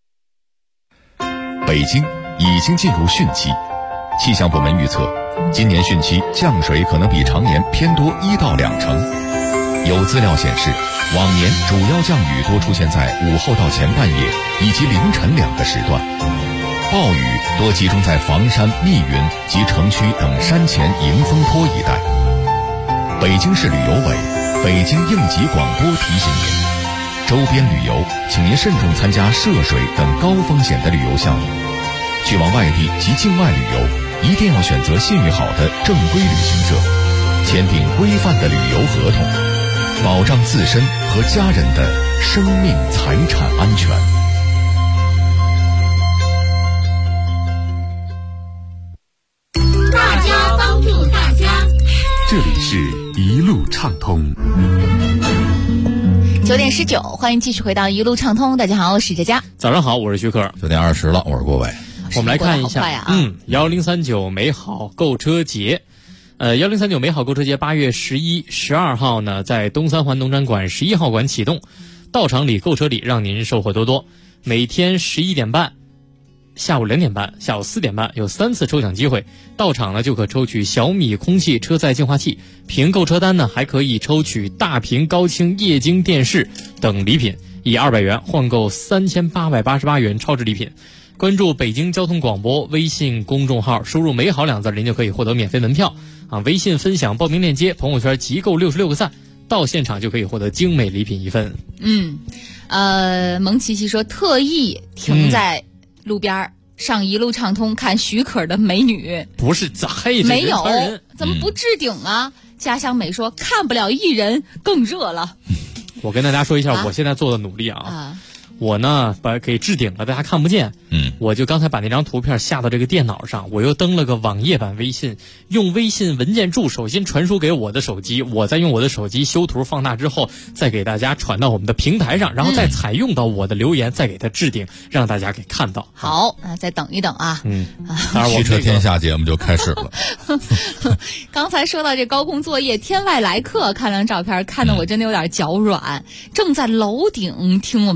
北京已经进入汛期，气象部门预测，今年汛期降水可能比常年偏多1到2成。有资料显示，往年主要降雨多出现在午后到前半夜以及凌晨2个时段，暴雨多集中在房山、密云及城区等山前迎风坡一带。北京市旅游委、北京应急广播提醒您，周边旅游请您慎重参加涉水等高风险的旅游项目。去往外地及境外旅游，一定要选择信誉好的正规旅行社，签订规范的旅游合同，保障自身和家人的生命财产安全。
大家帮助大家，
这里是一路畅通。
9点19，欢迎继续回到一路畅通。大家好，我是佳佳。
早上好，我是徐克。
9点20了，我是郭伟。
我们来看一下，1039美好购车节。1039美好购车节8月11、12号呢，在东三环农展馆11号馆启动，到场礼、购车礼，让您收获多多。每天11点半、下午2点半、下午4点半有3次抽奖机会，到场呢就可抽取小米空气车载净化器，凭购车单呢还可以抽取大屏高清液晶电视等礼品，以200元换购3888元超值礼品。关注北京交通广播微信公众号，输入美好2字，您就可以获得免费门票啊！微信分享报名链接，朋友圈集够66个赞，到现场就可以获得精美礼品1份。
蒙琪琪说特意停在路边上一路畅通看许可的美女，
不是
没有，怎么不置顶啊？家乡美说看不了艺人更热了。
我跟大家说一下我现在做的努力啊。我呢把给置顶了，大家看不见。我就刚才把那张图片下到这个电脑上，我又登了个网页版微信，用微信文件助手先传输给我的手机，我再用我的手机修图放大之后，再给大家传到我们的平台上，然后再采用到我的留言，再给它置顶，让大家给看到。
好，再等一等啊。
汽车天下节目就开始了。
刚才说到这高空作业，天外来客，看张照片看得我真的有点脚软，正在楼顶听我们的一路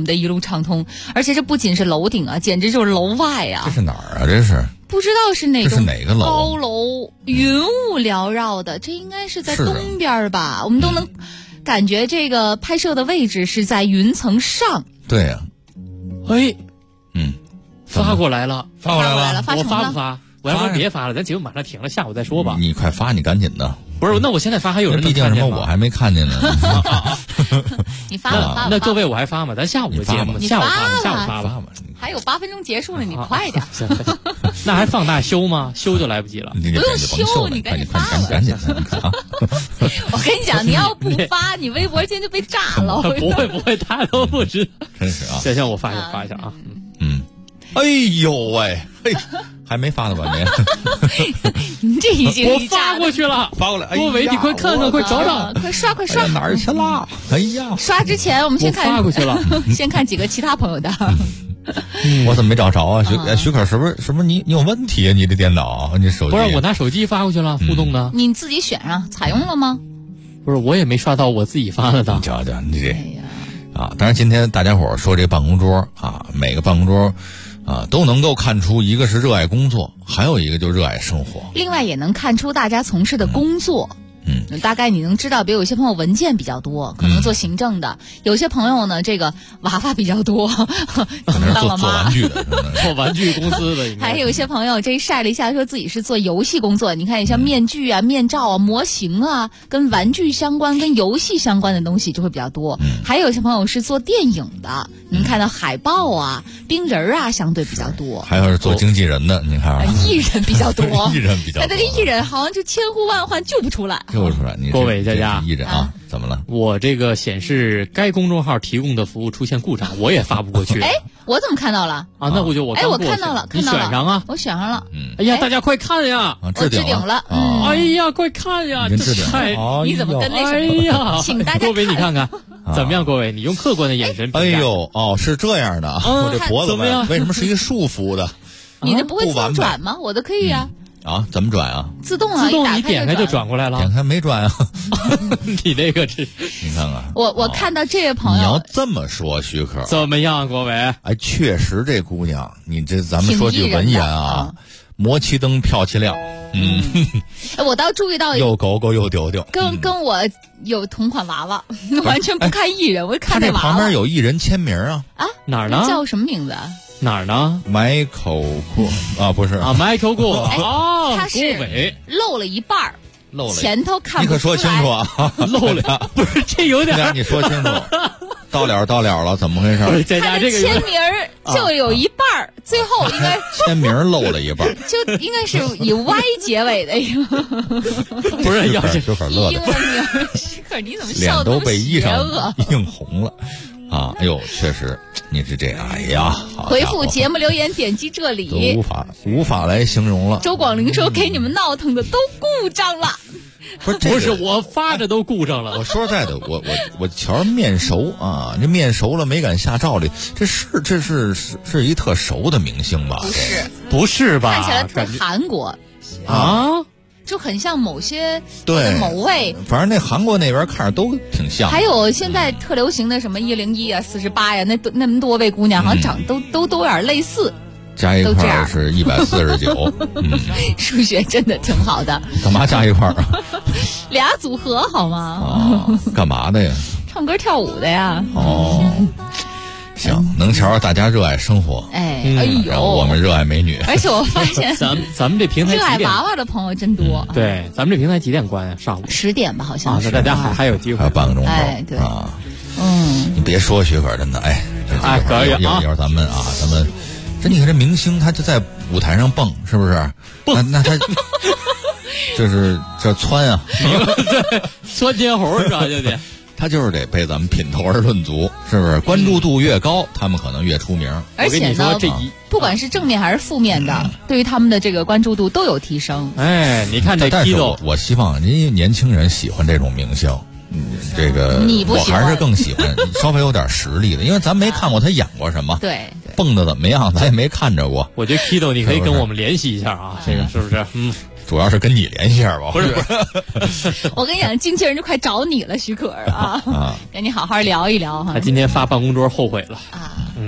畅通，而且这不仅是楼顶啊，简直就是楼外啊。
这是哪儿啊？这是
不知道是哪种
这是哪个楼？
高楼云雾缭绕的，这应该是在东边吧？我们都能感觉这个拍摄的位置是在云层上。
对呀、
哎，
嗯，
发过来了，
发过来了，
我发不发？我要说别发了，咱节目马上停了，下午再说吧。
你快发，你赶紧的。
不是，那我现在发还有人能
看见吗？毕竟什么我还没看见呢。
你发吧，
那各位我还发吗？咱下午的节目，下午发吧。
还有8分钟结束了，你快点。
那还放大修吗？修就来不及了。
不用修，你赶紧发了。
赶紧
我跟你讲，你要不发，你微博今天就被炸了。
不会，他都不知道。
真是啊！
行，我发一下啊。
哎呦喂，嘿，还没发呢吧你？
你这已经
我发过去了，
发过来。
郭伟，你快看看，快找找，
快刷！
哪儿去了？哎呀！
刷之前我们先看，
发过去了，
先看几个其他朋友的。
我怎么没找着啊？许可是不是你有问题啊？你的电脑，你手机
不是我拿手机发过去了，互动的。
你自己选啊，采用了吗？
不是，我也没刷到我自己发的。
你瞧瞧，你这啊！当然，今天大家伙说这办公桌啊，每个办公桌。都能够看出，一个是热爱工作，还有一个就热爱生活。
另外也能看出大家从事的工作。大概你能知道，比如有些朋友文件比较多，可能做行政的；有些朋友呢，这个娃娃比较多，可能当了妈。
做玩具的，
做玩具公司的。
还有一些朋友这晒了一下，说自己是做游戏工作。你看，像面具啊、面罩啊、模型啊，跟玩具相关、跟游戏相关的东西就会比较多。还有一些朋友是做电影的，您看到海报啊、冰人啊，相对比较多。
还有是做经纪人的，你看
艺人比较多，
艺人比较多。
那这艺人好像就千呼万唤救不出来。
郭伟佳佳，
艺人啊，怎么了？
我这个显示该公众号提供的服务出现故障，我也发不过去。
哎，我怎么看到了？
啊，那我就我
看到了，
你选上啊？
我选上了。
哎呀，大家快看呀！
我置顶了。
哎呀，快看呀！这太……
你怎么跟那
什么？哎呀，
请大家
郭伟，你看看怎么样？郭伟，你用客观的眼神评价。
哎呦，哦，是这样的，我这脖子
怎么样？
为什么是一个束缚的？
你的不会自动转吗？我的可以啊。
啊，怎么转啊？
自动啊，
你点开就转过来了。
点开没转啊？
你那个是？
你看看，
我看到这位朋友，
你要这么说，许可
怎么样，郭伟？
哎，确实这姑娘，你这咱们说句文言啊，磨其灯漂其亮。
我倒注意到
又狗狗又丢丢，
跟我有同款娃娃，完全不看艺人，我看那娃娃。
他这旁边有艺人签名啊？
哪儿呢？
叫什么名字？
哪儿呢
？Michael Koo 啊，不是
啊 ，Michael Koo
哦，他
是
露了一半
露了
前头看不出来。
你可说清楚啊！
露了，不是这有点，
你说清楚。到了了，怎么回事？
他的签名就有一半，最后应该
签名漏了一半，
就应该是以 Y 结尾的一个。
不是要这可乐
的名，可你怎么
脸都被衣裳映红了啊！哎呦，确实，你是这样，哎呀，
回复节目留言，点击这里，
都无法来形容了。
周广林说：“给你们闹腾的都故障了。”
不
是我发着都故障了。
我说实在的，我瞧面熟啊，这面熟了没敢下照里，这是一特熟的明星吧？
不是吧？
看起来特韩国
啊，
就很像某些
对
某位，
反正那韩国那边看着都挺像。
还有现在特流行的什么101啊、48呀，那么多位姑娘，好像长都有点类似。
加一块儿是149，
数学真的挺好的。
干嘛加一块儿啊？
俩组合好吗？
哦，干嘛的呀？
唱歌跳舞的呀。
哦，行，能瞧大家热爱生活。
哎呦，
我们热爱美女。
而且我发现
咱们这平台
热爱娃娃的朋友真多。
对，咱们这平台几点关呀？上午
10点吧，好像是。
大家还有机会，
还有半个钟头。
哎，对
啊，你别说许可，真的，哎，
可以啊。
一会儿咱们。这你看这明星他就在舞台上蹦，是不是？那他就是这窜啊，
对，窜天猴是吧？就得
他就是得被咱们品头而论足，是不是？关注度越高，他们可能越出名。
而且呢，不管是正面还是负面的，对于他们的这个关注度都有提升。
哎，你看这 Kido，
我希望人家年轻人喜欢这种明星。这个我还是更喜欢稍微有点实力的，因为咱没看过他演过什么，
对，
蹦的怎么样，咱也没看着过。
我觉得 Kido 你可以跟我们联系一下啊，这个是不是？
主要是跟你联系一下吧。
不是，
我跟你讲，经纪人就快找你了，许可啊，跟你好好聊一聊哈。
他今天发办公桌后悔了
啊，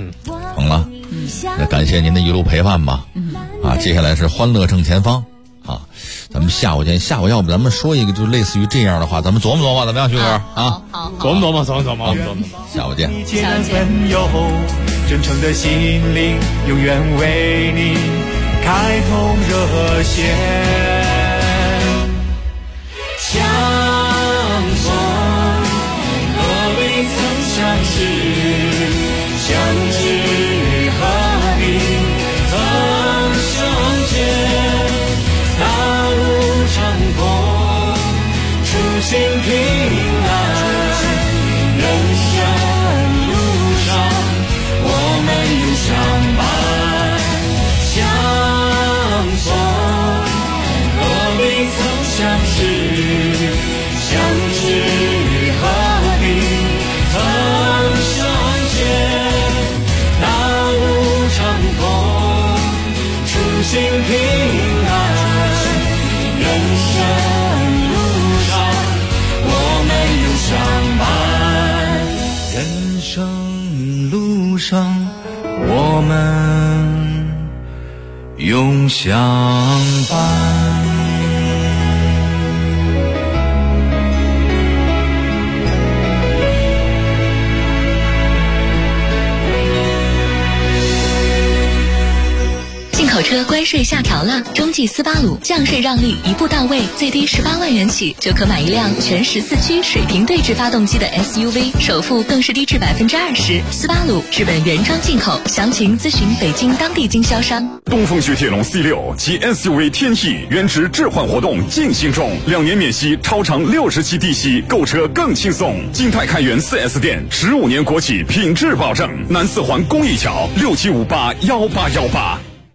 懂了。那感谢您的一路陪伴吧。接下来是欢乐正前方啊，咱们下午见。下午要不咱们说一个就类似于这样的话，咱们琢磨琢磨怎么样，徐哥啊？
好，琢磨琢磨。
下午见。
真诚的心灵永远为你开通热线。相逢何必曾相识，相知何必曾相见。大路长空，初心平安，人生路上我们永相伴。相逢何必曾相识，相知何必曾相见。大路长空，初心平安，人生路上我们永相伴。人生路上我们永相伴。
进口车关税下调了，中际斯巴鲁降税让利一步到位，最低18万元起就可买一辆全14驱水平对置发动机的 SUV， 首付更是低至20%。斯巴鲁日本原装进口，详情咨询北京当地经销商。
东风雪铁龙 C6 及 SUV 天翼原值置换活动进行中，2年免息，超长60期低息，购车更轻松。金泰开元 4S 店15年国企品质保证，南四环公益桥67581818。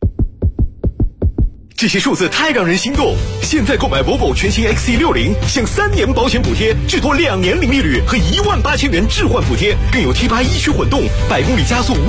这些数字太让人心动！现在购买 Volvo 全新 XC60，享3年保险补贴，至多2年零利率和18000元置换补贴，更有 T8 一驱混动100公里加速